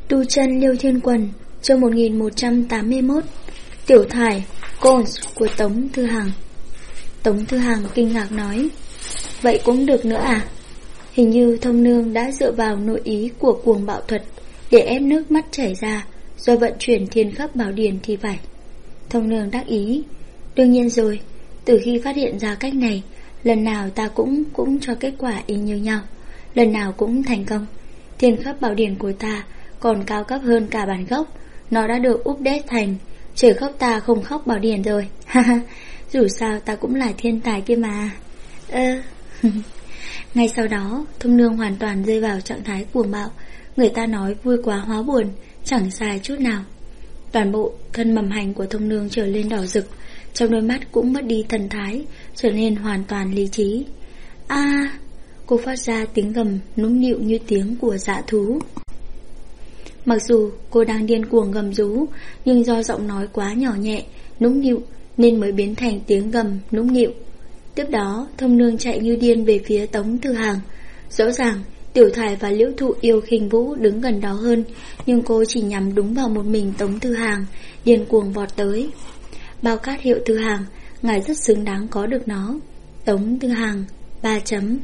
Tu chân Liêu Thiên Quần, chương 1181. Tiểu thải Cons của Tống Thư Hằng. Tống Thư Hằng kinh ngạc nói: vậy cũng được nữa à? Hình như Thông Nương đã dựa vào nội ý của cuồng bạo thuật để ép nước mắt chảy ra, do vận chuyển thiên khắc bảo điển thì phải. Thông Nương đắc ý: đương nhiên rồi, từ khi phát hiện ra cách này, lần nào ta cũng cho kết quả y như nhau, lần nào cũng thành công. Thiên khắc bảo điển của ta còn cao cấp hơn cả bản gốc, nó đã được update thành trời khóc ta không khóc bảo điển rồi. Haha, dù sao ta cũng là thiên tài kia mà. Ngay sau đó, Thông Nương hoàn toàn rơi vào trạng thái cuồng bạo. Người ta nói vui quá hóa buồn, chẳng sai chút nào. Toàn bộ thân mầm hành của Thông Nương trở lên đỏ rực, trong đôi mắt cũng mất đi thần thái, trở nên hoàn toàn lý trí. Cô phát ra tiếng gầm nũng nịu như tiếng của dã thú. Mặc dù cô đang điên cuồng gầm rú, nhưng do giọng nói quá nhỏ nhẹ, nũng nịu nên mới biến thành tiếng gầm nũng nịu. Tiếp đó, Thông Nương chạy như điên về phía Tống Thư Hằng. Rõ ràng Tiểu Thải và Liễu Thụ Yêu Khinh Vũ đứng gần đó hơn, nhưng cô chỉ nhắm đúng vào một mình Tống Thư Hằng, điên cuồng vọt tới. Bao cát hiệu Thư Hằng, ngài rất xứng đáng có được nó. Tống Thư Hằng 3 chấm.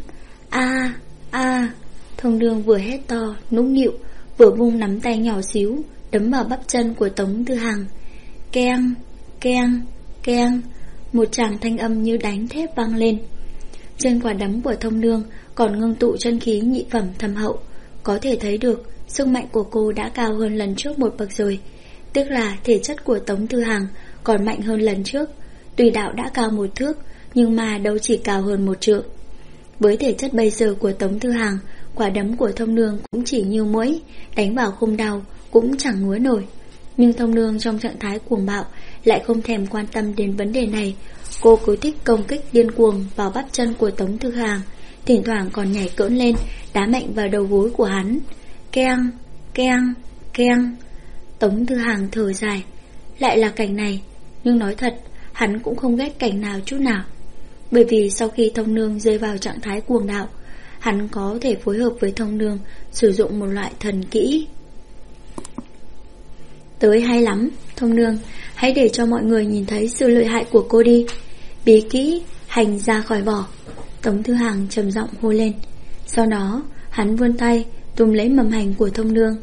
Thông Nương vừa hét to nũng nịu, vừa vung nắm tay nhỏ xíu đấm vào bắp chân của Tống Thư Hằng. Keng, keng, keng, một tràng thanh âm như đánh thép vang lên. Trên quả đấm của Thông Nương còn ngưng tụ chân khí nhị phẩm thâm hậu, có thể thấy được sức mạnh của cô đã cao hơn lần trước một bậc rồi. Tức là thể chất của Tống Thư Hằng còn mạnh hơn lần trước. Tuy đạo đã cao 1 thước, nhưng mà đâu chỉ cao hơn 1 trượng. Với thể chất bây giờ của Tống Thư Hằng, quả đấm của Thông Nương cũng chỉ như muỗi, đánh vào không đau, cũng chẳng ngứa nổi. Nhưng Thông Nương trong trạng thái cuồng bạo lại không thèm quan tâm đến vấn đề này. Cô cứ thích công kích điên cuồng vào bắp chân của Tống Thư Hằng, thỉnh thoảng còn nhảy cỡn lên, đá mạnh vào đầu gối của hắn. Keng, keng, keng. Tống Thư Hằng thở dài. Lại là cảnh này. Nhưng nói thật, hắn cũng không ghét cảnh nào chút nào. Bởi vì sau khi Thông Nương rơi vào trạng thái cuồng đạo, hắn có thể phối hợp với Thông Nương sử dụng một loại thần kỹ. Tới hay lắm, Thông Nương, hãy để cho mọi người nhìn thấy sự lợi hại của cô đi. Bí kỹ hành ra khỏi vỏ. Tống Thư Hằng trầm giọng hô lên. Sau đó hắn vươn tay túm lấy mầm hành của Thông Nương.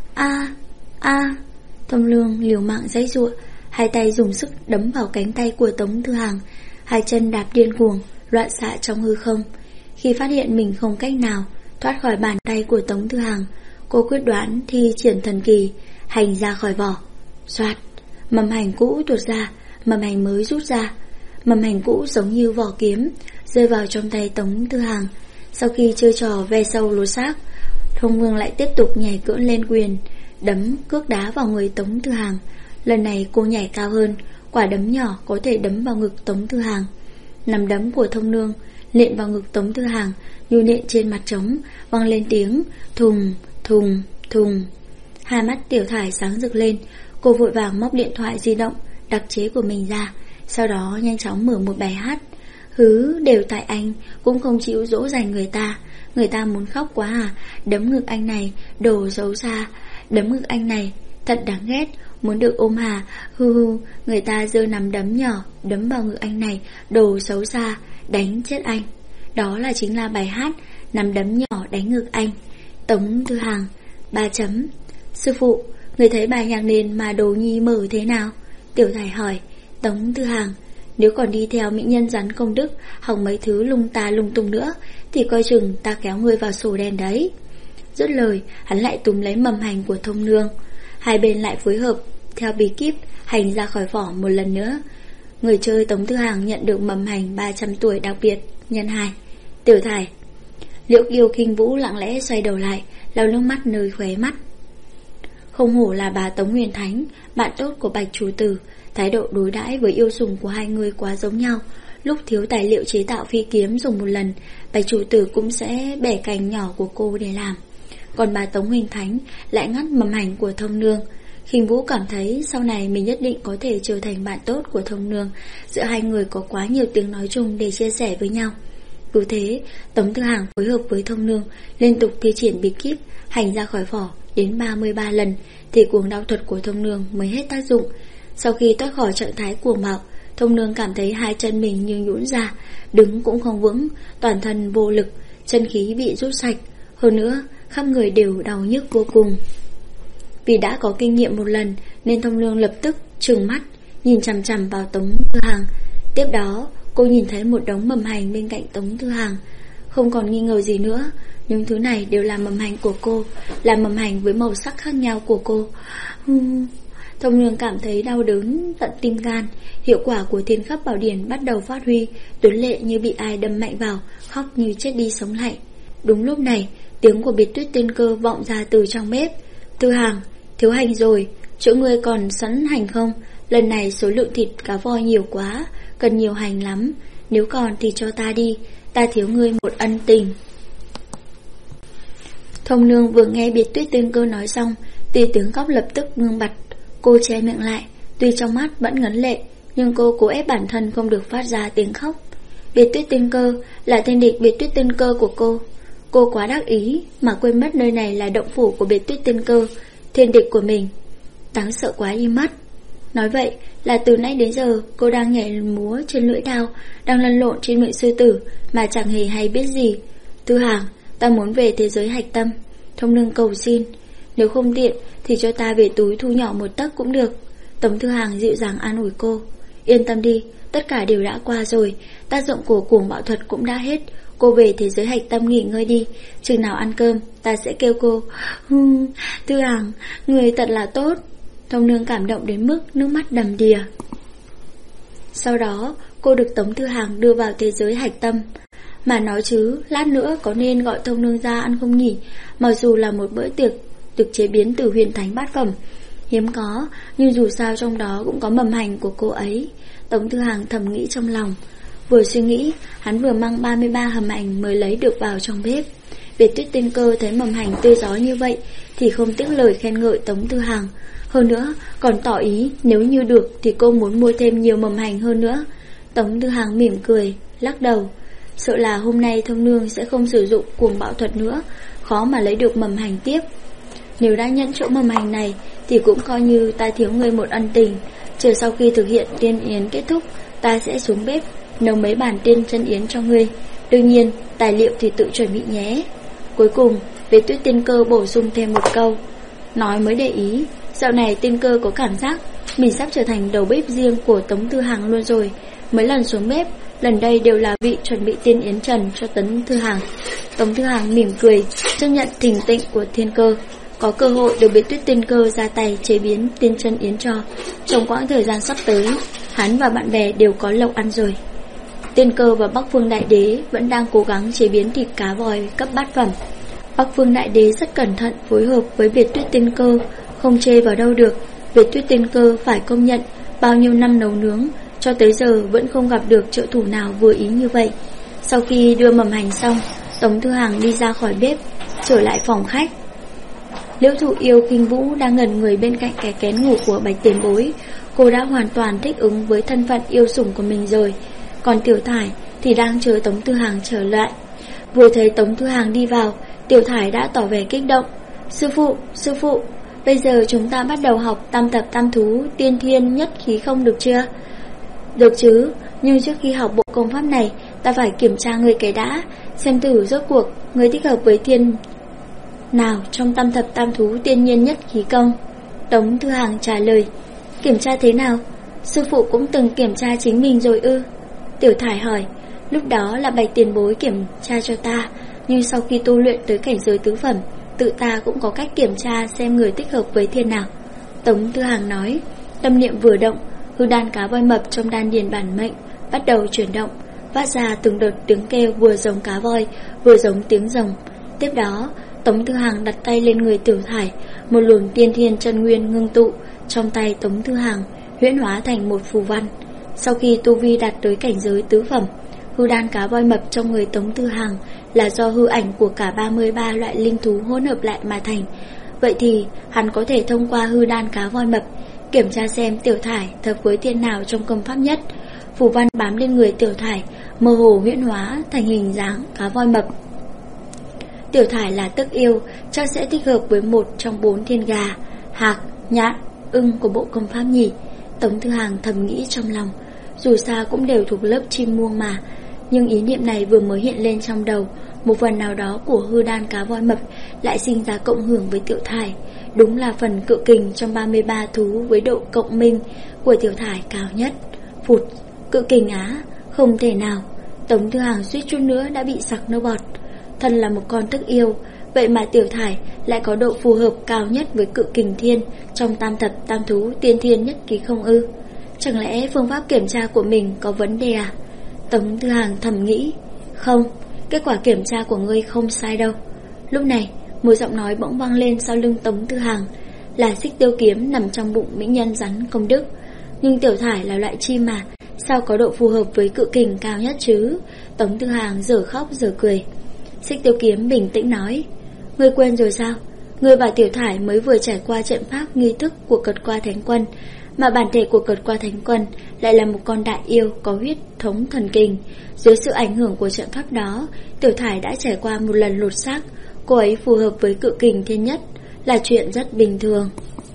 Thông Nương liều mạng giãy giụa, hai tay dùng sức đấm vào cánh tay của Tống Thư Hằng, hai chân đạp điên cuồng loạn xạ trong hư không. Khi phát hiện mình không cách nào thoát khỏi bàn tay của Tống Thư Hằng, cô quyết đoán thi triển thần kỳ hành ra khỏi vỏ. Soạt, mầm hành cũ tuột ra, mầm hành mới rút ra. Mầm hành cũ giống như vỏ kiếm rơi vào trong tay Tống Thư Hằng. Sau khi chơi trò ve sâu lột xác, Thông Nương lại tiếp tục nhảy cỡn lên quyền đấm cước đá vào người Tống Thư Hằng. Lần này cô nhảy cao hơn, quả đấm nhỏ có thể đấm vào ngực Tống Thư Hằng. Nắm đấm của Thông Nương nện vào ngực Tống Thư Hằng như nện trên mặt trống, vang lên tiếng thùng thùng thùng. Hai mắt Tiểu Thải sáng rực lên. Cô vội vàng móc điện thoại di động đặc chế của mình ra, sau đó nhanh chóng mở một bài hát. Đều tại anh, cũng không chịu dỗ dành người ta. Người ta muốn khóc quá à. Đấm ngực anh này, đồ xấu xa. Đấm ngực anh này, thật đáng ghét. Muốn được ôm hà. Người ta giơ nắm đấm nhỏ đấm vào ngực anh này, đồ xấu xa. Đánh chết anh. Đó là chính là bài hát nắm đấm nhỏ đánh ngực anh. Tống Thư Hằng 3 chấm. Sư phụ, người thấy bài nhạc nền mà Đồ Nhi mở thế nào? Tiểu Thải hỏi. Tống Thư Hằng, nếu còn đi theo mỹ nhân rắn công đức, học mấy thứ lung ta lung tung nữa, thì coi chừng ta kéo ngươi vào sổ đen đấy. Dứt lời, hắn lại túm lấy mầm hành của Thông Nương. Hai bên lại phối hợp theo bí kíp hành ra khỏi vỏ một lần nữa. Người chơi Tống Thư Hằng nhận được mầm hành 300 tuổi đặc biệt nhân 2. Tiểu Thải. Liễu Yêu Khinh Vũ lặng lẽ xoay đầu lại, lau nước mắt nơi khóe mắt. Không hổ là bà Tống Huyền Thánh, bạn tốt của Bạch chủ tử. Thái độ đối đãi với yêu sủng của hai người quá giống nhau. Lúc thiếu tài liệu chế tạo phi kiếm dùng một lần, Bạch chủ tử cũng sẽ bẻ cành nhỏ của cô để làm. Còn bà Tống Huyền Thánh lại ngắt mầm hành của Thông Nương. Khinh Vũ cảm thấy sau này mình nhất định có thể trở thành bạn tốt của Thông Nương. Giữa hai người có quá nhiều tiếng nói chung để chia sẻ với nhau. Cứ thế, Tống Thư Hằng phối hợp với Thông Nương liên tục thi triển bí kíp hành ra khỏi vỏ đến 33 lần thì cuồng đao thuật của Thông Nương mới hết tác dụng. Sau khi thoát khỏi trạng thái cuồng bạo, Thông Nương cảm thấy hai chân mình như nhũn ra, đứng cũng không vững, toàn thân vô lực, chân khí bị rút sạch, hơn nữa khắp người đều đau nhức vô cùng. Vì đã có kinh nghiệm một lần nên Thông Nương lập tức trừng mắt nhìn chằm chằm vào Tống Thư Hàng. Tiếp đó cô nhìn thấy một đống mầm hành bên cạnh Tống Thư Hàng, không còn nghi ngờ gì nữa, những thứ này đều là mầm hành của cô, là mầm hành với màu sắc khác nhau của cô. Thông Nương cảm thấy đau đớn tận tim gan. Hiệu quả của Thiên Khắc Bảo Điển bắt đầu phát huy, Tuấn Lệ như bị ai đâm mạnh vào, khóc như chết đi sống lại. Đúng lúc này, tiếng của Biệt Tuyết Tiên Cơ vọng ra từ trong bếp. Thư Hàng, thiếu hành rồi, chỗ ngươi còn sẵn hành không? Lần này số lượng thịt cá voi nhiều quá, cần nhiều hành lắm, nếu còn thì cho ta đi, ta thiếu ngươi một ân tình. Thông Nương vừa nghe Biệt Tuyết Tiên Cơ nói xong thì tiếng khóc lập tức ngưng bặt. Cô che miệng lại, tuy trong mắt vẫn ngấn lệ, nhưng cô cố ép bản thân không được phát ra tiếng khóc. Biệt Tuyết Tiên Cơ là tên địch Biệt Tuyết Tiên Cơ của cô. Cô quá đắc ý mà quên mất nơi này là động phủ của Biệt Tuyết Tiên Cơ, thiên địch của mình. Đáng sợ quá đi mất. Nói vậy là từ nãy đến giờ cô đang nhảy múa trên lưỡi đao, đang lăn lộn trên miệng sư tử mà chẳng hề hay biết gì. Thư Hàng, ta muốn về thế giới hạch tâm. Thông Nương cầu xin, nếu không tiện thì cho ta về túi thu nhỏ một tấc cũng được. Tống Thư Hàng dịu dàng an ủi cô. Yên tâm đi, tất cả đều đã qua rồi, tác dụng của cuồng bạo thuật cũng đã hết. Cô về thế giới hạch tâm nghỉ ngơi đi, chừng nào ăn cơm ta sẽ kêu cô. Thư Hàng, người thật là tốt. Thông Nương cảm động đến mức nước mắt đầm đìa. Sau đó cô được Tống Thư Hàng đưa vào thế giới hạch tâm. Mà nói chứ, lát nữa có nên gọi Thông Nương ra ăn không nhỉ? Mặc dù là một bữa tiệc được chế biến từ huyền thánh bát phẩm, hiếm có, nhưng dù sao trong đó cũng có mầm hành của cô ấy. Tống Thư Hàng thầm nghĩ trong lòng. Vừa suy nghĩ, hắn vừa mang 33 hầm hành mới lấy được vào trong bếp. Biệt Tuyết Tiên Cơ thấy mầm hành tươi gió như vậy thì không tiếc lời khen ngợi Tống Thư Hàng. Hơn nữa còn tỏ ý nếu như được thì cô muốn mua thêm nhiều mầm hành hơn nữa. Tống Thư Hàng mỉm cười, lắc đầu. Sợ là hôm nay Thông Nương sẽ không sử dụng cuồng bạo thuật nữa, khó mà lấy được mầm hành tiếp. Nếu đã nhận chỗ mầm hành này thì cũng coi như ta thiếu ngươi một ân tình. Chờ sau khi thực hiện tiên yến kết thúc, ta sẽ xuống bếp nấu mấy bàn tiên chân yến cho ngươi. Đương nhiên tài liệu thì tự chuẩn bị nhé. Cuối cùng Biệt Tuyết Tiên Cơ bổ sung thêm một câu, nói mới để ý, dạo này Tiên Cơ có cảm giác mình sắp trở thành đầu bếp riêng của Tống Thư Hàng luôn rồi. Mấy lần xuống bếp, lần đây đều là vị chuẩn bị tiên yến trần cho Tống Thư Hàng. Tống Thư Hàng mỉm cười, chấp nhận thỉnh tịnh của Thiên Cơ. Có cơ hội được Biệt Tuyết Tiên Cơ ra tay chế biến tiên chân yến cho. Trong quãng thời gian sắp tới, hắn và bạn bè đều có lộc ăn rồi. Tiên Cơ và Bắc Phương Đại Đế vẫn đang cố gắng chế biến thịt cá voi cấp bát phẩm. Bắc Phương Đại Đế rất cẩn thận phối hợp với Biệt Tuyết Tiên Cơ, không chê vào đâu được. Biệt Tuyết Tiên Cơ phải công nhận, bao nhiêu năm nấu nướng, cho tới giờ vẫn không gặp được trợ thủ nào vừa ý như vậy. Sau khi đưa mầm hành xong, Tống Thư Hàng đi ra khỏi bếp, trở lại phòng khách. Liễu Thụ Yêu Kinh Vũ đang ngẩn người bên cạnh cái kén ngủ của Bạch Tiền Bối. Cô đã hoàn toàn thích ứng với thân phận yêu sủng của mình rồi. Còn Tiểu Thải thì đang chờ Tống Thư Hàng trở lại. Vừa thấy Tống Thư Hàng đi vào, Tiểu Thải đã tỏ vẻ kích động. Sư phụ, bây giờ chúng ta bắt đầu học tam thập tam thú tiên thiên nhất khí không được chưa? Được chứ, nhưng trước khi học bộ công pháp này, ta phải kiểm tra người cái đã, xem thử rốt cuộc người thích hợp với thiên nào trong tam thập tam thú tiên nhiên nhất khí công. Tống Thư Hàng trả lời. Kiểm tra thế nào? Sư phụ cũng từng kiểm tra chính mình rồi ư? Tiểu Thải hỏi. Lúc đó là Bạch Tiền Bối kiểm tra cho ta, nhưng sau khi tu luyện tới cảnh giới tứ phẩm, tự ta cũng có cách kiểm tra xem người thích hợp với thiên nào. Tống Thư Hàng nói. Tâm niệm vừa động, hư đan cá voi mập trong đan điền bản mệnh bắt đầu chuyển động, phát ra từng đợt tiếng kêu vừa giống cá voi, vừa giống tiếng rồng. Tiếp đó, Tống Thư Hàng đặt tay lên người Tiểu Thải, một luồng tiên thiên chân nguyên ngưng tụ trong tay Tống Thư Hàng, huyễn hóa thành một phù văn. Sau khi tu vi đạt tới cảnh giới tứ phẩm, hư đan cá voi mập trong người Tống Thư Hàng là do hư ảnh của cả 33 loại linh thú hỗn hợp lại mà thành. Vậy thì hắn có thể thông qua hư đan cá voi mập kiểm tra xem Tiểu Thải hợp với thiên nào trong công pháp nhất. Phù văn bám lên người Tiểu Thải, mơ hồ huyễn hóa thành hình dáng cá voi mập. Tiểu Thải là tức yêu, chắc sẽ thích hợp với một trong 4 thiên gà, hạc, nhạn, ưng của bộ công pháp nhỉ. Tống Thư Hàng thầm nghĩ trong lòng. Dù sao cũng đều thuộc lớp chim muông mà. Nhưng ý niệm này vừa mới hiện lên trong đầu, một phần nào đó của hư đan cá voi mập lại sinh ra cộng hưởng với Tiểu Thải. Đúng là phần cự kình trong 33 thú với độ cộng minh của Tiểu Thải cao nhất. Phụt, cự kình á, không thể nào. Tống Thư Hàng suýt chút nữa đã bị sặc nước bọt. Thân là một con tức yêu, vậy mà Tiểu Thải lại có độ phù hợp cao nhất với cự kình thiên trong tam thập tam thú tiên thiên nhất ký không ư? Chẳng lẽ phương pháp kiểm tra của mình có vấn đề à? Tống Thư Hàng thầm nghĩ. Không, kết quả kiểm tra của ngươi không sai đâu. Lúc này, một giọng nói bỗng vang lên sau lưng Tống Thư Hàng, là Xích Tiêu Kiếm nằm trong bụng mỹ nhân rắn công đức. Nhưng Tiểu Thải là loại chim mà, sao có độ phù hợp với cự kình cao nhất chứ? Tống Thư Hàng giờ khóc giờ cười. Xích Tiêu Kiếm bình tĩnh nói, ngươi quên rồi sao? Ngươi và Tiểu Thải mới vừa trải qua trận pháp nghi thức của Cật Qua Thánh Quân, mà bản thể của Cật Qua Thánh Quân lại là một con đại yêu có huyết thống thần kình. Dưới sự ảnh hưởng của trận pháp đó, Tiểu Thải đã trải qua một lần lột xác. Cô ấy phù hợp với cự kình thiên nhất là chuyện rất bình thường.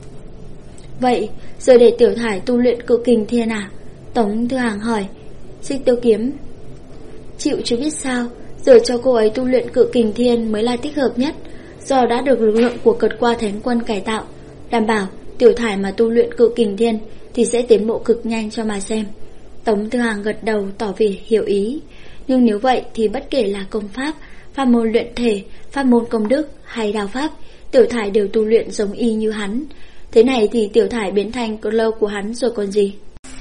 Vậy giờ để Tiểu Thải tu luyện cự kình thiên à? Tống Thư Hàng hỏi. Xích Tiêu Kiếm chịu chứ biết sao, giờ cho cô ấy tu luyện cự kình thiên mới là thích hợp nhất, do đã được lực lượng của Cật Qua Thánh Quân cải tạo, đảm bảo Tiểu Thải mà tu luyện cự kình thiên thì sẽ tiến bộ cực nhanh cho mà xem. Tống Thư Hàng gật đầu tỏ vẻ hiểu ý. Nhưng nếu vậy thì bất kể là công pháp, pháp môn luyện thể, pháp môn công đức hay đao pháp, Tiểu Thải đều tu luyện giống y như hắn. Thế này thì Tiểu Thải biến thành con lâu của hắn rồi còn gì.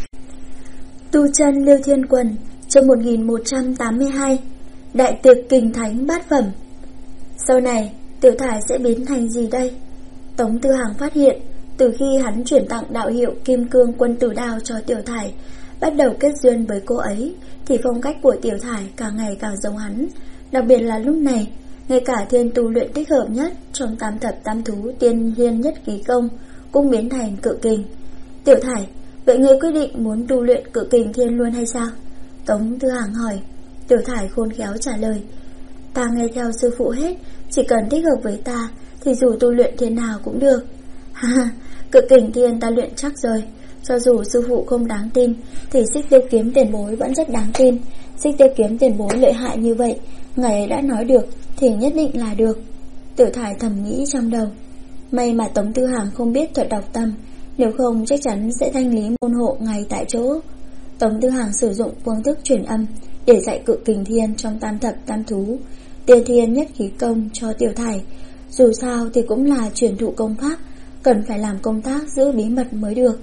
Tu chân Liêu Thiên Quần, chương 1182, Đại tiệc Kình Thánh bát phẩm. Sau này Tiểu Thải sẽ biến thành gì đây? Tống Thư Hàng phát hiện, từ khi hắn chuyển tặng đạo hiệu Kim Cương Quân Tử Đao cho Tiểu Thải, bắt đầu kết duyên với cô ấy, thì phong cách của Tiểu Thải càng ngày càng giống hắn. Đặc biệt là lúc này, ngay cả thiên tu luyện thích hợp nhất trong tam thập tam thú tiên thiên nhất ký công cũng biến thành cự kình. Tiểu Thải, vậy ngươi quyết định muốn tu luyện cự kình thiên luôn hay sao? Tống Thư Hàng hỏi. Tiểu Thải khôn khéo trả lời, ta nghe theo sư phụ hết, chỉ cần thích hợp với ta thì dù tu luyện thế nào cũng được. Ha, cự kình thiên ta luyện chắc rồi. Cho dù sư phụ không đáng tin thì Xích Tiêu Kiếm tiền bối vẫn rất đáng tin. Xích Tiêu Kiếm tiền bối lợi hại như vậy, ngài ấy đã nói được thì nhất định là được. Tiểu Thải thầm nghĩ trong đầu. May mà Tống Thư Hàng không biết thuật đọc tâm, nếu không chắc chắn sẽ thanh lý môn hộ ngay tại chỗ. Tống Thư Hàng sử dụng phương thức truyền âm để dạy cự kình thiên trong tam thập tam thú tiên thiên nhất khí công cho Tiểu Thải. Dù sao thì cũng là truyền thụ công pháp, cần phải làm công tác giữ bí mật mới được.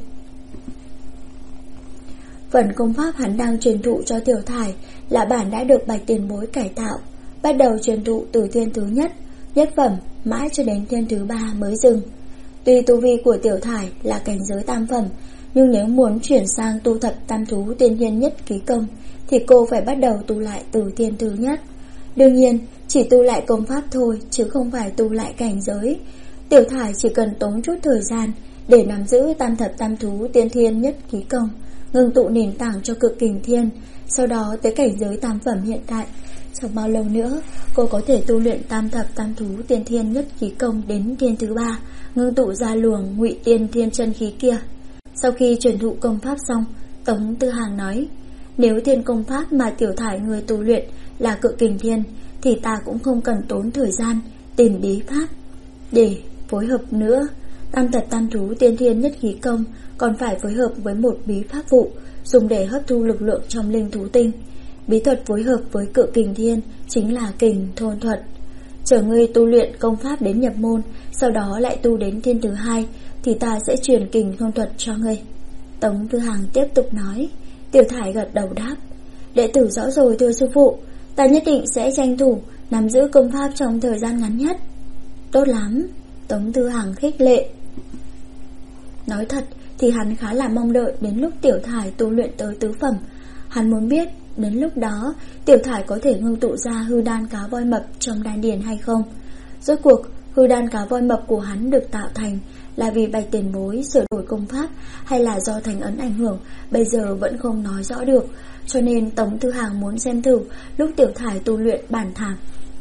Phần công pháp hắn đang truyền thụ cho Tiểu Thải là bản đã được Bạch tiền bối cải tạo, bắt đầu truyền thụ từ thiên thứ nhất, nhất phẩm mãi cho đến thiên thứ 3 mới dừng. Tuy tu vi của Tiểu Thải là cảnh giới tam phẩm, nhưng nếu muốn chuyển sang tu thập tam thú tiên thiên nhất ký công thì cô phải bắt đầu tu lại từ thiên thứ nhất. Đương nhiên, chỉ tu lại công pháp thôi chứ không phải tu lại cảnh giới. Tiểu Thải chỉ cần tốn chút thời gian để nắm giữ tam thập tam thú tiên thiên nhất ký công, ngưng tụ nền tảng cho cực kình thiên, sau đó tới cảnh giới tam phẩm hiện tại. Chẳng bao lâu nữa, cô có thể tu luyện tam thập tam thú tiên thiên nhất khí công đến thiên thứ 3, ngưng tụ ra luồng ngụy tiên thiên chân khí kia. Sau khi truyền thụ công pháp xong, Tống Thư Hàng nói, nếu thiên công pháp mà Tiểu Thải người tu luyện là cự kình thiên, thì ta cũng không cần tốn thời gian tìm bí pháp để phối hợp nữa. Tam thập tam thú tiên thiên nhất khí công còn phải phối hợp với một bí pháp vụ dùng để hấp thu lực lượng trong linh thú tinh. Bí thuật phối hợp với cự kình thiên chính là kình thôn thuật. Chờ ngươi tu luyện công pháp đến nhập môn, sau đó lại tu đến thiên thứ 2, thì ta sẽ truyền kình thôn thuật cho ngươi. Tống Thư Hàng tiếp tục nói. Tiểu Thải gật đầu đáp, đệ tử rõ rồi thưa sư phụ, ta nhất định sẽ tranh thủ nắm giữ công pháp trong thời gian ngắn nhất. Tốt lắm, Tống Thư Hàng khích lệ. Nói thật thì hắn khá là mong đợi đến lúc Tiểu Thải tu luyện tới tứ phẩm. Hắn muốn biết đến lúc đó Tiểu Thải có thể ngưng tụ ra hư đan cá voi mập trong đan điền hay không. Rốt cuộc hư đan cá voi mập của hắn được tạo thành là vì Bạch tiền bối sửa đổi công pháp hay là do thành ấn ảnh hưởng, bây giờ vẫn không nói rõ được. Cho nên Tống Thư Hàng muốn xem thử lúc Tiểu Thải tu luyện bản thảm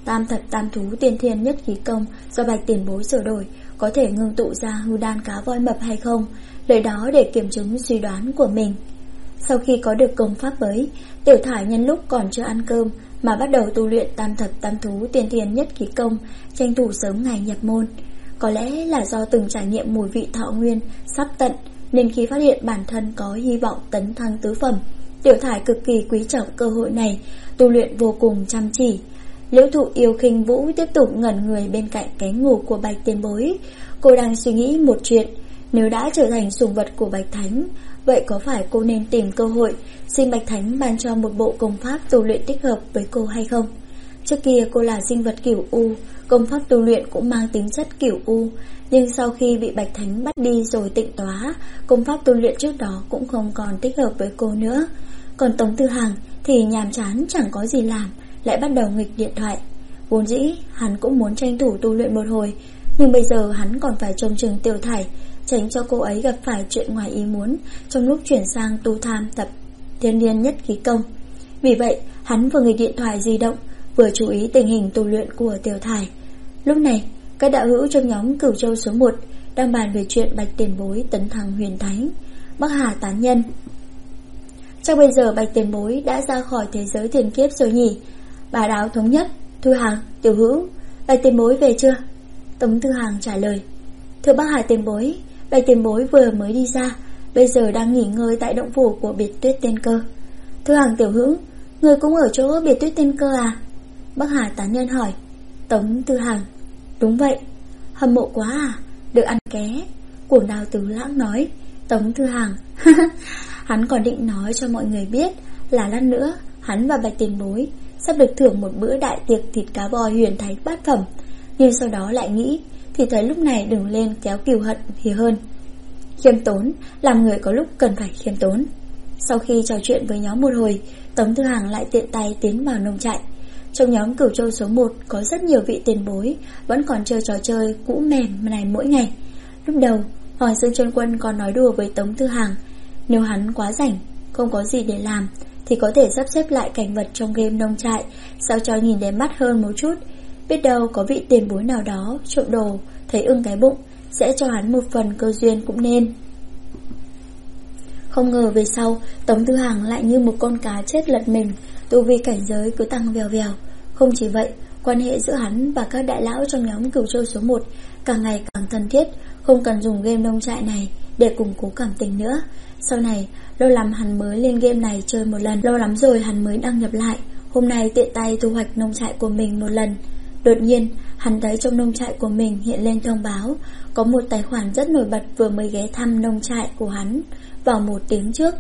Tam thập tam thú tiên thiên nhất khí công do Bạch tiền bối sửa đổi có thể ngưng tụ ra hư đan cá voi mập hay không, lấy đó để kiểm chứng suy đoán của mình. Sau khi có được công pháp mới, Tiểu Thải nhân lúc còn chưa ăn cơm mà bắt đầu tu luyện tam thập tam thú tiên thiên nhất khí công, tranh thủ sớm ngày nhập môn. Có lẽ là do từng trải nghiệm mùi vị thọ nguyên sắp tận, nên khi phát hiện bản thân có hy vọng tấn thăng tứ phẩm, Tiểu Thải cực kỳ quý trọng cơ hội này, tu luyện vô cùng chăm chỉ. Liễu Thụ Yêu Khinh Vũ tiếp tục ngẩn người bên cạnh cánh ngủ của Bạch tiền bối. Cô đang suy nghĩ một chuyện, nếu đã trở thành sủng vật của Bạch Thánh, vậy có phải cô nên tìm cơ hội xin Bạch Thánh ban cho một bộ công pháp tu luyện thích hợp với cô hay không? Trước kia cô là sinh vật cửu u, công pháp tu luyện cũng mang tính chất cửu u, nhưng sau khi bị Bạch Thánh bắt đi rồi tịnh tóa, công pháp tu luyện trước đó cũng không còn thích hợp với cô nữa. Còn Tống Tư Hằng thì nhàm chán chẳng có gì làm, lại bắt đầu nghịch điện thoại. Vốn dĩ hắn cũng muốn tranh thủ tu luyện một hồi, nhưng bây giờ hắn còn phải trông chừng Tiểu Thải, tránh cho cô ấy gặp phải chuyện ngoài ý muốn trong lúc chuyển sang tu tham tập thiên niên nhất khí công. Vì vậy hắn vừa nghịch điện thoại di động, vừa chú ý tình hình tu luyện của Tiểu Thải. Lúc này các đạo hữu trong nhóm Cửu Châu số 1 đang bàn về chuyện Bạch tiền bối tấn thăng huyền thánh. Bắc Hà tán nhân: chắc bây giờ Bạch tiền bối đã ra khỏi thế giới tiền kiếp rồi nhỉ? Bà Đáo thống nhất: Thư Hàng, Tiểu Hữu, Bạch tiền bối về chưa? Tống Thư Hàng trả lời: thưa Bắc Hà tiền bối, Bạch tiền bối vừa mới đi ra, bây giờ đang nghỉ ngơi tại động phủ của Biệt Tuyết Tiên Cơ. Thư Hàng Tiểu Hữu, người cũng ở chỗ Biệt Tuyết Tiên Cơ à? Bắc Hà tán nhân hỏi. Tống Thư Hàng: đúng vậy. Hâm mộ quá à, được ăn ké. Cuồng Đao Tứ Lãng nói. Tống Thư Hàng: hắn còn định nói cho mọi người biết là lát nữa hắn và Bạch tiền bối sắp được thưởng một bữa đại tiệc thịt cá bò huyền thánh bát phẩm, nhưng sau đó lại nghĩ thì thấy lúc này đừng lên kéo cừu hận thì hơn. Khiêm tốn, làm người có lúc cần phải khiêm tốn. Sau khi trò chuyện với nhóm một hồi, Tống Thư Hàng lại tiện tay tiến vào nông trại. Trong nhóm Cửu Châu số 1 có rất nhiều vị tiền bối vẫn còn chơi trò chơi cũ mềm này mỗi ngày. Lúc đầu Hoàng Dương Chân Quân còn nói đùa với Tống Thư Hàng, nếu hắn quá rảnh, không có gì để làm thì có thể sắp xếp lại cảnh vật trong game nông trại sao cho nhìn đẹp mắt hơn một chút. Biết đâu có vị tiền bối nào đó trộm đồ thấy ưng cái bụng, sẽ cho hắn một phần cơ duyên cũng nên. Không ngờ về sau Tống Thư Hàng lại như một con cá chết lật mình, tu vi cảnh giới cứ tăng vèo vèo. Không chỉ vậy, quan hệ giữa hắn và các đại lão trong nhóm Cửu Châu số 1 càng ngày càng thân thiết, không cần dùng game nông trại này để củng cố cảm tình nữa. Sau này lâu lắm hắn mới lên game này chơi một lần, lâu lắm rồi hắn mới đăng nhập lại. Hôm nay tiện tay thu hoạch nông trại của mình một lần. Đột nhiên hắn thấy trong nông trại của mình hiện lên thông báo có một tài khoản rất nổi bật vừa mới ghé thăm nông trại của hắn vào 1 tiếng trước.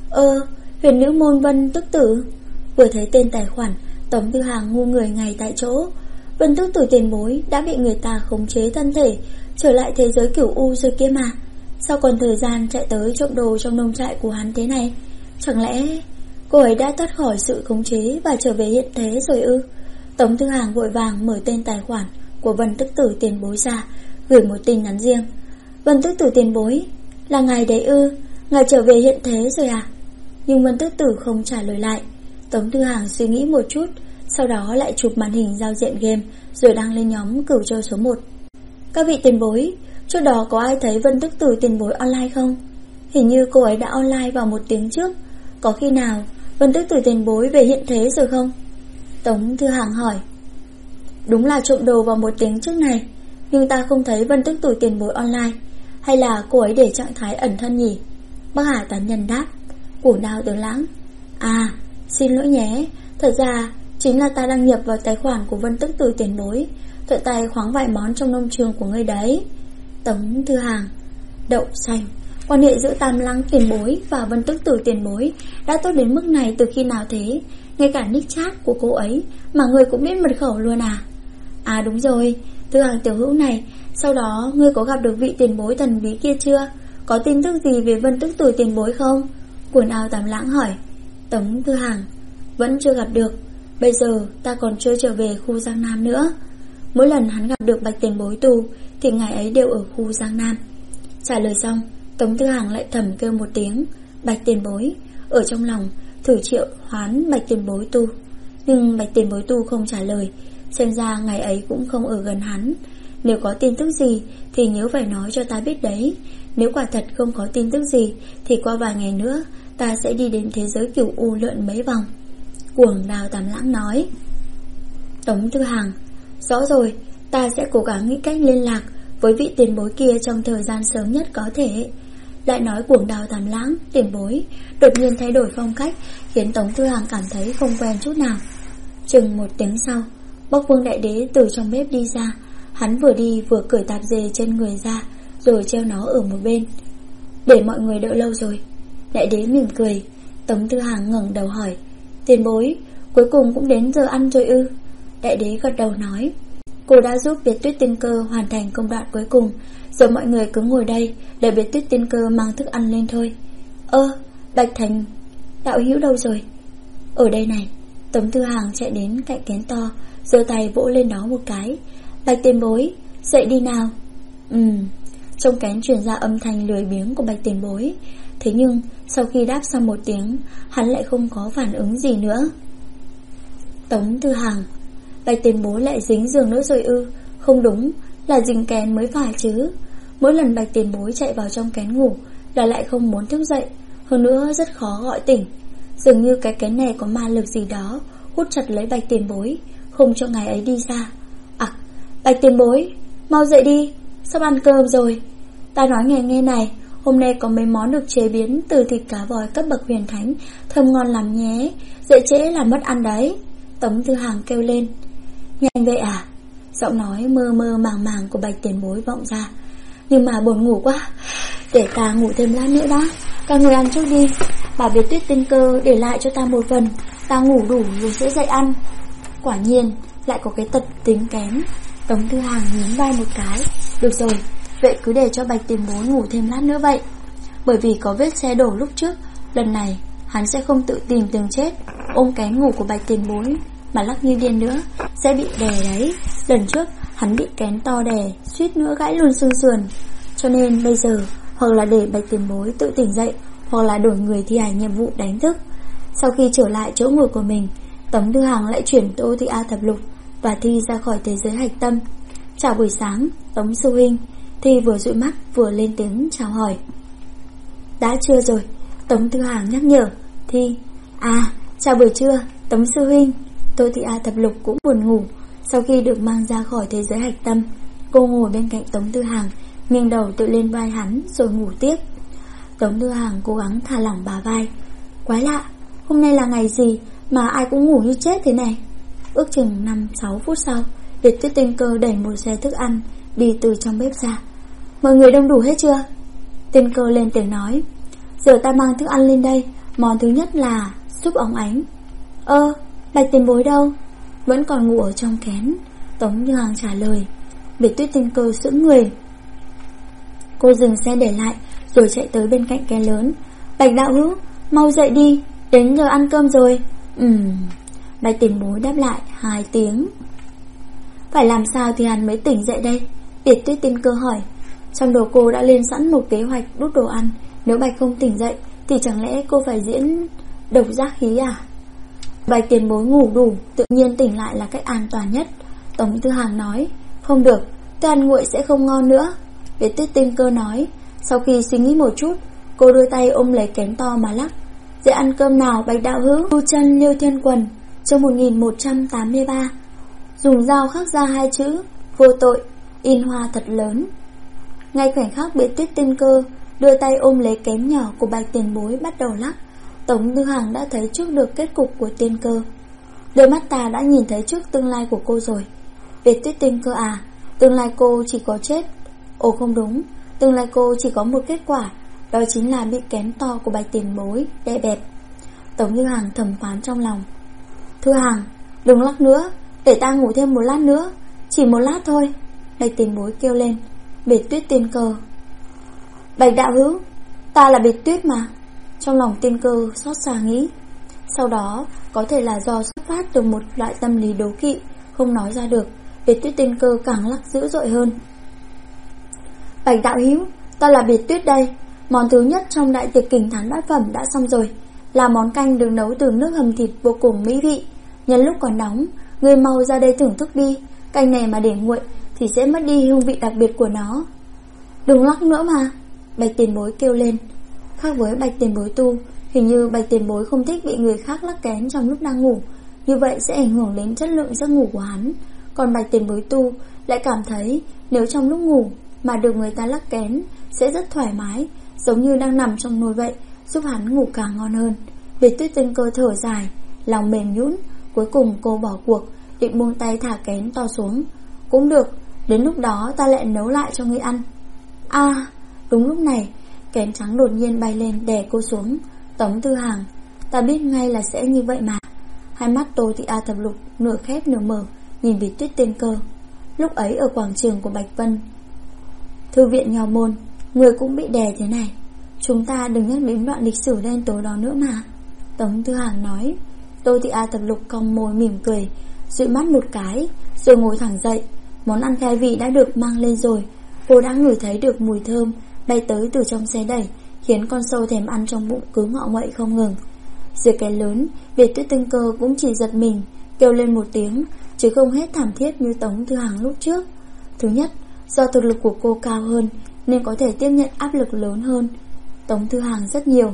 Huyền nữ môn Vân Tức Tử. Vừa thấy tên tài khoản, Tống Tư Hàng ngu người ngay tại chỗ. Vân Tức Tử tiền bối đã bị người ta khống chế thân thể trở lại thế giới cửu u rồi kia mà, sao còn thời gian chạy tới trộm đồ trong nông trại của hắn thế này? Chẳng lẽ cô ấy đã thoát khỏi sự khống chế và trở về hiện thế rồi ư? Tống Tư Hàng vội vàng mở tên tài khoản của Vân Tức Tử tiền bối ra, gửi một tin nhắn riêng. Vân Tức Tử tiền bối, là ngài đấy ư? Ngài trở về hiện thế rồi à? Nhưng Vân Tức Tử không trả lời lại. Tống Tư Hàng suy nghĩ một chút, sau đó lại chụp màn hình giao diện game rồi đăng lên nhóm Cửu Châu số 1. Các vị tiền bối, trước đó có ai thấy Vân Tức Tử tiền bối online không? Hình như cô ấy đã online vào 1 tiếng trước. Có khi nào Vân Tức Tử tiền bối về hiện thế rồi không? Tống Thư Hàng hỏi. Đúng là trộm đồ vào 1 tiếng trước này, nhưng ta không thấy Vân Tức Tử tiền bối online. Hay là cô ấy để trạng thái ẩn thân nhỉ? Bắc Hà tán nhân đáp. Cuồng Đao Tứ Lãng: à, xin lỗi nhé, thật ra chính là ta đăng nhập vào tài khoản của Vân Tức Tử tiền bối, thuận tay khoáng vài món trong nông trường của ngươi đấy. Tống Thư Hàng: đậu xanh, quan hệ giữa Tam Lăng tiền bối và Vân Tức Tử tiền bối đã tốt đến mức này từ khi nào thế? Ngay cả nick chat của cô ấy mà ngươi cũng biết mật khẩu luôn à? À đúng rồi, Thư Hàng tiểu hữu này, sau đó ngươi có gặp được vị tiền bối thần bí kia chưa? Có tin tức gì về Vân Tức Tử tiền bối không? Quần áo Tám Lãng hỏi. Tống Thư Hàng: vẫn chưa gặp được. Bây giờ ta còn chưa trở về khu Giang Nam nữa. Mỗi lần hắn gặp được Bạch tiền bối tù thì ngày ấy đều ở khu Giang Nam. Trả lời xong, Tống Thư Hàng lại thầm kêu một tiếng Bạch tiền bối, ở trong lòng thử triệu hoán Bạch tiền bối tu. Nhưng Bạch tiền bối tu không trả lời. xem ra ngày ấy cũng không ở gần hắn. Nếu có tin tức gì thì nhớ phải nói cho ta biết đấy. Nếu quả thật không có tin tức gì thì qua vài ngày nữa ta sẽ đi đến thế giới Cửu U lượn mấy vòng. Cuồng Đao Tam Lãng nói. Tống Thư Hàng: rõ rồi, ta sẽ cố gắng nghĩ cách liên lạc với vị tiền bối kia trong thời gian sớm nhất có thể. Lại nói Cuồng Đao Tam Lãng, tiền bối, đột nhiên thay đổi phong cách khiến Tống Thư Hàng cảm thấy không quen chút nào. Chừng 1 tiếng sau, Bốc Vương Đại Đế từ trong bếp đi ra. Hắn vừa đi vừa cởi tạp dề trên người ra, rồi treo nó ở một bên. Để mọi người đợi lâu rồi. Đại Đế mỉm cười. Tống Thư Hàng ngẩng đầu hỏi: tiền bối, cuối cùng cũng đến giờ ăn rồi ư? Đại Đế gật đầu nói: cô đã giúp Biệt Tuyết Tiên Cơ hoàn thành công đoạn cuối cùng. Giờ mọi người cứ ngồi đây đợi Biệt Tuyết Tiên Cơ mang thức ăn lên thôi. Bạch Thành đạo hữu đâu rồi? Ở đây này. Tống Thư Hàng chạy đến cạnh kén to, giơ tay vỗ lên đó một cái. Bạch tiền bối, dậy đi nào. Trong kén truyền ra âm thanh lười biếng của Bạch tiền bối. Thế nhưng sau khi đáp xong 1 tiếng, hắn lại không có phản ứng gì nữa. Tống Thư Hàng: Bạch tiền bối lại dính giường nữa rồi ư? Không đúng, là dính kén mới phải chứ. Mỗi lần Bạch tiền bối chạy vào trong kén ngủ là lại không muốn thức dậy, hơn nữa rất khó gọi tỉnh. Dường như cái kén này có ma lực gì đó hút chặt lấy Bạch tiền bối, không cho ngài ấy đi ra. Bạch tiền bối, mau dậy đi, sắp ăn cơm rồi. Ta nói ngài nghe này, hôm nay có mấy món được chế biến từ thịt cá vòi cấp bậc huyền thánh, thơm ngon lắm nhé. Dậy trễ là mất ăn đấy. Tống Thư Hàng kêu lên. Nhanh vậy à? Giọng nói mơ mơ màng màng của Bạch tiền bối vọng ra. Nhưng mà buồn ngủ quá, để ta ngủ thêm lát nữa đã. Các người ăn trước đi. Bảo Biệt Tuyết Tiên Cơ để lại cho ta một phần, ta ngủ đủ rồi sẽ dậy ăn. Quả nhiên lại có cái tật tính kém. Tống Thư Hàng nhún vai một cái. Được rồi, vậy cứ để cho Bạch tiền bối ngủ thêm lát nữa vậy. Bởi vì có vết xe đổ lúc trước, lần này hắn sẽ không tự tìm đường chết ôm kén ngủ của Bạch tiền bối mà lắc như điên nữa, sẽ bị đè đấy. Lần trước hắn bị kén to đè, suýt nữa gãy luôn xương sườn. Cho nên bây giờ hoặc là để Bạch tiền bối tự tỉnh dậy, hoặc là đổi người thi hành nhiệm vụ đánh thức. Sau khi trở lại chỗ ngồi của mình, Tống Thư Hàng lại chuyển Tô Thị A thập lục và Thi ra khỏi thế giới hạch tâm. Chào buổi sáng, Tống sư huynh. Thi vừa dụi mắt vừa lên tiếng chào hỏi. Đã trưa rồi, Tống Thư Hàng nhắc nhở. Thi: chào buổi trưa, Tống sư huynh. Tô Thị A thập lục cũng buồn ngủ. Sau khi được mang ra khỏi thế giới hạch tâm, cô ngồi bên cạnh Tống Thư Hàng, nghiêng đầu tựa lên vai hắn rồi ngủ tiếp. Tống Thư Hàng cố gắng thả lỏng bả vai. Quái lạ, hôm nay là ngày gì mà ai cũng ngủ như chết thế này. Ước chừng 5-6 phút sau, Biệt Tuyết Tiên Cơ đẩy một xe thức ăn đi từ trong bếp ra. Mọi người đông đủ hết chưa? Tiên Cơ lên tiếng nói. Giờ ta mang thức ăn lên đây. Món thứ nhất là súp óng ánh. Bạch tiền bối đâu? Vẫn còn ngủ ở trong kén. Tống Thư Hàng trả lời. Biệt Tuyết Tiên Cơ sững người. Cô dừng xe để lại rồi chạy tới bên cạnh kén lớn. Bạch đạo hữu, mau dậy đi, đến giờ ăn cơm rồi. Bạch tiền bối đáp lại 2 tiếng. Phải làm sao thì hắn mới tỉnh dậy đây? Biệt Tuyết Tiên Cơ hỏi. Trong đầu cô đã lên sẵn một kế hoạch đút đồ ăn. Nếu Bạch không tỉnh dậy thì chẳng lẽ cô phải diễn độc giác khí à? Bạch tiền bối ngủ đủ, tự nhiên tỉnh lại là cách an toàn nhất. Tống Thư Hàng nói. Không được, tôi ăn nguội sẽ không ngon nữa. Biệt Tuyết Tiên Cơ nói. Sau khi suy nghĩ một chút, cô đưa tay ôm lấy kén to mà lắc. Dễ ăn cơm nào Bạch đạo hữu? Tu chân Liêu Thiên Quần chương 1183. Dùng dao khắc ra 2 chữ vô tội, in hoa thật lớn. Ngay khoảnh khắc Biệt Tuyết Tiên Cơ đưa tay ôm lấy kén nhỏ của Bạch tiền bối bắt đầu lắc, Tống Thư Hàng đã thấy trước được kết cục của Tiên Cơ. Đôi mắt ta đã nhìn thấy trước tương lai của cô rồi. Biệt Tuyết Tiên Cơ à, tương lai cô chỉ có chết. Ồ không đúng, tương lai cô chỉ có một kết quả, đó chính là bị kén to của Bạch tiền bối đè bẹp. Tống Thư Hàng thầm phán trong lòng. Thư Hàng, đừng lắc nữa, để ta ngủ thêm một lát nữa. Chỉ một lát thôi, Bạch tiền bối kêu lên. Biệt Tuyết Tiên Cơ. Bạch đạo hữu, ta là Biệt Tuyết mà. Trong lòng Tiên Cơ xót xa nghĩ. Sau đó có thể là do xuất phát từ một loại tâm lý đố kỵ, không nói ra được, Biệt Tuyết Tiên Cơ càng lắc dữ dội hơn. Bạch đạo hữu, ta là Biệt Tuyết đây. Món thứ nhất trong đại tiệc kình thán bát phẩm đã xong rồi, là món canh được nấu từ nước hầm thịt vô cùng mỹ vị. Nhân lúc còn nóng, Ngươi mau ra đây thưởng thức đi, canh này mà để nguội thì sẽ mất đi hương vị đặc biệt của nó. Đừng lắc nữa mà, Bạch Tiền Bối kêu lên. Khác với Bạch Tiền Bối tu, hình như Bạch Tiền Bối không thích bị người khác lắc kén trong lúc đang ngủ, như vậy sẽ ảnh hưởng đến chất lượng giấc ngủ của hắn. Còn Bạch Tiền Bối tu lại cảm thấy nếu trong lúc ngủ mà được người ta lắc kén sẽ rất thoải mái, giống như đang nằm trong nồi vậy, giúp hắn ngủ càng ngon hơn. Biệt Tuyết Tinh Cơ thở dài, lòng mềm nhũn. Cuối cùng cô bỏ cuộc, định buông tay thả kén to xuống. Cũng được, đến lúc đó ta lại nấu lại cho ngươi ăn. Đúng lúc này kén trắng đột nhiên bay lên đè cô xuống. Tống Tư Hàng, ta biết ngay là sẽ như vậy mà. Hai mắt Tô Thị A Thập Lục nửa khép nửa mở nhìn Biệt Tuyết Tinh Cơ. Lúc ấy ở quảng trường của Bạch Vân Thư viện Nho Môn, người cũng bị đè thế này. Chúng ta đừng nhắc đến đoạn lịch sử đen tối đó nữa mà, Tống Tư Hàng nói. Tô Thị A Thập Lục cong môi mỉm cười, dụi mắt một cái rồi ngồi thẳng dậy. Món ăn khai vị đã được mang lên rồi. Cô đã ngửi thấy được mùi thơm bay tới từ trong xe đẩy, khiến con sâu thèm ăn trong bụng cứ ngọ nguậy không ngừng. Dưới cái lớn, Biệt Tuyết Tinh Cơ cũng chỉ giật mình, kêu lên một tiếng, chứ không hết thảm thiết như Tống Tư Hàng lúc trước. Thứ nhất, do thực lực của cô cao hơn nên có thể tiếp nhận áp lực lớn hơn Tống Tư Hàng rất nhiều.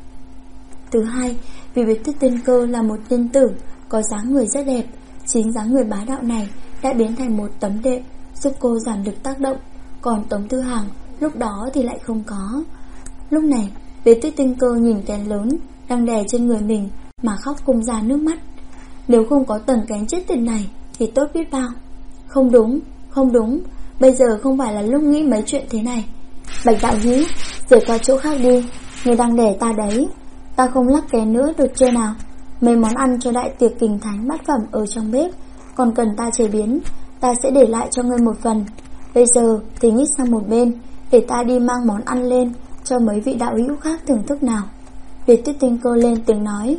Thứ hai, vì Biệt Tuyết Tinh Cơ là một nhân tử có dáng người rất đẹp. Chính dáng người bá đạo này đã biến thành một tấm đệm giúp cô giảm được tác động. Còn Tống Tư Hàng lúc đó thì lại không có. Lúc này Biệt Tuyết Tinh Cơ nhìn kén lớn đang đè trên người mình mà khóc không ra nước mắt. Nếu không có tầng kén chết tiệt này thì tốt biết bao. Không đúng, bây giờ không phải là lúc nghĩ mấy chuyện thế này. Bạch đạo hữu, rời qua chỗ khác đi, người đang đè ta đấy. Ta không lắc kén nữa được chưa nào? Mấy món ăn cho đại tiệc Kình Thánh bát phẩm ở trong bếp còn cần ta chế biến, ta sẽ để lại cho ngươi một phần. Bây giờ thì nhích sang một bên, để ta đi mang món ăn lên cho mấy vị đạo hữu khác thưởng thức nào. Biệt Tuyết Tinh Cơ lên tiếng nói.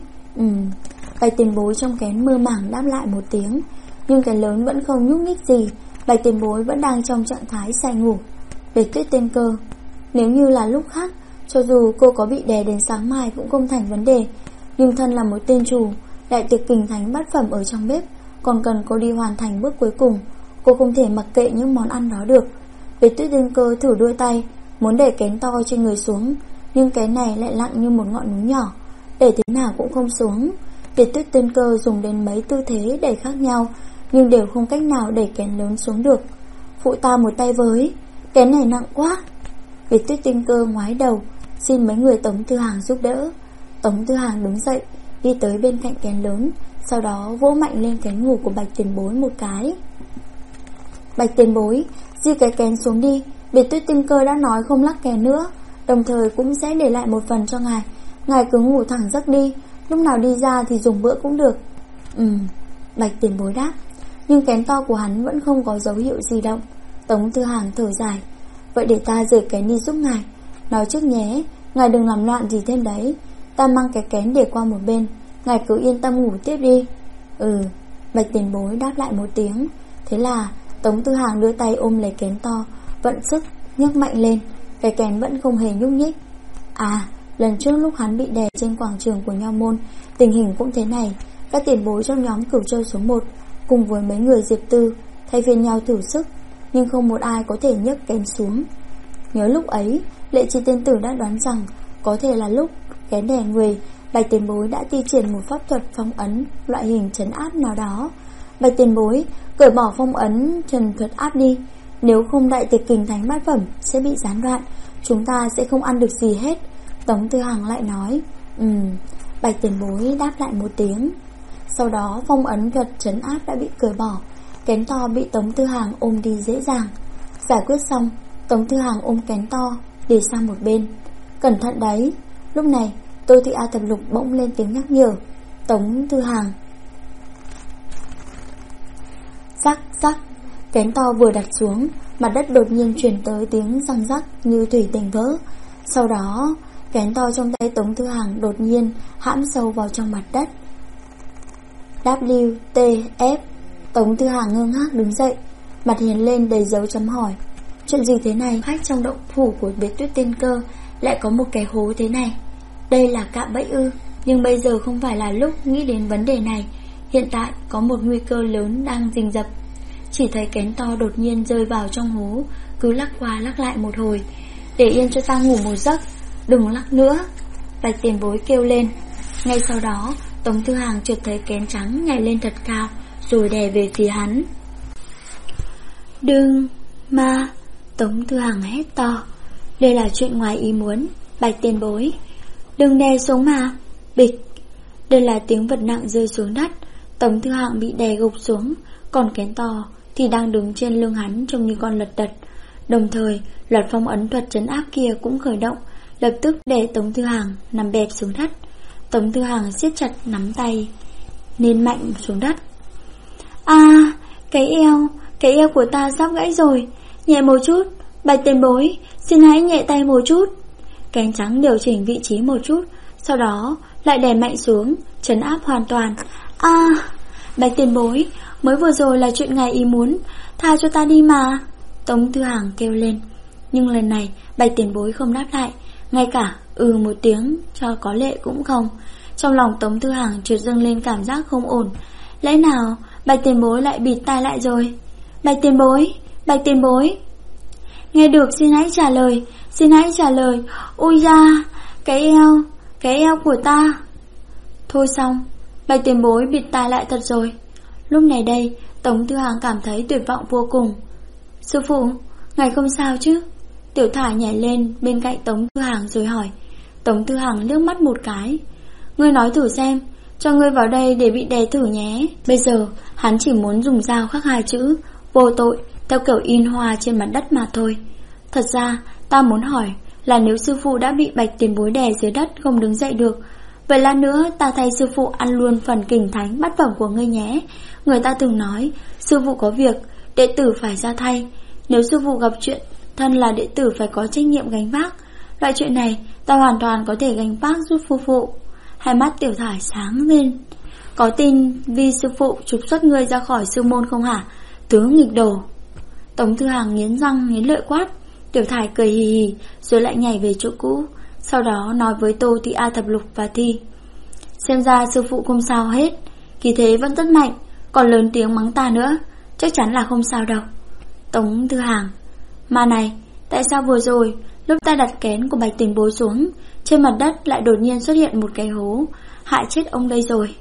Bạch Tiền Bối trong kén mơ màng đáp lại một tiếng, nhưng cái lớn vẫn không nhúc nhích gì. Bạch Tiền Bối vẫn đang trong trạng thái say ngủ. Biệt Tuyết Tinh Cơ, nếu như là lúc khác, cho dù cô có bị đè đến sáng mai cũng không thành vấn đề, nhưng thân là một tên chủ đại tiệc Kình Thánh bát phẩm ở trong bếp, còn cần cô đi hoàn thành bước cuối cùng. Cô không thể mặc kệ những món ăn đó được. Biệt Tuyết Tinh Cơ thử đôi tay muốn để kén to trên người xuống, nhưng kén này lại nặng như một ngọn núi nhỏ, để thế nào cũng không xuống. Biệt Tuyết Tinh Cơ dùng đến mấy tư thế đẩy khác nhau, nhưng đều không cách nào đẩy kén lớn xuống được. Phụ ta một tay với, kén này nặng quá. Biệt Tuyết Tinh Cơ ngoái đầu xin mấy người Tống Tư Hàng giúp đỡ. Tống Tư Hàng đứng dậy đi tới bên cạnh kén lớn, sau đó vỗ mạnh lên kén ngủ của Bạch Tiền Bối một cái. Bạch Tiền Bối, di cái kén xuống đi. Biệt Tuyết Tinh Cơ đã nói không lắc kén nữa, đồng thời cũng sẽ để lại một phần cho ngài. Ngài cứ ngủ thẳng giấc đi, lúc nào đi ra thì dùng bữa cũng được. Bạch Tiền Bối đáp. Nhưng kén to của hắn vẫn không có dấu hiệu di động. Tống Tư Hàng thở dài. Vậy để ta rời kén đi giúp ngài. Nói trước nhé, ngài đừng làm loạn gì thêm đấy. Ta mang cái kén để qua một bên, ngài cứ yên tâm ngủ tiếp đi. Bạch Tiền Bối đáp lại một tiếng. Thế là Tống Tư Hàng đưa tay ôm lấy kén to, vận sức nhấc mạnh lên. Cái kén vẫn không hề nhúc nhích. Lần trước lúc hắn bị đè trên quảng trường của Nho Môn, tình hình cũng thế này. Các tiền bối trong nhóm Cửu Châu số 1 cùng với mấy người Diệp Tư thay phiên nhau thử sức, nhưng không một ai có thể nhấc kén xuống. Nhớ lúc ấy Lệ Chi tiên tử đã đoán rằng có thể là lúc kén đè người, Bạch Tiền Bối đã thi triển một pháp thuật phong ấn loại hình trấn áp nào đó. Bạch Tiền Bối, cởi bỏ phong ấn trần thuật áp đi, nếu không đại tiệc Kình Thánh bát phẩm sẽ bị gián đoạn, chúng ta sẽ không ăn được gì hết. Tống Tư Hàng lại nói. Bạch Tiền Bối đáp lại một tiếng. Sau đó phong ấn thuật trấn áp đã bị cởi bỏ, kén to bị Tống Tư Hàng ôm đi dễ dàng. Giải quyết xong, Tống Tư Hàng ôm kén to để sang một bên. Cẩn thận đấy. Lúc này Tô Thị A Thập Lục bỗng lên tiếng nhắc nhở Tống Tư Hàng. Rắc rắc, kén to vừa đặt xuống, mặt đất đột nhiên truyền tới tiếng răng rắc như thủy tinh vỡ. Sau đó kén to trong tay Tống Tư Hàng đột nhiên hãm sâu vào trong mặt đất. WTF. Tống Tư Hàng ngơ ngác đứng dậy, mặt hiền lên đầy dấu chấm hỏi. Chuyện gì thế này? Khách trong động phủ của Biệt Tuyết Tiên Cơ lại có một cái hố thế này. Đây là cạm bẫy ư? Nhưng bây giờ không phải là lúc nghĩ đến vấn đề này. Hiện tại có một nguy cơ lớn đang rình rập. Chỉ thấy kén to đột nhiên rơi vào trong hố, cứ lắc qua lắc lại một hồi. Để yên cho ta ngủ một giấc, đừng lắc nữa, Bạch Tiền Bối kêu lên. Ngay sau đó Tống Thư Hàng chợt thấy kén trắng nhảy lên thật cao, rồi đè về phía hắn. Đừng mà, Tống Thư Hàng hét to. Đây là chuyện ngoài ý muốn, Bạch Tiền Bối, đừng đè xuống mà. Bịch, đây là tiếng vật nặng rơi xuống đất. Tống Thư Hàng bị đè gục xuống, còn kén to thì đang đứng trên lưng hắn trông như con lật đật. Đồng thời luật phong ấn thuật trấn áp kia cũng khởi động, lập tức để Tống Thư Hàng nằm bẹp xuống đất. Tống Thư Hàng siết chặt nắm tay nên mạnh xuống đất. Cái eo của ta sắp gãy rồi, nhẹ một chút, Bạch Tiền Bối, xin hãy nhẹ tay một chút. Kén trắng điều chỉnh vị trí một chút, sau đó lại đè mạnh xuống, trấn áp hoàn toàn. Bạch Tiền Bối, mới vừa rồi là chuyện ngài ý muốn, tha cho ta đi mà, Tống Thư Hàng kêu lên. Nhưng lần này Bạch Tiền Bối không đáp lại, ngay cả một tiếng cho có lệ cũng không. Trong lòng Tống Thư Hàng chợt dâng lên cảm giác không ổn. Lẽ nào Bạch Tiền Bối lại bịt tai lại rồi? Bạch Tiền Bối, Bạch Tiền Bối, nghe được xin hãy trả lời, xin hãy trả lời. Ôi da, cái eo của ta. Thôi xong, Bạch Tiền Bối bịt tai lại thật rồi. Lúc này đây Tống Thư Hàng cảm thấy tuyệt vọng vô cùng. Sư phụ, ngài không sao chứ? Tiểu Thải nhảy lên bên cạnh Tống Thư Hàng rồi hỏi. Tống Thư Hàng liếc mắt một cái. Ngươi nói thử xem, cho ngươi vào đây để bị đè thử nhé. Bây giờ hắn chỉ muốn dùng dao khắc hai chữ vô tội theo kiểu in hoa trên mặt đất mà thôi. Thật ra ta muốn hỏi là nếu sư phụ đã bị Bạch Tiền Bối đè dưới đất không đứng dậy được, vậy là nữa ta thay sư phụ ăn luôn phần kình thánh bát phẩm của ngươi nhé. Người ta từng nói sư phụ có việc, đệ tử phải ra thay. Nếu sư phụ gặp chuyện, thân là đệ tử phải có trách nhiệm gánh vác. Loại chuyện này ta hoàn toàn có thể gánh vác giúp sư phụ. Hai mắt Tiểu Thải sáng lên. Có tin vì sư phụ trục xuất ngươi ra khỏi sư môn không hả, tướng nghịch đồ? Tống Thư Hàng nghiến răng nghiến lợi quát. Tiểu Thải cười hì hì rồi lại nhảy về chỗ cũ. Sau đó nói với Tô Thị A Thập Lục và Thi. Xem ra sư phụ không sao hết, khí thế vẫn rất mạnh, còn lớn tiếng mắng ta nữa, chắc chắn là không sao đâu. Tống Thư Hàng, mà này, tại sao vừa rồi lúc ta đặt kén của Bạch Tiền Bối xuống, trên mặt đất lại đột nhiên xuất hiện một cái hố, hại chết ông đây rồi.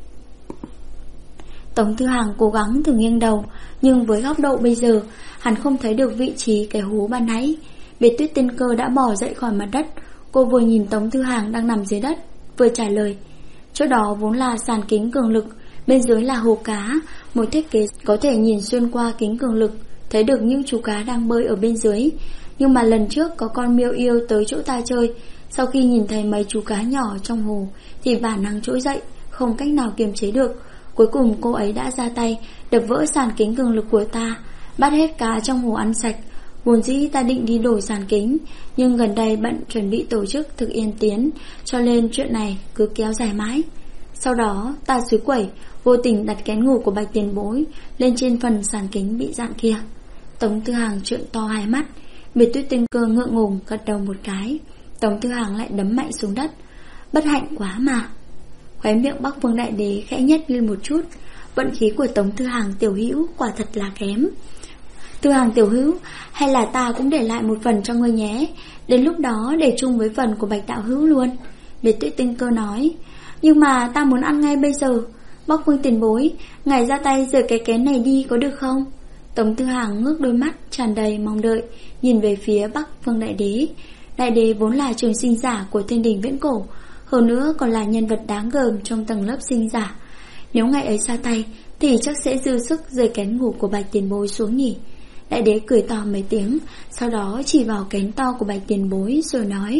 Tống Thư Hàng cố gắng thử nghiêng đầu, nhưng với góc độ bây giờ hắn không thấy được vị trí cái hố ban nãy. Biệt Tuyết Tiên Cơ đã bò dậy khỏi mặt đất. Cô vừa nhìn Tống Thư Hàng đang nằm dưới đất, vừa trả lời. Chỗ đó vốn là sàn kính cường lực, bên dưới là hồ cá, một thiết kế có thể nhìn xuyên qua kính cường lực, thấy được những chú cá đang bơi ở bên dưới. Nhưng mà lần trước có con miêu yêu tới chỗ ta chơi, sau khi nhìn thấy mấy chú cá nhỏ trong hồ thì bản năng trỗi dậy, không cách nào kiềm chế được. Cuối cùng cô ấy đã ra tay đập vỡ sàn kính cường lực của ta, bắt hết cá trong hồ ăn sạch. Vốn dĩ ta định đi đổi sàn kính, nhưng gần đây bận chuẩn bị tổ chức thực yên tiến, cho nên chuyện này cứ kéo dài mãi. Sau đó ta xúi quẩy, vô tình đặt kén ngủ của Bạch Tiền Bối lên trên phần sàn kính bị dạn kia. Tống Thư Hàng trợn to hai mắt. Biệt Tuyết Tiên Cơ ngượng ngùng gật đầu một cái. Tống Thư Hàng lại đấm mạnh xuống đất. Bất hạnh quá mà. Khóe miệng Bắc Vương Đại Đế khẽ nhếch lên một chút. Vận khí của Tống Thư Hàng tiểu hữu quả thật là kém. Thư Hàng tiểu hữu, hay là ta cũng để lại một phần cho ngươi nhé, đến lúc đó để chung với phần của Bạch đạo hữu luôn. Biệt Tuyết Tiên Cơ nói. Nhưng mà ta muốn ăn ngay bây giờ. Bắc Vương Tiền Bối, ngài ra tay rời cái kén này đi có được không? Tống Thư Hàng ngước đôi mắt tràn đầy mong đợi, nhìn về phía Bắc Vương Đại Đế. Đại Đế vốn là trường sinh giả của Thiên Đình Viễn Cổ, hơn nữa còn là nhân vật đáng gờm trong tầng lớp sinh giả. Nếu ngày ấy ra tay thì chắc sẽ dư sức rời kén ngủ của Bạch Tiền Bối xuống nhỉ. Đại Đế cười to mấy tiếng, sau đó chỉ vào kén to của Bạch Tiền Bối rồi nói.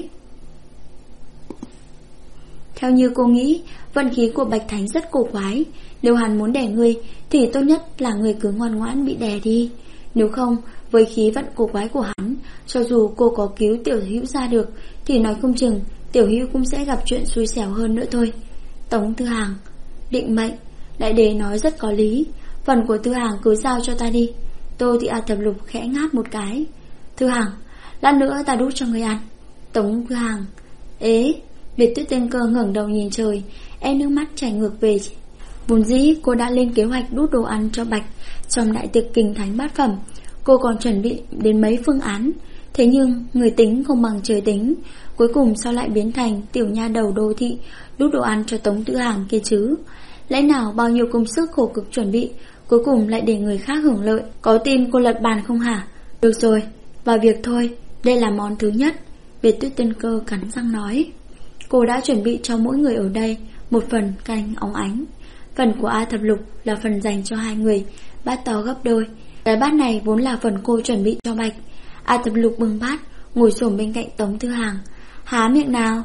Theo như cô nghĩ, vận khí của Bạch Thánh rất cổ quái. Nếu hắn muốn đè ngươi thì tốt nhất là ngươi cứ ngoan ngoãn bị đè đi. Nếu không, với khí vận cổ quái của hắn, cho dù cô có cứu tiểu hữu ra được thì nói không chừng tiểu hữu cũng sẽ gặp chuyện xui xẻo hơn nữa thôi. Tống Thư Hàng, định mệnh, Đại Đế nói rất có lý. Phần của Thư Hàng cứ giao cho ta đi. Tô Thị A Thập Lục khẽ ngáp một cái. Thư Hàng, lát nữa ta đút cho người ăn. Tống Thư Hàng, ế. Biệt Tuyết Tiên Cơ ngẩng đầu nhìn trời, em nước mắt chảy ngược về Vốn dĩ cô đã lên kế hoạch đút đồ ăn cho Bạch trong đại tiệc kinh thánh bát phẩm. Cô còn chuẩn bị đến mấy phương án. Thế nhưng người tính không bằng trời tính, cuối cùng sao lại biến thành tiểu nha đầu đô thị đút đồ ăn cho Tống Tư Hàng kia chứ? Lẽ nào bao nhiêu công sức khổ cực chuẩn bị, cuối cùng lại để người khác hưởng lợi? Có tin cô lật bàn không hả? Được rồi, vào việc thôi. Đây là món thứ nhất, Biệt Tuyết Tiên Cơ cắn răng nói. Cô đã chuẩn bị cho mỗi người ở đây một phần canh óng ánh. Phần của A Thập Lục là phần dành cho hai người, bát to gấp đôi. Cái bát này vốn là phần cô chuẩn bị cho Bạch. A Thập Lục bưng bát, ngồi xổm bên cạnh Tống Tư Hàng. Há miệng nào?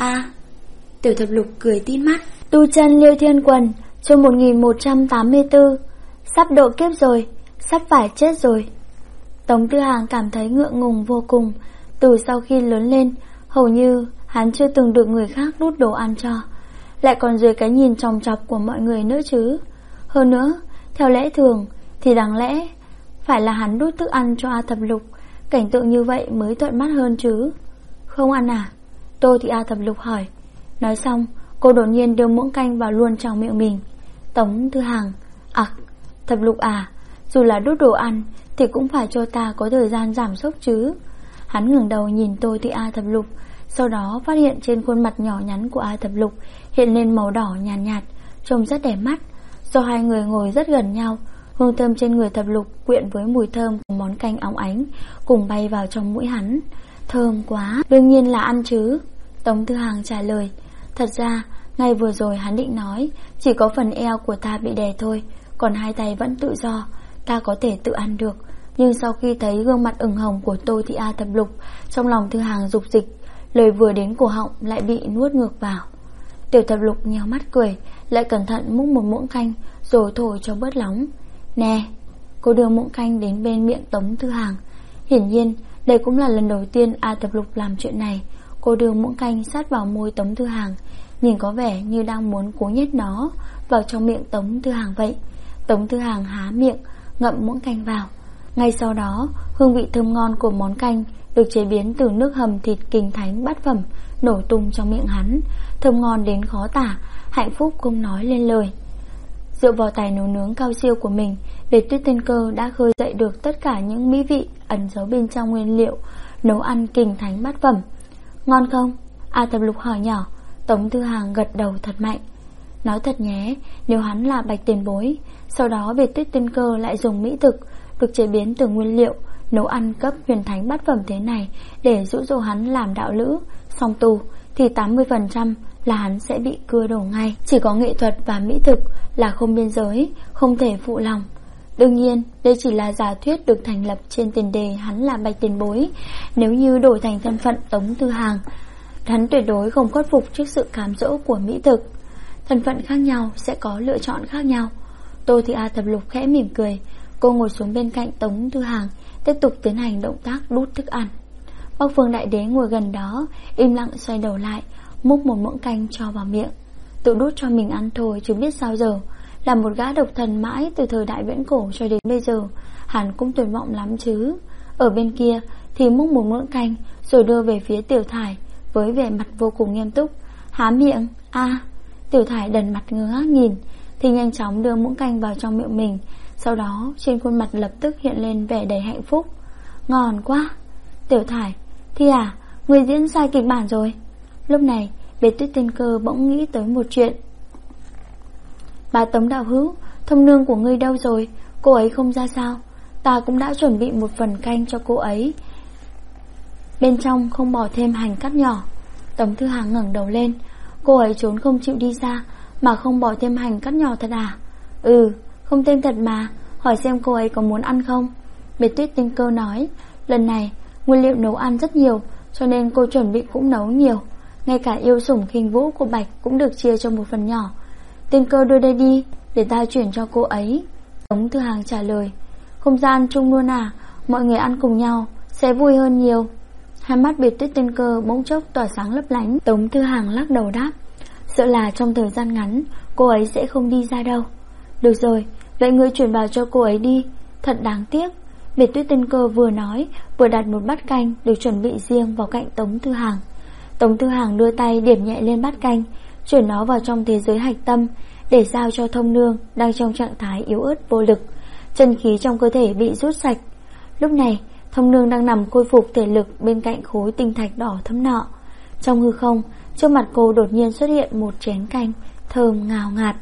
Tiểu Thập Lục cười tít mắt. Tu chân Liêu Thiên Quần, chương 1184. Sắp độ kiếp rồi, sắp phải chết rồi. Tống Tư Hàng cảm thấy ngượng ngùng vô cùng. Từ sau khi lớn lên, hầu như hắn chưa từng được người khác đút đồ ăn cho, lại còn dưới cái nhìn chòng chọc của mọi người nữa chứ. Hơn nữa, theo lẽ thường thì đáng lẽ phải là hắn đút thức ăn cho A Thập Lục. Cảnh tượng như vậy mới thuận mắt hơn chứ. Không ăn à? Tô Thị A Thập Lục hỏi. Nói xong, cô đột nhiên đưa muỗng canh vào luôn trong miệng mình. Tống Tư Hàng: Thập Lục à, dù là đút đồ ăn thì cũng phải cho ta có thời gian giảm sốc chứ. Hắn ngẩng đầu nhìn Tô Thị A Thập Lục, sau đó phát hiện trên khuôn mặt nhỏ nhắn của A Thập Lục hiện lên màu đỏ nhàn nhạt, trông rất đẹp mắt. Do hai người ngồi rất gần nhau, hương thơm trên người Thập Lục quyện với mùi thơm của món canh óng ánh cùng bay vào trong mũi hắn. Thơm quá, đương nhiên là ăn chứ. Tống Tư Hàng trả lời. Thật ra, ngay vừa rồi hắn định nói chỉ có phần eo của ta bị đè thôi, còn hai tay vẫn tự do, ta có thể tự ăn được. Nhưng sau khi thấy gương mặt ửng hồng của Tô Thị A Thập Lục, trong lòng Tư Hàng dục dịch, lời vừa đến cổ họng lại bị nuốt ngược vào. Tiểu Thập Lục nheo mắt cười, lại cẩn thận múc một muỗng canh rồi thổi cho bớt nóng. Nè, cô đưa muỗng canh đến bên miệng Tống Tư Hàng. Hiển nhiên đây cũng là lần đầu tiên A Thập Lục làm chuyện này. Cô đưa muỗng canh sát vào môi Tống Tư Hàng, nhìn có vẻ như đang muốn cố nhét nó vào trong miệng Tống Tư Hàng vậy. Tống Tư Hàng há miệng ngậm muỗng canh vào. Ngay sau đó, hương vị thơm ngon của món canh được chế biến từ nước hầm thịt kinh thánh bát phẩm nổ tung trong miệng hắn, thơm ngon đến khó tả, hạnh phúc không nói lên lời. Dựa vào tài nấu nướng cao siêu của mình, Biệt Tuyết Tiên Cơ đã khơi dậy được tất cả những mỹ vị ẩn giấu bên trong nguyên liệu nấu ăn kinh thánh bát phẩm. Ngon không? A Thập Lục hỏi nhỏ. Tống Tư Hàng gật đầu thật mạnh. Nói thật nhé, nếu hắn là Bạch tiền bối, sau đó Biệt Tuyết Tiên Cơ lại dùng mỹ thực được chế biến từ nguyên liệu nấu ăn cấp huyền thánh bát phẩm thế này để dụ dỗ hắn làm đạo lữ song tu, thì 80% là hắn sẽ bị cưa đổ ngay. Chỉ có nghệ thuật và mỹ thực là không biên giới, không thể phụ lòng. Đương nhiên, đây chỉ là giả thuyết được thành lập trên tiền đề hắn là Bạch tiền bối. Nếu như đổi thành thân phận Tống Tư Hàng, hắn tuyệt đối không khuất phục trước sự cám dỗ của mỹ thực. Thân phận khác nhau sẽ có lựa chọn khác nhau. Tô Thị A Thập Lục khẽ mỉm cười. Cô ngồi xuống bên cạnh Tống Tư Hàng, tiếp tục tiến hành động tác đút thức ăn. Bắc Phương Đại Đế ngồi gần đó, im lặng xoay đầu lại, múc một muỗng canh cho vào miệng. Tự đút cho mình ăn thôi chứ biết sao giờ. Là một gã độc thần mãi từ thời đại viễn cổ cho đến bây giờ, hắn cũng tuyệt vọng lắm chứ. Ở bên kia thì múc một muỗng canh rồi đưa về phía Tiểu Thải với vẻ mặt vô cùng nghiêm túc. Há miệng. Tiểu Thải đần mặt ngơ ngác nhìn, thì nhanh chóng đưa muỗng canh vào trong miệng mình. Sau đó trên khuôn mặt lập tức hiện lên vẻ đầy hạnh phúc. Ngon quá. Tiểu Thải: Thi à, người diễn sai kịch bản rồi. Lúc này Biệt Tuyết Tiên Cơ bỗng nghĩ tới một chuyện. Bà Tống đạo hữu, thông nương của ngươi đâu rồi? Cô ấy không ra sao? Ta cũng đã chuẩn bị một phần canh cho cô ấy, bên trong không bỏ thêm hành cắt nhỏ. Tống Tư Hàng ngẩng đầu lên. Cô ấy trốn không chịu đi ra mà không bỏ thêm hành cắt nhỏ thật à? Không thêm thật mà. Hỏi xem cô ấy có muốn ăn không? Biệt Tuyết Tiên Cơ nói. Lần này nguyên liệu nấu ăn rất nhiều, cho nên cô chuẩn bị cũng nấu nhiều. Ngay cả yêu sủng khinh vũ của Bạch cũng được chia cho một phần nhỏ. Tiên Cơ đưa đây đi, để ta chuyển cho cô ấy. Tống Tư Hàng trả lời. Không ra ăn chung luôn à? Mọi người ăn cùng nhau sẽ vui hơn nhiều. Hai mắt Biệt Tuyết Tiên Cơ bỗng chốc tỏa sáng lấp lánh. Tống Tư Hàng lắc đầu đáp. Sợ là trong thời gian ngắn cô ấy sẽ không đi ra đâu. Được rồi, vậy ngươi chuyển vào cho cô ấy đi. Thật đáng tiếc. Biệt Tuyết Tiên Cơ vừa nói vừa đặt một bát canh được chuẩn bị riêng vào cạnh Tống Tư Hàng. Tống Tư Hàng đưa tay điểm nhẹ lên bát canh, chuyển nó vào trong thế giới hạch tâm, để giao cho Thông Nương đang trong trạng thái yếu ớt vô lực, chân khí trong cơ thể bị rút sạch. Lúc này Thông Nương đang nằm khôi phục thể lực bên cạnh khối tinh thạch đỏ thẫm nọ. Trong hư không, trước mặt cô đột nhiên xuất hiện một chén canh thơm ngào ngạt.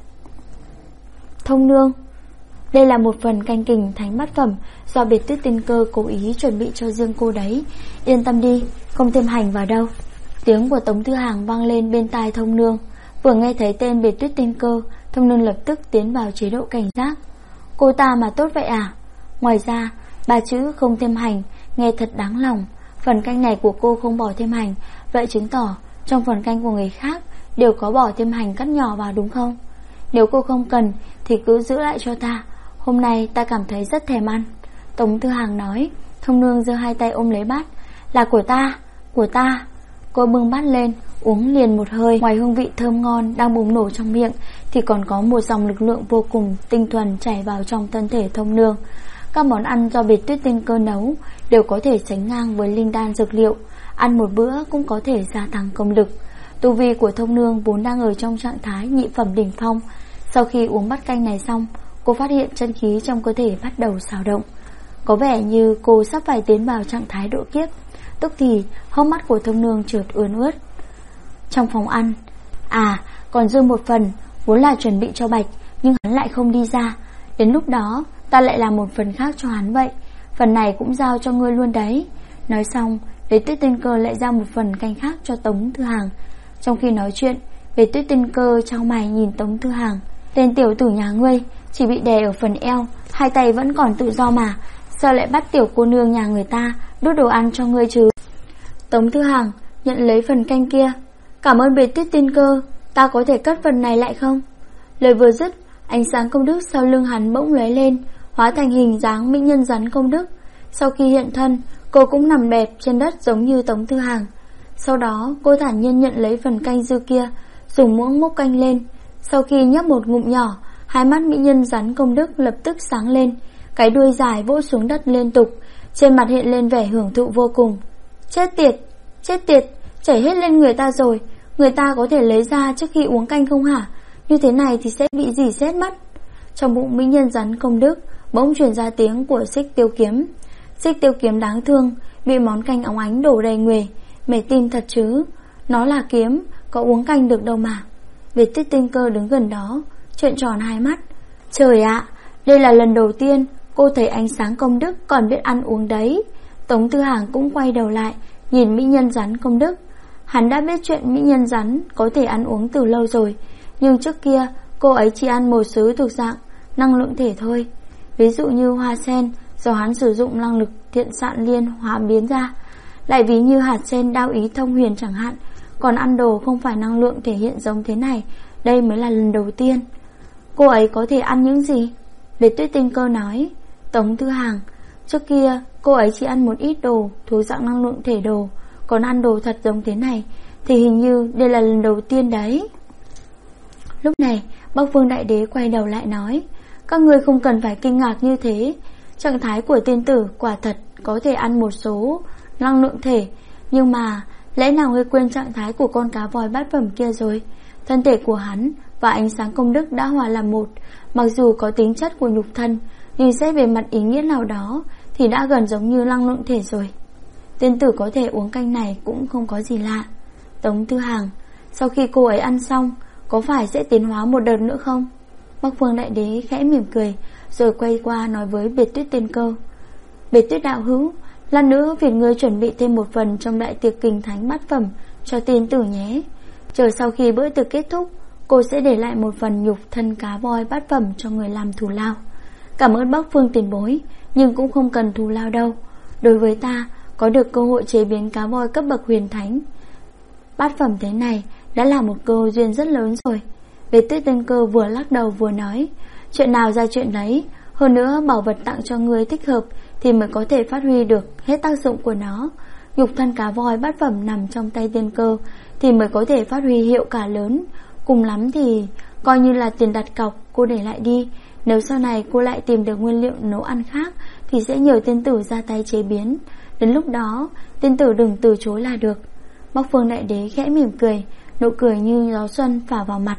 Thông Nương, đây là một phần canh kình thánh bát phẩm do Biệt Tuyết Tiên Cơ cố ý chuẩn bị cho riêng cô đấy. Yên tâm đi, không thêm hành vào đâu. Tiếng của Tống Thư Hàng vang lên bên tai Thông Nương. Vừa nghe thấy tên Biệt Tuyết Tiên Cơ, Thông Nương lập tức tiến vào chế độ cảnh giác. Cô ta mà tốt vậy à? Ngoài ra, 3 chữ không thêm hành nghe thật đáng lòng. Phần canh này của cô không bỏ thêm hành, vậy chứng tỏ trong phần canh của người khác đều có bỏ thêm hành cắt nhỏ vào đúng không? Nếu cô không cần thì cứ giữ lại cho ta, hôm nay ta cảm thấy rất thèm ăn. Tống Thư Hàng nói. Thông Nương giơ hai tay ôm lấy bát. Là của ta, của ta. Cô bưng bát lên, uống liền một hơi. Ngoài hương vị thơm ngon đang bùng nổ trong miệng thì còn có một dòng lực lượng vô cùng tinh thuần chảy vào trong thân thể Thông Nương. Các món ăn do Biệt Tuyết Tiên Cơ nấu đều có thể sánh ngang với linh đan dược liệu, ăn một bữa cũng có thể gia tăng công lực. Tu vi của Thông Nương vốn đang ở trong trạng thái nhị phẩm đỉnh phong. Sau khi uống bát canh này xong, cô phát hiện chân khí trong cơ thể bắt đầu xào động. Có vẻ như cô sắp phải tiến vào trạng thái độ kiếp. Tức thì hốc mắt của Thông Nương chợt ươn ướt. Trong phòng ăn, còn dư một phần vốn là chuẩn bị cho Bạch, nhưng hắn lại không đi ra. Đến lúc đó ta lại làm một phần khác cho hắn vậy. Phần này cũng giao cho ngươi luôn đấy. Nói xong, Biệt Tuyết Tiên Cơ lại giao một phần canh khác cho Tống Thư Hàng. Trong khi nói chuyện, Biệt Tuyết Tiên Cơ chau mày nhìn Tống Thư Hàng. Tên tiểu tử nhà ngươi chỉ bị đè ở phần eo, hai tay vẫn còn tự do mà, sao lại bắt tiểu cô nương nhà người ta đút đồ ăn cho ngươi chứ? Tống Thư Hàng nhận lấy phần canh kia. Cảm ơn Biệt Tuyết Tiên Cơ, ta có thể cất phần này lại không? Lời vừa dứt, ánh sáng công đức sau lưng hắn bỗng lóe lên, hóa thành hình dáng mỹ nhân rắn công đức. Sau khi hiện thân, cô cũng nằm đẹp trên đất giống như Tống Thư Hàng. Sau đó cô thản nhiên nhận lấy phần canh dư kia, dùng muỗng múc canh lên. Sau khi nhấp một ngụm nhỏ, hai mắt mỹ nhân rắn công đức lập tức sáng lên, cái đuôi dài vỗ xuống đất liên tục, trên mặt hiện lên vẻ hưởng thụ vô cùng. Chết tiệt, chảy hết lên người ta rồi, người ta có thể lấy ra trước khi uống canh không hả? Như thế này thì sẽ bị dỉ xét mất. Trong bụng mỹ nhân rắn công đức bỗng truyền ra tiếng của Xích Tiêu Kiếm. Xích Tiêu Kiếm đáng thương, bị món canh óng ánh đổ đầy người. Mẹ tin thật chứ, nó là kiếm, có uống canh được đâu mà. Biệt Tuyết Tiên Cơ đứng gần đó, trợn tròn hai mắt. Trời ạ, đây là lần đầu tiên cô thấy ánh sáng công đức còn biết ăn uống đấy. Tống Thư Hàng cũng quay đầu lại, nhìn mỹ nhân rắn công đức. Hắn đã biết chuyện mỹ nhân rắn có thể ăn uống từ lâu rồi, nhưng trước kia cô ấy chỉ ăn một số thuộc dạng năng lượng thể thôi. Ví dụ như hoa sen do hắn sử dụng năng lực thiện xạn liên hóa biến ra, lại ví như hạt sen đao ý thông huyền chẳng hạn. Còn ăn đồ không phải năng lượng thể hiện giống thế này, đây mới là lần đầu tiên. Cô ấy có thể ăn những gì? Biệt Tuyết Tiên Cơ nói. Tống Thư Hàng, trước kia cô ấy chỉ ăn một ít đồ thuộc dạng năng lượng thể đồ, còn ăn đồ thật giống thế này thì hình như đây là lần đầu tiên đấy. Lúc này Bắc Vương Đại Đế quay đầu lại nói, các ngươi không cần phải kinh ngạc như thế. Trạng thái của tiên tử quả thật có thể ăn một số năng lượng thể, nhưng mà lẽ nào ngươi quên trạng thái của con cá voi bát phẩm kia rồi? Thân thể của hắn và ánh sáng công đức đã hòa làm một. Mặc dù có tính chất của nhục thân, nhưng xét về mặt ý nghĩa nào đó thì đã gần giống như năng lượng thể rồi. Tiên tử có thể uống canh này cũng không có gì lạ. Tống Thư Hàng, sau khi cô ấy ăn xong, có phải sẽ tiến hóa một đợt nữa không? Bắc Vương Đại Đế khẽ mỉm cười, rồi quay qua nói với Biệt Tuyết Tiên Cơ. Biệt Tuyết đạo hữu, lát nữa việc ngươi chuẩn bị thêm một phần trong đại tiệc kinh thánh bát phẩm cho tiên tử nhé. Chờ sau khi bữa tiệc kết thúc, cô sẽ để lại một phần nhục thân cá voi bát phẩm cho người làm thù lao. Cảm ơn Bắc Phương tiền bối, nhưng cũng không cần thù lao đâu. Đối với ta, có được cơ hội chế biến cá voi cấp bậc huyền thánh bát phẩm thế này đã là một cơ hội duyên rất lớn rồi. Biệt Tuyết Tiên Cơ vừa lắc đầu vừa nói, chuyện nào ra chuyện đấy. Hơn nữa bảo vật tặng cho người thích hợp thì mới có thể phát huy được hết tác dụng của nó. Nhục thân cá voi bát phẩm nằm trong tay Tiên Cơ thì mới có thể phát huy hiệu quả lớn. Cùng lắm thì coi như là tiền đặt cọc cô để lại đi. Nếu sau này cô lại tìm được nguyên liệu nấu ăn khác thì sẽ nhờ tiên tử ra tay chế biến. Đến lúc đó tiên tử đừng từ chối là được. Bắc Phương Đại Đế khẽ mỉm cười, nụ cười như gió xuân phả vào mặt.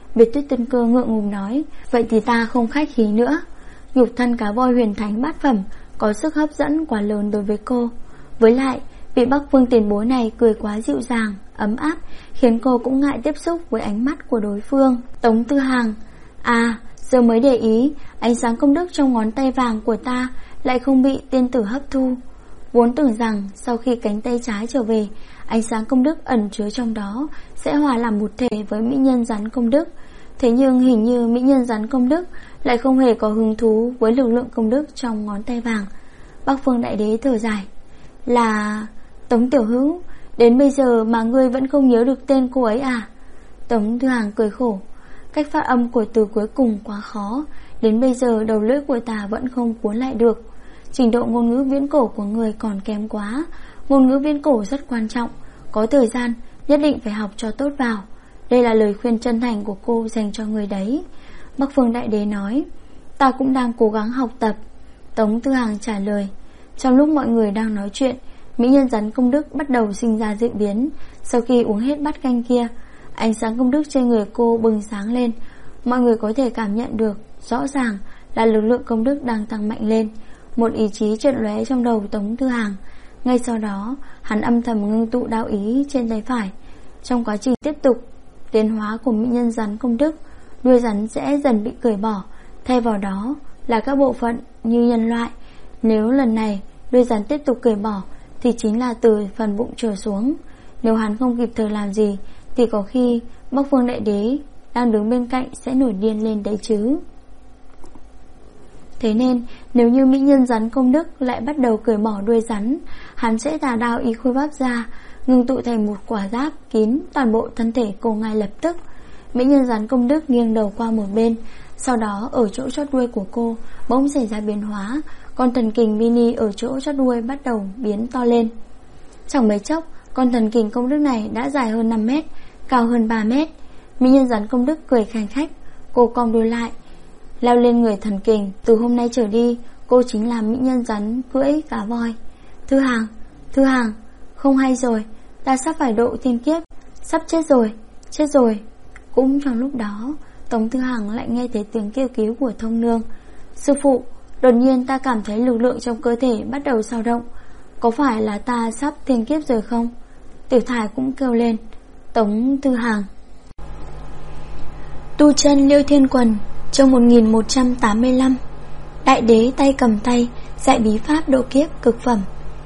Biệt Tuyết Tân Cơ ngượng ngùng nói, vậy thì ta không khách khí nữa. Nhục thân cá voi huyền thánh bát phẩm có sức hấp dẫn quá lớn đối với cô. Với lại, vị Bắc Phương tiền bối này cười quá dịu dàng, ấm áp, khiến cô cũng ngại tiếp xúc với ánh mắt của đối phương. Tống Tư Hằng: à, giờ mới để ý, ánh sáng công đức trong ngón tay vàng của ta lại không bị tiên tử hấp thu. Vốn tưởng rằng sau khi cánh tay trái trở về, ánh sáng công đức ẩn chứa trong đó sẽ hòa làm một thể với mỹ nhân rắn công đức. Thế nhưng hình như mỹ nhân rắn công đức lại không hề có hứng thú với lực lượng công đức trong ngón tay vàng. Bắc Phương Đại Đế thở dài: là Tống tiểu hữu, đến bây giờ mà ngươi vẫn không nhớ được tên cô ấy à? Tống Tư Hằng cười khổ: cách phát âm của từ cuối cùng quá khó, đến bây giờ đầu lưỡi của ta vẫn không cuốn lại được. Trình độ ngôn ngữ viễn cổ của người còn kém quá. Ngôn ngữ viễn cổ rất quan trọng, có thời gian nhất định phải học cho tốt vào. Đây là lời khuyên chân thành của cô dành cho người đấy. Bắc Phương Đại Đế nói: ta cũng đang cố gắng học tập. Tống Tư Hằng trả lời. Trong lúc mọi người đang nói chuyện, mỹ nhân rắn công đức bắt đầu sinh ra dị biến. Sau khi uống hết bát canh kia, ánh sáng công đức trên người cô bừng sáng lên. Mọi người có thể cảm nhận được rõ ràng là lực lượng công đức đang tăng mạnh lên. Một ý chí chợt lóe trong đầu Tống Tư Hằng. Ngay sau đó, hắn âm thầm ngưng tụ đạo ý trên tay phải. Trong quá trình tiếp tục tiến hóa của mỹ nhân rắn công đức, đuôi rắn sẽ dần bị cởi bỏ, thay vào đó là các bộ phận như nhân loại. Nếu lần này đuôi rắn tiếp tục cởi bỏ thì chính là từ phần bụng trở xuống. Nếu hắn không kịp thời làm gì thì có khi Bắc Phương Đại Đế đang đứng bên cạnh sẽ nổi điên lên đấy chứ. Thế nên nếu như mỹ nhân rắn công đức lại bắt đầu cởi bỏ đuôi rắn, hắn sẽ tà đao ý khôi bắp ra, ngưng tụ thành một quả giáp kín toàn bộ thân thể cô ngay lập tức. Mỹ nhân rắn công đức nghiêng đầu qua một bên, sau đó ở chỗ chót đuôi của cô bỗng xảy ra biến hóa. Con thần kình mini ở chỗ chót đuôi bắt đầu biến to lên. Chẳng mấy chốc, con thần kình công đức này đã dài hơn 5 mét, cao hơn 3 mét. Mỹ nhân rắn công đức cười khanh khách. Cô cong đuôi lại, leo lên người thần kình. Từ hôm nay trở đi, cô chính là mỹ nhân rắn cưỡi cá voi. Thư Hằng, không hay rồi, ta sắp phải độ thiên kiếp, sắp chết rồi. Cũng trong lúc đó, Tống Thư Hằng lại nghe thấy tiếng kêu cứu của Thông Nương. Sư phụ, đột nhiên ta cảm thấy lực lượng trong cơ thể bắt đầu dao động, có phải là ta sắp thiên kiếp rồi không? Tiểu Thải cũng kêu lên. Tống Thư Hằng. Tu chân Liêu Thiên Quần, chương 1185. Đại đế tay cầm tay dạy bí pháp độ kiếp cực phẩm.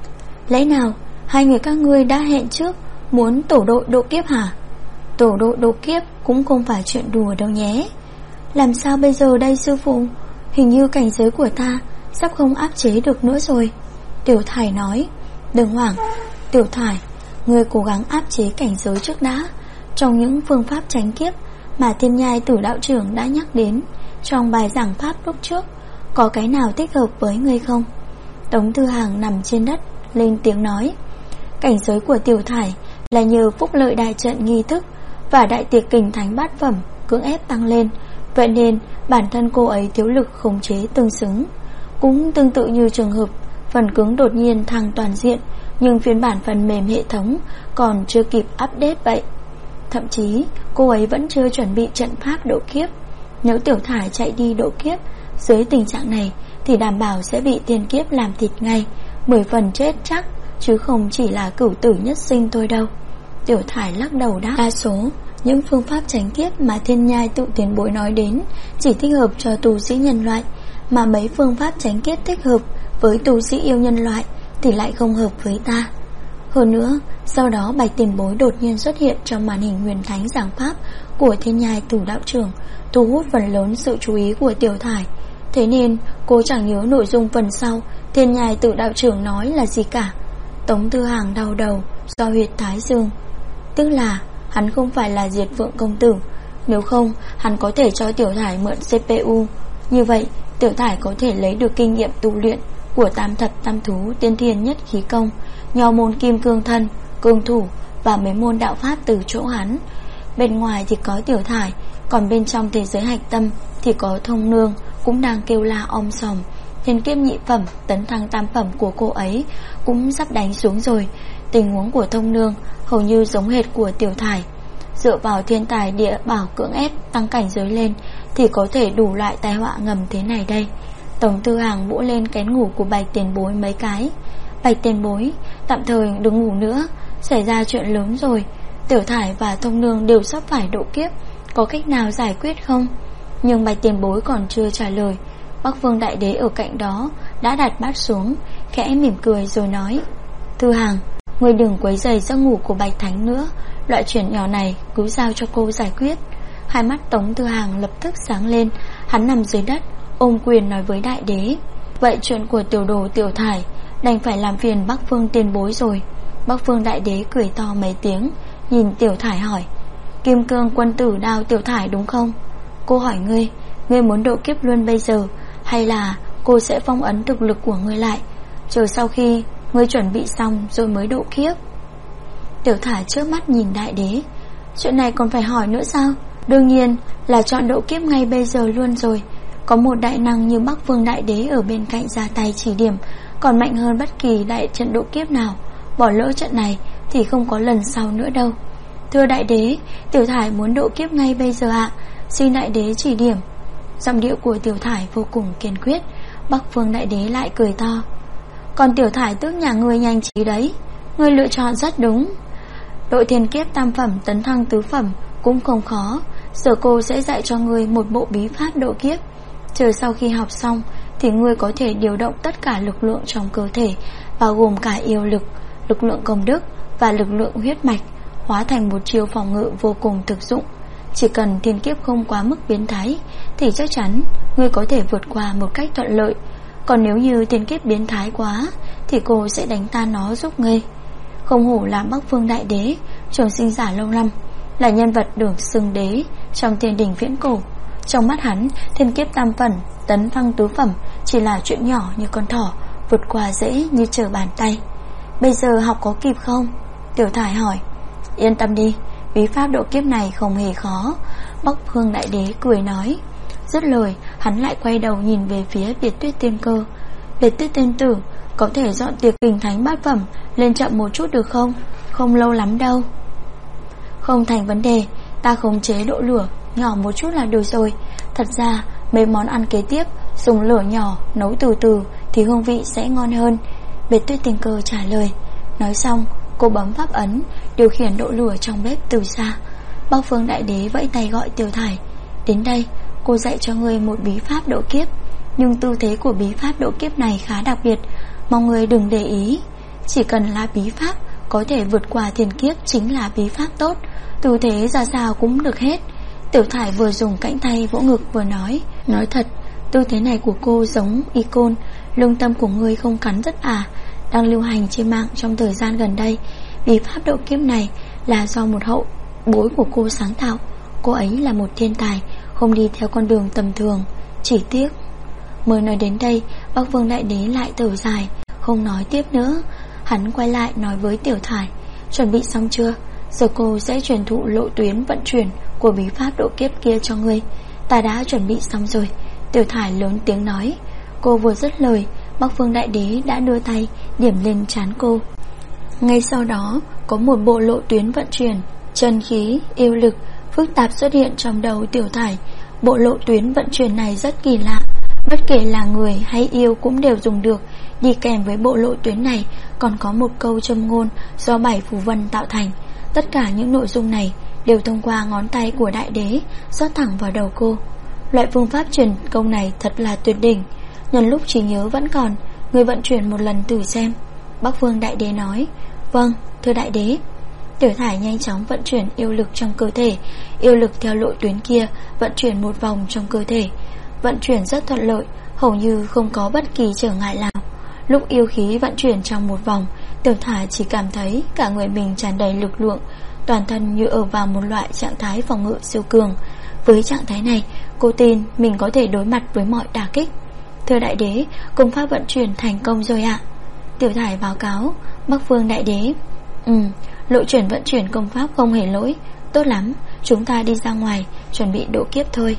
Lẽ nào hai người các ngươi đã hẹn trước muốn tổ đội độ kiếp hả? Tổ đội độ kiếp cũng không phải chuyện đùa đâu nhé. Làm sao bây giờ đây sư phụ? Hình như cảnh giới của ta sắp không áp chế được nữa rồi. Tiểu Thải nói. Đừng hoảng, Tiểu Thải, ngươi cố gắng áp chế cảnh giới trước đã. Trong những phương pháp tránh kiếp mà Thiên Nhai Tử đạo trưởng đã nhắc đến trong bài giảng pháp lúc trước, có cái nào thích hợp với ngươi không? Tống Thư Hằng nằm trên đất lên tiếng nói. Cảnh giới của Tiểu Thải là nhờ phúc lợi đại trận nghi thức và đại tiệc kình thánh bát phẩm cưỡng ép tăng lên, vậy nên bản thân cô ấy thiếu lực khống chế tương xứng. Cũng tương tự như trường hợp phần cứng đột nhiên thăng toàn diện, nhưng phiên bản phần mềm hệ thống còn chưa kịp update vậy. Thậm chí cô ấy vẫn chưa chuẩn bị trận pháp độ kiếp. Nếu Tiểu Thải chạy đi độ kiếp dưới tình trạng này thì đảm bảo sẽ bị thiên kiếp làm thịt ngay, 10 phần chết chắc, chứ không chỉ là cửu tử nhất sinh thôi đâu. Tiểu Thải lắc đầu đáp. Đa số những phương pháp tránh kiếp mà Thiên Nhai Tự tiền bối nói đến chỉ thích hợp cho tu sĩ nhân loại, mà mấy phương pháp tránh kiếp thích hợp với tu sĩ yêu nhân loại thì lại không hợp với ta. Hơn nữa, sau đó Bạch tiền bối đột nhiên xuất hiện trong màn hình huyền thánh giảng pháp của Thiên Nhai Tử đạo trưởng, thu hút phần lớn sự chú ý của Tiểu Thải. Thế nên cô chẳng nhớ nội dung phần sau Thiên Nhai Tử đạo trưởng nói là gì cả. Tống Thư Hằng đau đầu do huyệt thái dương. Tức là hắn không phải là Diệt Phượng công tử. Nếu không, hắn có thể cho Tiểu Thải mượn CPU. Như vậy Tiểu Thải có thể lấy được kinh nghiệm tu luyện của tam thập tam thú tiên thiên nhất khí công, nho môn kim cương thân, cương thủ và mấy môn đạo pháp từ chỗ hắn. Bên ngoài thì có Tiểu Thải, còn bên trong thế giới hạch tâm thì có Thông Nương cũng đang kêu la om sòm. Thiên kiếp nhị phẩm tấn thăng tam phẩm của cô ấy cũng sắp đánh xuống rồi. Tình huống của Thông Nương hầu như giống hệt của Tiểu Thải. dựa vào thiên tài địa bảo cưỡng ép tăng cảnh giới lên thì có thể đủ loại tai họa ngầm thế này đây. Tống Tư Hàng vỗ lên kén ngủ của Bạch tiền bối mấy cái. Bạch tiền bối, tạm thời đừng ngủ nữa, xảy ra chuyện lớn rồi. Tiểu Thải và Thông Nương đều sắp phải độ kiếp, có cách nào giải quyết không? Nhưng Bạch tiền bối còn chưa trả lời. Bắc Vương Đại Đế ở cạnh đó đã đặt bát xuống, khẽ mỉm cười rồi nói: Thư Hàng, ngươi đừng quấy rầy giấc ngủ của Bạch Thánh nữa, loại chuyện nhỏ này cứ giao cho cô giải quyết. Hai mắt Tống Tư Hàng lập tức sáng lên. Hắn nằm dưới đất ôm quyền nói với Đại Đế: Vậy chuyện của tiểu đồ Tiểu Thải đành phải làm phiền Bắc Phương tiền bối rồi. Bắc Phương Đại Đế cười to mấy tiếng, nhìn Tiểu Thải hỏi: Kim Cương quân tử đao Tiểu Thải đúng không? Cô hỏi ngươi muốn độ kiếp luôn bây giờ, hay là cô sẽ phong ấn thực lực của ngươi lại, chờ sau khi ngươi chuẩn bị xong rồi mới độ kiếp? Tiểu Thải trước mắt nhìn Đại Đế: Chuyện này còn phải hỏi nữa sao? Đương nhiên là chọn độ kiếp ngay bây giờ luôn rồi. Có một đại năng như Bắc Vương Đại Đế ở bên cạnh ra tay chỉ điểm, còn mạnh hơn bất kỳ đại trận độ kiếp nào. Bỏ lỡ trận này thì không có lần sau nữa đâu. Thưa Đại Đế, Tiểu Thải muốn độ kiếp ngay bây giờ ạ, xin Đại Đế chỉ điểm. Giọng điệu của Tiểu Thải vô cùng kiên quyết. Bắc Vương Đại Đế lại cười to: Còn Tiểu Thải tức nhà ngươi nhanh trí đấy, ngươi lựa chọn rất đúng. Độ thiên kiếp tam phẩm tấn thăng tứ phẩm cũng không khó. Giờ cô sẽ dạy cho ngươi một bộ bí pháp độ kiếp. Chờ sau khi học xong thì ngươi có thể điều động tất cả lực lượng trong cơ thể, bao gồm cả yêu lực, lực lượng công đức và lực lượng huyết mạch, hóa thành một chiêu phòng ngự vô cùng thực dụng. Chỉ cần thiên kiếp không quá mức biến thái thì chắc chắn ngươi có thể vượt qua một cách thuận lợi. Còn nếu như thiên kiếp biến thái quá thì cô sẽ đánh tan nó giúp ngươi. Không hổ là Bắc Phương Đại Đế, trường sinh giả lâu năm, là nhân vật được xưng đế trong thiên đình viễn cổ. Trong mắt hắn, thiên kiếp tam phẩm tấn thăng tứ phẩm chỉ là chuyện nhỏ như con thỏ, vượt qua dễ như trở bàn tay. Bây giờ học có kịp không? Tiểu Thải hỏi. Yên tâm đi, bí pháp độ kiếp này không hề khó, Bắc Phương Đại Đế cười nói. Dứt lời, hắn lại quay đầu nhìn về phía Biệt Tuyết Tiên Cơ. Biệt Tuyết Tiên Tử, có thể dọn tiệc Kình Thánh bát phẩm lên chậm một chút được không? Không lâu lắm đâu. Không thành vấn đề, ta khống chế độ lửa nhỏ một chút là được rồi. Thật ra mấy món ăn kế tiếp dùng lửa nhỏ nấu từ từ thì hương vị sẽ ngon hơn, Biệt Tuyết Tiên Cơ trả lời. Nói xong, cô bấm pháp ấn điều khiển độ lửa trong bếp từ xa. Bắc Phương Đại Đế vẫy tay gọi Tiểu Thải: Đến đây, cô dạy cho ngươi một bí pháp độ kiếp. Nhưng tư thế của bí pháp độ kiếp này khá đặc biệt, mong ngươi đừng để ý. Chỉ cần là bí pháp có thể vượt qua thiên kiếp chính là bí pháp tốt, tư thế ra sao cũng được hết. Tiểu Thải vừa dùng cánh tay vỗ ngực vừa nói: Nói thật, tư thế này của cô giống icon, lương tâm của ngươi không cắn rất đang lưu hành trên mạng trong thời gian gần đây. Bí pháp độ kiếp này là do một hậu bối của cô sáng tạo. Cô ấy là một thiên tài, không đi theo con đường tầm thường. Chỉ tiếc. Mới nói đến đây, Bắc Vương Đại Đế lại thở dài, không nói tiếp nữa. Hắn quay lại nói với Tiểu Thải: Chuẩn bị xong chưa? Giờ cô sẽ truyền thụ lộ tuyến vận chuyển của bí pháp độ kiếp kia cho ngươi. Ta đã chuẩn bị xong rồi, Tiểu Thải lớn tiếng nói. Cô vừa dứt lời, Bắc Vương Đại Đế đã đưa tay điểm lên trán cô. Ngay sau đó, có một bộ lộ tuyến vận chuyển chân khí, yêu lực phức tạp xuất hiện trong đầu Tiểu Thải. Bộ lộ tuyến vận chuyển này rất kỳ lạ, bất kể là người hay yêu cũng đều dùng được. Đi kèm với bộ lộ tuyến này còn có một câu châm ngôn do 7 phù vân tạo thành. Tất cả những nội dung này đều thông qua ngón tay của Đại Đế rót thẳng vào đầu cô. Loại phương pháp truyền công này thật là tuyệt đỉnh. Nhân lúc trí nhớ vẫn còn, người vận chuyển một lần thử xem, Bắc Vương Đại Đế nói. Vâng, thưa Đại Đế. Tiểu Thải nhanh chóng vận chuyển yêu lực trong cơ thể. Yêu lực theo lộ tuyến kia vận chuyển một vòng trong cơ thể. Vận chuyển rất thuận lợi, hầu như không có bất kỳ trở ngại nào. Lúc yêu khí vận chuyển trong một vòng, Tiểu Thải chỉ cảm thấy cả người mình tràn đầy lực lượng, toàn thân như ở vào một loại trạng thái phòng ngự siêu cường. Với trạng thái này, cô tin mình có thể đối mặt với mọi đả kích. Thưa Đại Đế, công pháp vận chuyển thành công rồi ạ. Tiểu Thải báo cáo. Bắc Vương Đại Đế: Lộ chuyển vận chuyển công pháp không hề lỗi. Tốt lắm, chúng ta đi ra ngoài chuẩn bị độ kiếp thôi.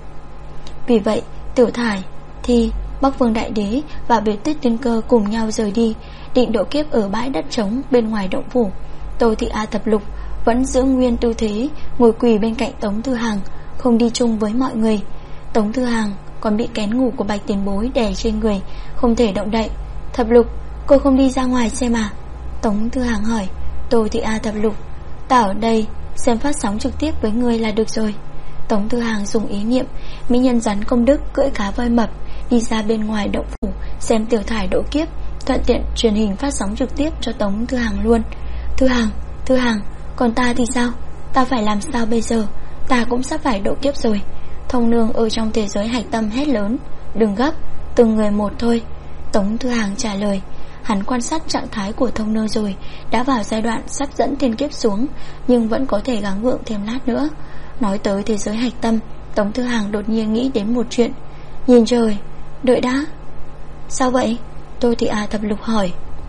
Vì vậy, Tiểu Thải, Thi, Bắc Vương Đại Đế và Biệt Tuyết Tiên Cơ cùng nhau rời đi, định độ kiếp ở bãi đất trống bên ngoài động phủ. Tô Thị A Tập Lục vẫn giữ nguyên tư thế, ngồi quỳ bên cạnh Tống Thư Hàng, không đi chung với mọi người. Tống Thư Hàng còn bị kén ngủ của Bạch tiền bối đè trên người, không thể động đậy. Thập Lục, cô không đi ra ngoài xem à? Tống Thư Hàng hỏi. Tô Thị A. Thập Lục, ta ở đây xem phát sóng trực tiếp với ngươi là được rồi. Tống Thư Hàng dùng ý niệm mỹ nhân rắn công đức cưỡi cá voi mập đi ra bên ngoài động phủ xem Tiểu Thải độ kiếp, thuận tiện truyền hình phát sóng trực tiếp cho Tống Thư Hàng luôn. Thư Hàng, còn ta thì sao? Ta phải làm sao bây giờ? Ta cũng sắp phải độ kiếp rồi. Thông Nương ở trong thế giới hạch tâm hét lớn. Đừng gấp, từng người một thôi. Tống Thư Hàng trả lời. Hắn quan sát trạng thái của Thông Nương rồi, đã vào giai đoạn sắp dẫn thiên kiếp xuống, nhưng vẫn có thể gắng gượng thêm lát nữa. Nói tới thế giới hạch tâm, Tống Thư Hàng đột nhiên nghĩ đến một chuyện. Nhìn trời, đợi đã. Sao vậy? Tô Thị A. Thập Lục hỏi.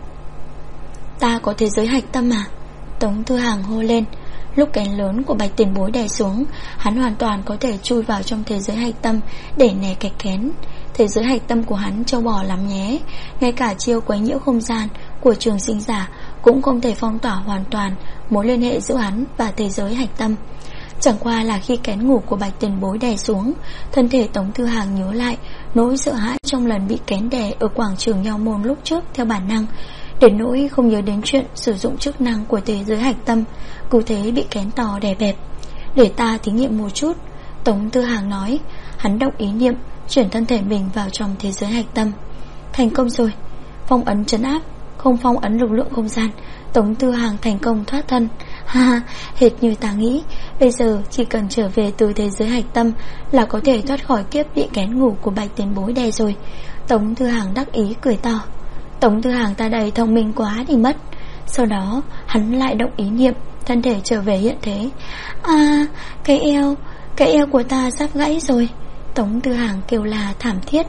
Ta có thế giới hạch tâm à? Tống Thư Hàng hô lên. Lúc kén lớn của Bạch tiền bối đè xuống, hắn hoàn toàn có thể chui vào trong thế giới hạch tâm để né cái kén. Thế giới hạch tâm của hắn trâu bò lắm nhé. Ngay cả chiêu quấy nhiễu không gian của Trường Sinh Giả cũng không thể phong tỏa hoàn toàn mối liên hệ giữa hắn và thế giới hạch tâm. Chẳng qua là khi kén ngủ của Bạch tiền bối đè xuống, thân thể Tống Thư Hàng nhớ lại nỗi sợ hãi trong lần bị kén đè ở quảng trường Nho Môn lúc trước theo bản năng, đến nỗi không nhớ đến chuyện sử dụng chức năng của thế giới hạch tâm, cứ thế bị kén to đè bẹp. Để ta thí nghiệm một chút, Tống Thư Hàng nói. Hắn động ý niệm chuyển thân thể mình vào trong thế giới hạch tâm. Thành công rồi. Phong ấn trấn áp, không phong ấn lực lượng không gian. Tống Thư Hàng thành công thoát thân. Ha, hệt như ta nghĩ. Bây giờ chỉ cần trở về từ thế giới hạch tâm là có thể thoát khỏi kiếp bị kén ngủ của Bạch tiền bối đè rồi. Tống Thư Hàng đắc ý cười to. Tống Thư Hàng ta đầy thông minh quá đi mất. Sau đó hắn lại động ý niệm, thân thể trở về hiện thế. À, cái eo của ta sắp gãy rồi. Tống Thư Hàng kêu la thảm thiết.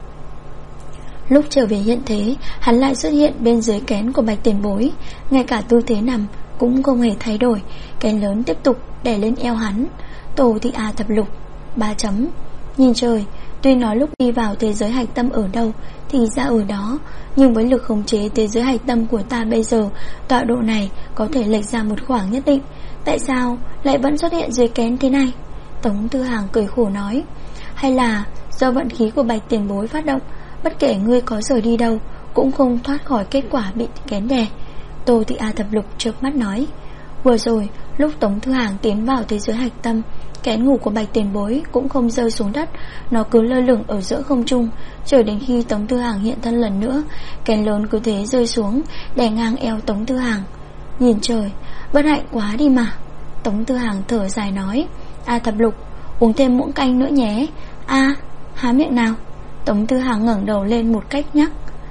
Lúc trở về hiện thế, hắn lại xuất hiện bên dưới kén của Bạch tiền bối. Ngay cả tư thế nằm cũng không hề thay đổi. Kén lớn tiếp tục đè lên eo hắn. Tô Thị A. Thập Lục 3 chấm. Nhìn trời, tuy nói lúc đi vào thế giới hạch tâm ở đâu thì ra ở đó, nhưng với lực khống chế thế giới hạch tâm của ta bây giờ, tọa độ này có thể lệch ra một khoảng nhất định. Tại sao lại vẫn xuất hiện dưới kén thế này? Tống Thư Hàng cười khổ nói. Hay là do vận khí của Bạch tiền bối phát động, bất kể ngươi có rời đi đâu cũng không thoát khỏi kết quả bị kén đè. Tô Thị A. Thập Lục chớp mắt nói. Vừa rồi lúc Tống Thư Hàng tiến vào thế giới hạch tâm, kén ngủ của Bạch tiền bối cũng không rơi xuống đất, nó cứ lơ lửng ở giữa không trung. Chờ đến khi Tống Thư Hàng hiện thân lần nữa, kén lớn cứ thế rơi xuống, đè ngang eo Tống Thư Hàng. Nhìn trời, bất hạnh quá đi mà. Tống Thư Hàng thở dài nói. A. Thập Lục, uống thêm muỗng canh nữa nhé. A. Há miệng nào. Tống Thư Hàng ngẩng đầu lên một cách nhắc.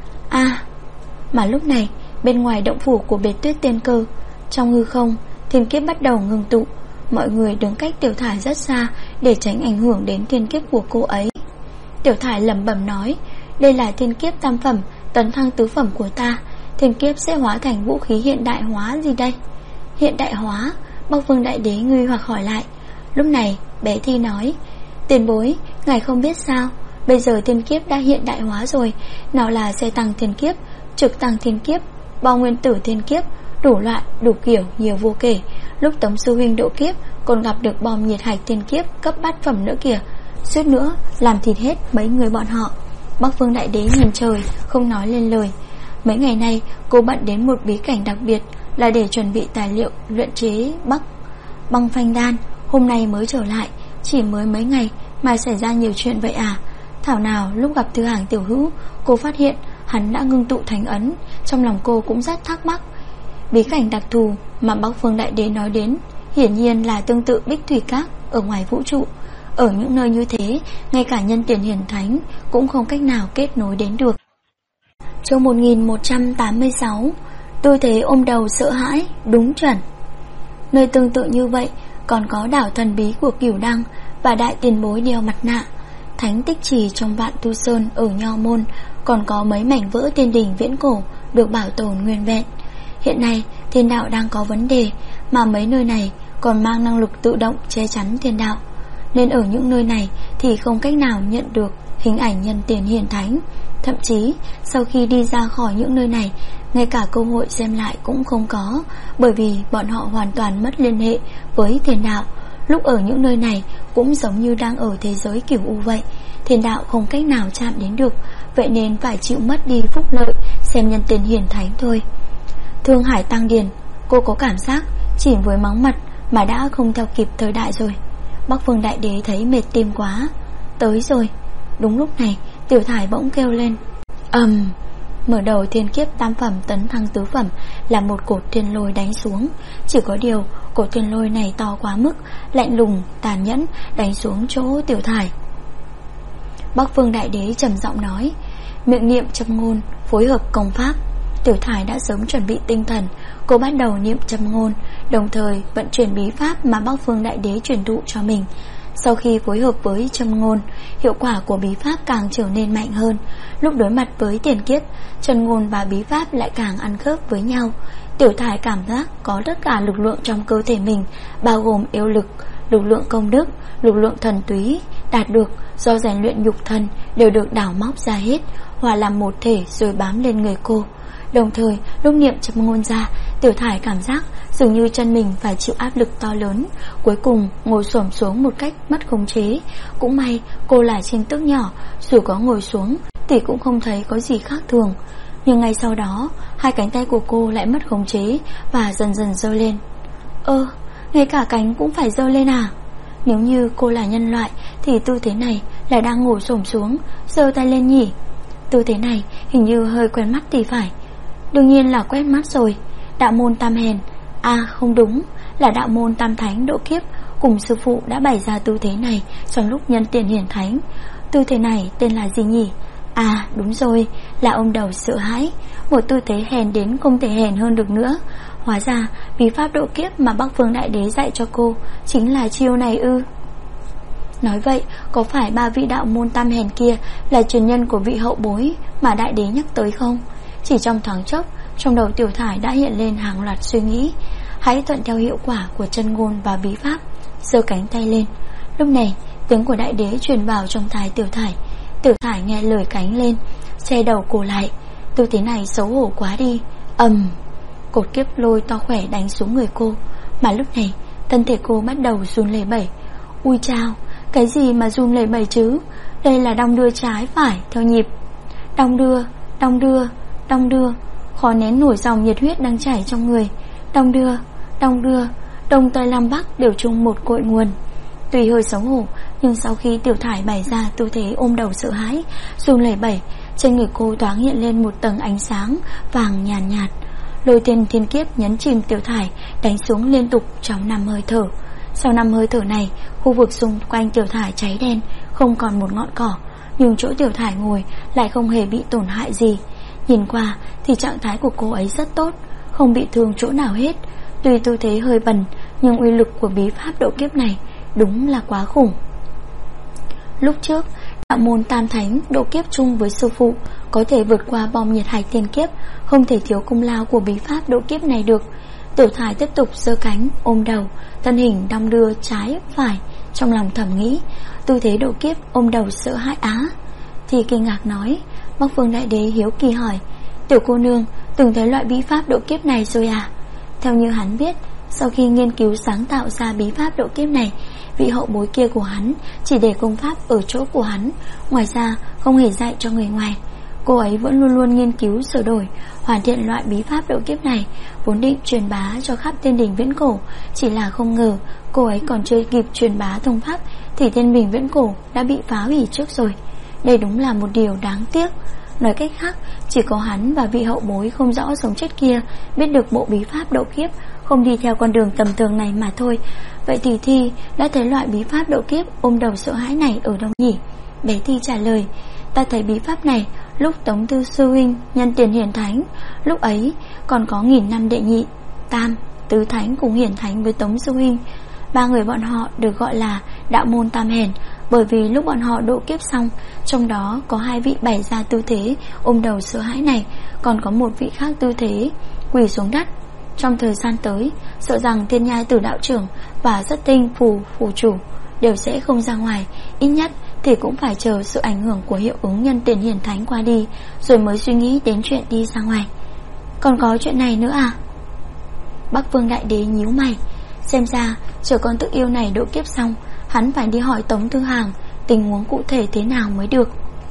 A. Mà lúc này bên ngoài động phủ của Bệt Tuyết Tiên Cơ, trong hư không, thiên kiếp bắt đầu ngừng tụ. Mọi người đứng cách Tiểu Thải rất xa để tránh ảnh hưởng đến thiên kiếp của cô ấy. Tiểu Thải lẩm bẩm nói. Đây là thiên kiếp tam phẩm, tấn thăng tứ phẩm của ta. Thiên kiếp sẽ hóa thành vũ khí hiện đại hóa gì đây? Hiện đại hóa? Bắc Vương Đại Đế nghi hoặc hỏi lại. Lúc này bé Thi nói. Tiền bối, ngài không biết sao, bây giờ thiên kiếp đã hiện đại hóa rồi. Nào là xe tăng thiên kiếp, trực tăng thiên kiếp, bom nguyên tử thiên kiếp, đủ loại, đủ kiểu, nhiều vô kể. Lúc Tống sư huynh độ kiếp còn gặp được bom nhiệt hạch thiên kiếp cấp bát phẩm nữa kìa, suýt nữa làm thịt hết mấy người bọn họ. Bắc Vương Đại Đế nhìn trời, không nói lên lời. Mấy ngày nay cô bận đến một bí cảnh đặc biệt, là để chuẩn bị tài liệu luyện chế băng phanh đan. Hôm nay mới trở lại, chỉ mới mấy ngày mà xảy ra nhiều chuyện vậy à? Thảo nào lúc gặp Thư Hàng tiểu hữu, cô phát hiện hắn đã ngưng tụ thành ấn. Trong lòng cô cũng rất thắc mắc. Bí cảnh đặc thù mà Bắc Phương Đại Đế nói đến hiển nhiên là tương tự Bích Thủy Các ở ngoài vũ trụ. Ở những nơi như thế, ngay cả nhân tiền hiển thánh cũng không cách nào kết nối đến được. Chương 1186. Tư thế ôm đầu sợ hãi, đúng chuẩn. Nơi tương tự như vậy còn có đảo thần bí của Cửu Đăng và đại tiền bối đeo mặt nạ, thánh tích trì trong Vạn Tu Sơn ở Nho Môn, còn có mấy mảnh vỡ tiên đỉnh viễn cổ được bảo tồn nguyên vẹn. Hiện nay thiên đạo đang có vấn đề, mà mấy nơi này còn mang năng lực tự động che chắn thiên đạo, nên ở những nơi này thì không cách nào nhận được hình ảnh nhân tiền hiển thánh. Thậm chí sau khi đi ra khỏi những nơi này, ngay cả cơ hội xem lại cũng không có, bởi vì bọn họ hoàn toàn mất liên hệ với thiên đạo. Lúc ở những nơi này cũng giống như đang ở thế giới cửu u vậy, thiên đạo không cách nào chạm đến được, vậy nên phải chịu mất đi phúc lợi xem nhân tiền hiển thánh thôi. Thương Hải Tăng Điền, cô có cảm giác chỉ với móng mặt mà đã không theo kịp thời đại rồi. Bắc Vương Đại Đế thấy mệt tim quá. Tới rồi. Đúng lúc này Tiểu Thải bỗng kêu lên. Mở đầu thiên kiếp tam phẩm tấn thăng tứ phẩm là một cột thiên lôi đánh xuống. Chỉ có điều cột thiên lôi này to quá mức, lạnh lùng, tàn nhẫn, đánh xuống chỗ Tiểu Thải. Bắc Vương Đại Đế trầm giọng nói, miệng niệm châm ngôn, phối hợp công pháp. Tiểu Thải đã sớm chuẩn bị tinh thần, cô bắt đầu niệm châm ngôn, đồng thời vận chuyển bí pháp mà Bắc Vương Đại Đế truyền thụ cho mình. Sau khi phối hợp với châm ngôn, hiệu quả của bí pháp càng trở nên mạnh hơn. Lúc đối mặt với tiền kiếp, chân ngôn và bí pháp lại càng ăn khớp với nhau. Tiểu Thải cảm giác có tất cả lực lượng trong cơ thể mình, bao gồm yêu lực, lực lượng công đức, lực lượng thần túy đạt được do rèn luyện nhục thân đều được đảo móc ra hết, hòa làm một thể rồi bám lên người cô. Đồng thời lúc niệm châm ngôn ra, Tiểu Thải cảm giác dường như chân mình phải chịu áp lực to lớn, cuối cùng ngồi xổm xuống một cách mất khống chế. Cũng may cô là trên tước nhỏ, dù có ngồi xuống thì cũng không thấy có gì khác thường. Nhưng ngay sau đó, hai cánh tay của cô lại mất khống chế và dần dần giơ lên. Ngay cả cánh cũng phải giơ lên à? Nếu như cô là nhân loại thì tư thế này là đang ngồi xổm xuống, giơ tay lên nhỉ? Tư thế này hình như hơi quen mắt thì phải. Đương nhiên là quen mắt rồi. Đạo môn Tam Hèn, không đúng, là đạo môn Tam Thánh độ kiếp cùng sư phụ đã bày ra tư thế này trong lúc nhân tiền hiển thánh. Tư thế này tên là gì nhỉ? Đúng rồi, là ôm đầu sợ hãi. Một tư thế hèn đến không thể hèn hơn được nữa. Hóa ra bí pháp độ kiếp mà Bắc Vương Đại Đế dạy cho cô chính là chiêu này ư? Nói vậy, có phải ba vị đạo môn Tam Hèn kia là truyền nhân của vị hậu bối mà Đại Đế nhắc tới không? Chỉ trong thoáng chốc, trong đầu Tiểu Thải đã hiện lên hàng loạt suy nghĩ. Hãy thuận theo hiệu quả của chân ngôn và bí pháp, giơ cánh tay lên. Lúc này tiếng của Đại Đế truyền vào trong tai Tiểu Thải. Tiểu Thải nghe lời cánh lên, che đầu cổ lại. Tư thế này xấu hổ quá đi. Cột kiếp lôi to khỏe đánh xuống người cô. Mà lúc này thân thể cô bắt đầu run lẩy bẩy. Ui chao, cái gì mà run lẩy bẩy chứ? Đây là đong đưa trái phải theo nhịp. Đong đưa, đong đưa, đong đưa, khó nén nổi dòng nhiệt huyết đang chảy trong người. Đong đưa, đong đưa, Đông Tây Nam Bắc đều chung một cội nguồn. Tuy hơi xấu hổ, nhưng sau khi Tiểu Thải bày ra tư thế ôm đầu sợ hãi, run lẩy bẩy, trên người cô thoáng hiện lên một tầng ánh sáng vàng nhàn nhạt. Lôi tiên thiên kiếp nhấn chìm Tiểu Thải, đánh xuống liên tục trong 5 hơi thở. Sau 5 hơi thở này, khu vực xung quanh Tiểu Thải cháy đen, không còn một ngọn cỏ, nhưng chỗ Tiểu Thải ngồi lại không hề bị tổn hại gì. Nhìn qua thì trạng thái của cô ấy rất tốt, không bị thương chỗ nào hết. Tuy tư thế hơi bẩn, nhưng uy lực của bí pháp độ kiếp này đúng là quá khủng. Lúc trước, đạo môn Tam Thánh độ kiếp chung với sư phụ, có thể vượt qua bom nhiệt hạch tiền kiếp, không thể thiếu công lao của bí pháp độ kiếp này được. Tiểu Thải tiếp tục giơ cánh, ôm đầu, thân hình đong đưa trái phải, trong lòng thầm nghĩ, tư thế độ kiếp ôm đầu sợ hãi á. Thì kinh ngạc nói, Bắc Vương Đại Đế hiếu kỳ hỏi, tiểu cô nương từng thấy loại bí pháp độ kiếp này rồi à? Theo như hắn biết, sau khi nghiên cứu sáng tạo ra bí pháp độ kiếp này, vị hậu bối kia của hắn chỉ để công pháp ở chỗ của hắn, ngoài ra không hề dạy cho người ngoài. Cô ấy vẫn luôn luôn nghiên cứu sửa đổi, hoàn thiện loại bí pháp độ kiếp này, vốn định truyền bá cho khắp Thiên Đình Viễn Cổ. Chỉ là không ngờ cô ấy còn chưa kịp truyền bá thông pháp thì Thiên Đình Viễn Cổ đã bị phá hủy trước rồi. Đây đúng là một điều đáng tiếc. Nói cách khác, chỉ có hắn và vị hậu bối không rõ sống chết kia biết được bộ bí pháp độ kiếp, không đi theo con đường tầm thường này mà thôi. Vậy thì Thi đã thấy loại bí pháp độ kiếp ôm đầu sợ hãi này ở đâu nhỉ? Bé Thi trả lời, ta thấy bí pháp này lúc Tống Tư Sư huynh nhân tiền hiển thánh, lúc ấy còn có 1000 năm đệ nhị, tam, tứ thánh cùng hiển thánh với Tống Sư huynh. 3 người bọn họ được gọi là đạo môn Tam Hèn, bởi vì lúc bọn họ độ kiếp xong, trong đó có 2 vị bày ra tư thế ôm đầu sợ hãi này, còn có một vị khác tư thế quỳ xuống đất. Trong thời gian tới, sợ rằng Thiên Nhai Tử đạo trưởng và Rất Tinh phủ chủ đều sẽ không ra ngoài, ít nhất thì cũng phải chờ sự ảnh hưởng của hiệu ứng nhân tiền hiển thánh qua đi, rồi mới suy nghĩ đến chuyện đi ra ngoài. Còn có chuyện này nữa à? Bắc Vương Đại Đế nhíu mày. Xem ra chờ con tự yêu này độ kiếp xong, hắn phải đi hỏi Tống Thư Hàng tình huống cụ thể thế nào mới được.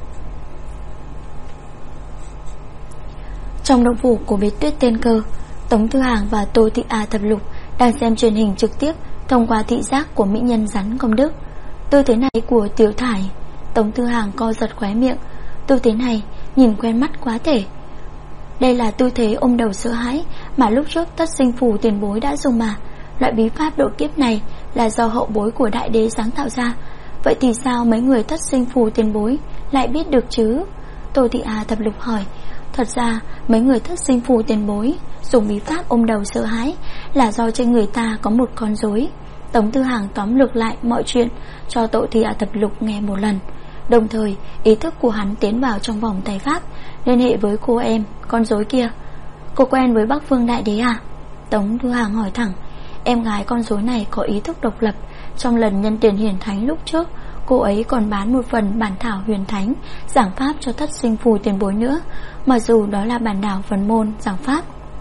Trong động phủ của Bế Tuyết Tiên Cơ, Tống Thư Hàng và Tô Thị A Thập Lục đang xem truyền hình trực tiếp thông qua thị giác của mỹ nhân rắn công đức. Tư thế này của Tiểu Thải, Tống Thư Hàng co giật khóe miệng. Tư thế này nhìn quen mắt quá thể. Đây là tư thế ôm đầu sợ hãi mà lúc trước Thất Sinh Phù tiền bối đã dùng mà. Loại bí pháp độ kiếp này là do hậu bối của Đại Đế sáng tạo ra. Vậy thì sao mấy người Thất Sinh Phù tiền bối lại biết được chứ? Tô Thị A Thập Lục hỏi. Thật ra mấy người Thất Sinh Phù tiền bối dùng bí pháp ôm đầu sợ hãi là do trên người ta có một con rối. Tống Thư Hàng tóm lược lại mọi chuyện cho Tô Thị A Thập Lục nghe một lần. Đồng thời ý thức của hắn tiến vào trong vòng tay pháp, liên hệ với cô em con rối kia. Cô quen với Bắc Vương Đại Đế à? Tống Thư Hàng hỏi thẳng. Em gái con rối này có ý thức độc lập. Trong lần nhân tiền hiển thánh lúc trước, cô ấy còn bán một phần bản thảo huyền thánh giảng pháp cho Thất Sinh Phù tiền bối nữa, mặc dù đó là bản đảo Phật môn giảng pháp.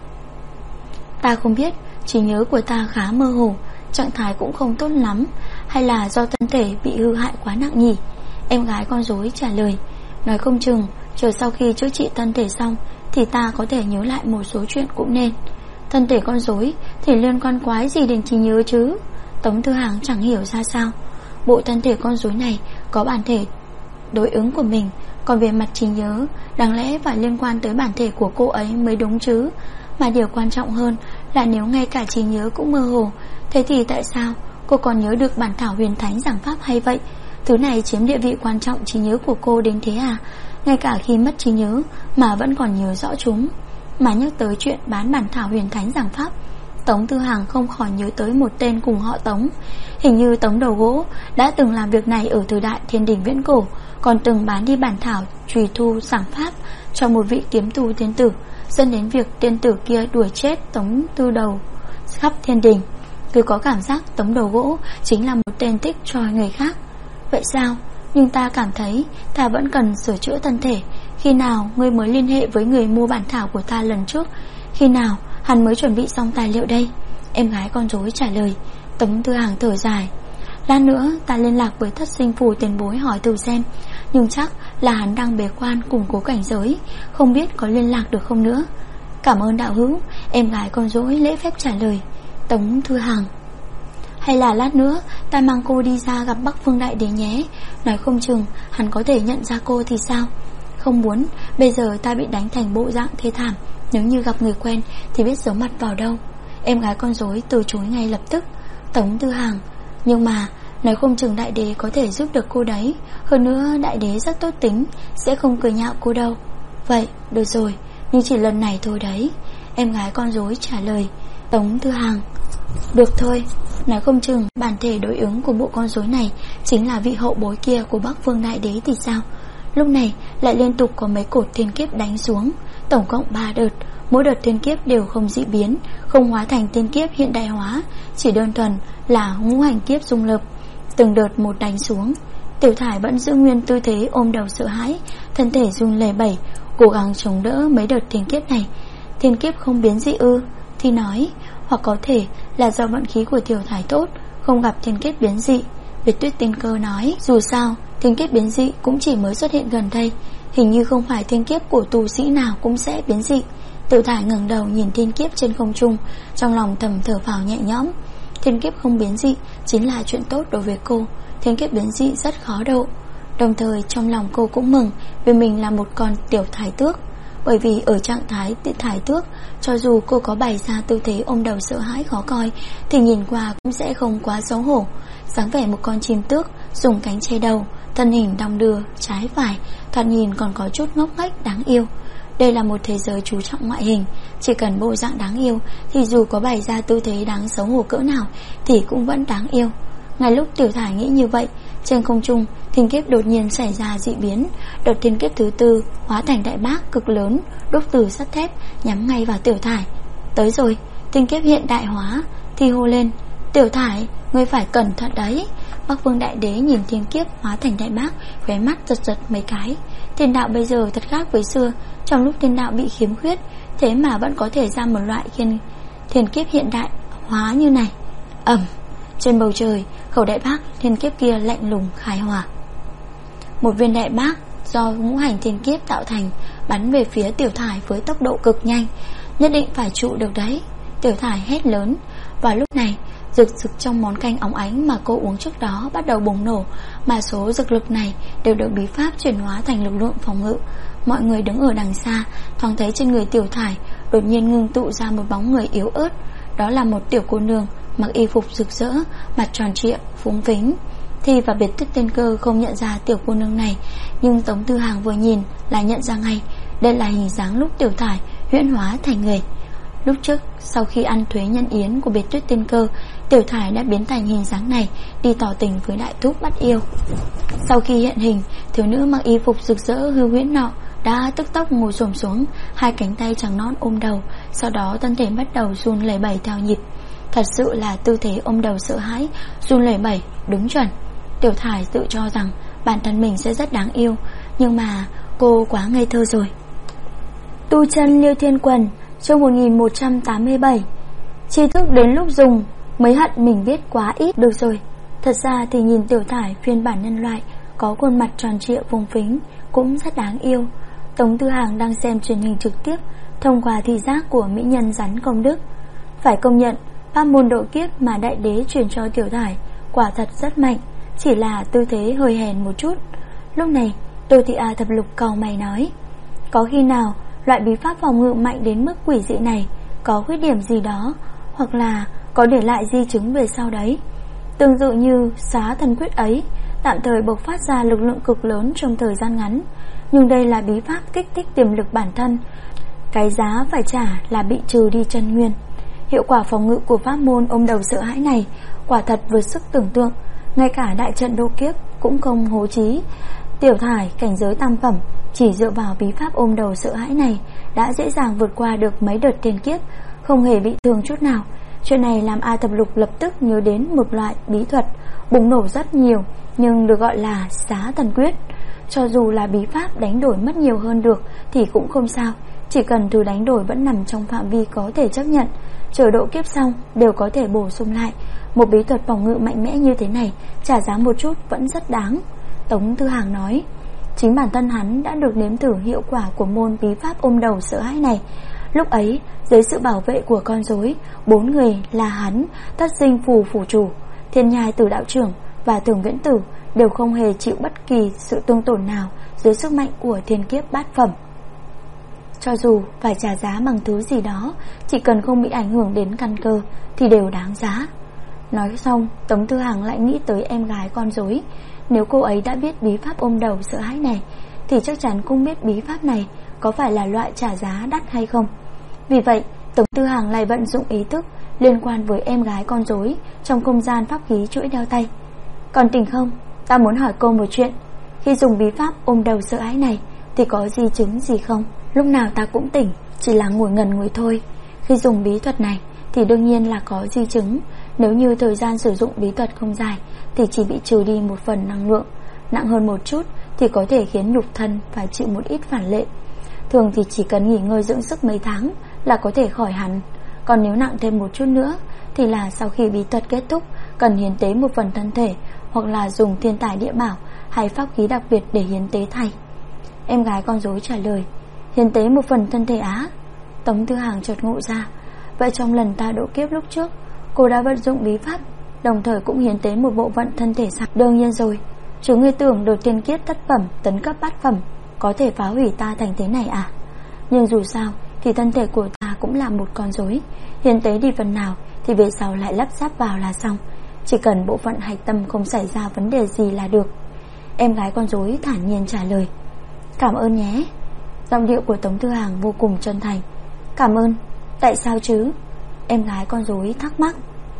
Ta không biết, trí nhớ của ta khá mơ hồ, trạng thái cũng không tốt lắm, hay là do thân thể bị hư hại quá nặng nhỉ? Em gái con rối trả lời. Nói không chừng chờ sau khi chữa trị thân thể xong thì ta có thể nhớ lại một số chuyện cũng nên. Thân thể con rối thì liên quan quái gì đến trí nhớ chứ? Tống Thư Hàng chẳng hiểu ra sao. Bộ thân thể con rối này có bản thể đối ứng của mình, còn về mặt trí nhớ đáng lẽ phải liên quan tới bản thể của cô ấy mới đúng chứ. Mà điều quan trọng hơn là nếu ngay cả trí nhớ cũng mơ hồ, thế thì tại sao cô còn nhớ được bản thảo huyền thánh giảng pháp hay vậy? Thứ này chiếm địa vị quan trọng trí nhớ của cô đến thế à? Ngay cả khi mất trí nhớ mà vẫn còn nhớ rõ chúng. Mà nhắc tới chuyện bán bản thảo huyền thánh giảng pháp, Tống Thư Hàng không khỏi nhớ tới một tên cùng họ Tống. Hình như Tống Đầu Gỗ đã từng làm việc này ở thời đại Thiên Đình viễn cổ, còn từng bán đi bản thảo trùy thu giảng pháp cho một vị kiếm tu tiên tử, dẫn đến việc tiên tử kia đuổi chết Tống Tư Đầu khắp Thiên Đình. Cứ có cảm giác Tống Đầu Gỗ chính là một tên tích cho người khác. Vậy sao? Nhưng ta cảm thấy ta vẫn cần sửa chữa thân thể. Khi nào ngươi mới liên hệ với người mua bản thảo của ta lần trước? Khi nào hắn mới chuẩn bị xong tài liệu đây? Em gái con rối trả lời. Tống Thư Hàng thở dài. Lát nữa ta liên lạc với Thất Sinh Phù tiền bối hỏi thử xem, nhưng chắc là hắn đang bế quan củng cố cảnh giới, không biết có liên lạc được không nữa. Cảm ơn đạo hữu. Em gái con rối lễ phép trả lời. Tống Thư Hàng. Hay là lát nữa ta mang cô đi ra gặp Bắc Vương Đại Đế nhé. Nói không chừng hắn có thể nhận ra cô thì sao? Không muốn, bây giờ ta bị đánh thành bộ dạng thê thảm, nếu như gặp người quen thì biết giấu mặt vào đâu. Em gái con rối từ chối ngay lập tức. Tống Thư Hàng. Nhưng mà nói không chừng Đại Đế có thể giúp được cô đấy. Hơn nữa Đại Đế rất tốt tính, sẽ không cười nhạo cô đâu. Vậy được rồi, nhưng chỉ lần này thôi đấy. Em gái con rối trả lời. Tống Thư Hàng. Được thôi. Nói không chừng bản thể đối ứng của bộ con rối này chính là vị hậu bối kia của Bắc Vương Đại Đế thì sao? Lúc này lại liên tục có mấy cột thiên kiếp đánh xuống, tổng cộng 3 đợt. Mỗi đợt thiên kiếp đều không dị biến, không hóa thành thiên kiếp hiện đại hóa, chỉ đơn thuần là ngũ hành kiếp dung hợp. Từng đợt một đánh xuống. Tiểu Thải vẫn giữ nguyên tư thế ôm đầu sợ hãi, thân thể run lẩy bẩy, cố gắng chống đỡ mấy đợt thiên kiếp này. Thiên kiếp không biến dị ư? Thì nói, hoặc có thể là do vận khí của Tiểu Thải tốt, không gặp thiên kiếp biến dị. Việt Tuyết Tiên Cơ nói, dù sao thiên kiếp biến dị cũng chỉ mới xuất hiện gần đây, hình như không phải thiên kiếp của tu sĩ nào cũng sẽ biến dị. Tiểu Thải ngẩng đầu nhìn thiên kiếp trên không trung, trong lòng thầm thở phào nhẹ nhõm. Thiên kiếp không biến dị chính là chuyện tốt đối với cô, thiên kiếp biến dị rất khó độ. Đồng thời trong lòng cô cũng mừng vì mình là một con tiểu thải tước. Bởi vì ở trạng thái thải tước, cho dù cô có bày ra tư thế ôm đầu sợ hãi khó coi thì nhìn qua cũng sẽ không quá xấu hổ. Dáng vẻ một con chim tước dùng cánh che đầu, thân hình đong đưa trái phải, thoạt nhìn còn có chút ngốc nghếch đáng yêu. Đây là một thế giới chú trọng ngoại hình, chỉ cần bộ dạng đáng yêu thì dù có bày ra tư thế đáng xấu hổ cỡ nào thì cũng vẫn đáng yêu. Ngay lúc Tiểu Thải nghĩ như vậy, trên không trung thiên kiếp đột nhiên xảy ra dị biến. Đợt thiên kiếp thứ tư hóa thành đại bác cực lớn, đúc từ sắt thép nhắm ngay vào Tiểu Thải. Tới rồi. Thiên kiếp hiện đại hóa thì hô lên, Tiểu Thải, ngươi phải cẩn thận đấy. Bắc Vương Đại Đế nhìn thiên kiếp hóa thành đại bác, khóe mắt giật giật mấy cái. Thiên đạo bây giờ thật khác với xưa. Trong lúc thiên đạo bị khiếm khuyết thế mà vẫn có thể ra một loại thiên kiếp hiện đại hóa như này. Trên bầu trời, khẩu đại bác thiên kiếp kia lạnh lùng khai hỏa. Một viên đại bác do ngũ hành thiên kiếp tạo thành bắn về phía Tiểu Thải với tốc độ cực nhanh. Nhất định phải trụ được đấy, Tiểu Thải hét lớn. Và lúc này, dược trong món canh óng ánh mà cô uống trước đó bắt đầu bùng nổ, mà số dược lực này đều được bí pháp chuyển hóa thành lực lượng phòng ngự. Mọi người đứng ở đằng xa thoáng thấy trên người Tiểu Thải đột nhiên ngưng tụ ra một bóng người yếu ớt. Đó là một tiểu cô nương mặc y phục rực rỡ, mặt tròn trịa, phúng phính. Thi và Biệt Tuyết Tiên Cơ không nhận ra tiểu cô nương này, nhưng Tống Tư Hàng vừa nhìn là nhận ra ngay. Đây là hình dáng lúc Tiểu Thải huyễn hóa thành người. Lúc trước, sau khi ăn thuế nhân yến của Biệt Tuyết Tiên Cơ, Tiểu Thải đã biến thành hình dáng này, đi tỏ tình với đại thúc bắt yêu. Sau khi hiện hình, thiếu nữ mặc y phục rực rỡ hư huyễn nọ đã tức tốc ngồi xổm xuống, hai cánh tay trắng nõn ôm đầu, sau đó thân thể bắt đầu run lẩy bẩy theo nhịp. Thật sự là tư thế ôm đầu sợ hãi, run lẩy bẩy đúng chuẩn. Tiểu Thải tự cho rằng bản thân mình sẽ rất đáng yêu, nhưng mà cô quá ngây thơ rồi. Tu chân Liêu Thiên Quần, chương 1187. Tri thức đến lúc dùng mới hận mình biết quá ít. Được rồi, thật ra thì nhìn Tiểu Thải phiên bản nhân loại, có khuôn mặt tròn trịa phùng phính, cũng rất đáng yêu. Tống Tư Hàng đang xem truyền hình trực tiếp thông qua thị giác của mỹ nhân rắn công đức. Phải công nhận, pháp môn độ kiếp mà đại đế truyền cho Tiểu Thải quả thật rất mạnh, chỉ là tư thế hơi hèn một chút. Lúc này Tô Thị A Thập Lục cau mày nói, có khi nào loại bí pháp phòng ngự mạnh đến mức quỷ dị này có khuyết điểm gì đó, hoặc là có để lại di chứng về sau đấy. Tương tự như xá thần quyết ấy, tạm thời bộc phát ra lực lượng cực lớn trong thời gian ngắn, nhưng đây là bí pháp kích thích tiềm lực bản thân, cái giá phải trả là bị trừ đi chân nguyên. Hiệu quả phòng ngự của pháp môn ôm đầu sợ hãi này quả thật vượt sức tưởng tượng, ngay cả đại trận độ kiếp cũng không hố trí. Tiểu Thải cảnh giới tam phẩm, chỉ dựa vào bí pháp ôm đầu sợ hãi này đã dễ dàng vượt qua được mấy đợt thiên kiếp, không hề bị thương chút nào. Chuyện này làm A Thập Lục lập tức nhớ đến một loại bí thuật bùng nổ rất nhiều, nhưng được gọi là xá thần quyết. Cho dù là bí pháp đánh đổi mất nhiều hơn được thì cũng không sao, chỉ cần thứ đánh đổi vẫn nằm trong phạm vi có thể chấp nhận, chờ độ kiếp xong đều có thể bổ sung lại. Một bí thuật phòng ngự mạnh mẽ như thế này, trả giá một chút vẫn rất đáng. Tống Tư Hàng nói, chính bản thân hắn đã được nếm thử hiệu quả của môn bí pháp ôm đầu sợ hãi này. Lúc ấy, dưới sự bảo vệ của con rối, 4 người là hắn, Tất Sinh phủ chủ, Thiên Nhai Tử đạo trưởng và Thường Viễn Tử đều không hề chịu bất kỳ sự tương tổn nào dưới sức mạnh của thiên kiếp bát phẩm. Cho dù phải trả giá bằng thứ gì đó, chỉ cần không bị ảnh hưởng đến căn cơ thì đều đáng giá. Nói xong, Tống Tư Hàng lại nghĩ tới em gái con rối. Nếu cô ấy đã biết bí pháp ôm đầu sợ hãi này thì chắc chắn cũng biết bí pháp này có phải là loại trả giá đắt hay không. Vì vậy, Tống Tư Hàng lại vận dụng ý thức liên quan với em gái con rối trong không gian pháp khí chuỗi đeo tay. Còn tỉnh không? Ta muốn hỏi cô một chuyện. Khi dùng bí pháp ôm đầu sợ hãi này thì có di chứng gì không? Lúc nào ta cũng tỉnh, chỉ là ngồi ngần người thôi. Khi dùng bí thuật này thì đương nhiên là có di chứng. Nếu như thời gian sử dụng bí thuật không dài thì chỉ bị trừ đi một phần năng lượng, nặng hơn một chút thì có thể khiến nhục thân phải chịu một ít phản lệ. Thường thì chỉ cần nghỉ ngơi dưỡng sức mấy tháng là có thể khỏi hẳn. Còn nếu nặng thêm một chút nữa thì là sau khi bí thuật kết thúc cần hiến tế một phần thân thể, hoặc là dùng thiên tài địa bảo hay pháp khí đặc biệt để hiến tế thay. Em gái con rối trả lời, hiến tế một phần thân thể á? Tống Tư Hàng chợt ngộ ra, vậy trong lần ta độ kiếp lúc trước cô đã vận dụng bí pháp, đồng thời cũng hiến tế một bộ phận thân thể sẵn. Đương nhiên rồi, chứ ngươi tưởng đột tiên kiếp thất phẩm tấn cấp bát phẩm có thể phá hủy ta thành thế này à? Nhưng dù sao thì thân thể của ta cũng là một con rối, hiến tế đi phần nào thì về sau lại lắp ráp vào là xong, chỉ cần bộ phận hạch tâm không xảy ra vấn đề gì là được. Em gái con rối thản nhiên trả lời, cảm ơn nhé. Giọng điệu của Tống Tư Hàng vô cùng chân thành. Cảm ơn? Tại sao chứ? Em gái con rối thắc mắc.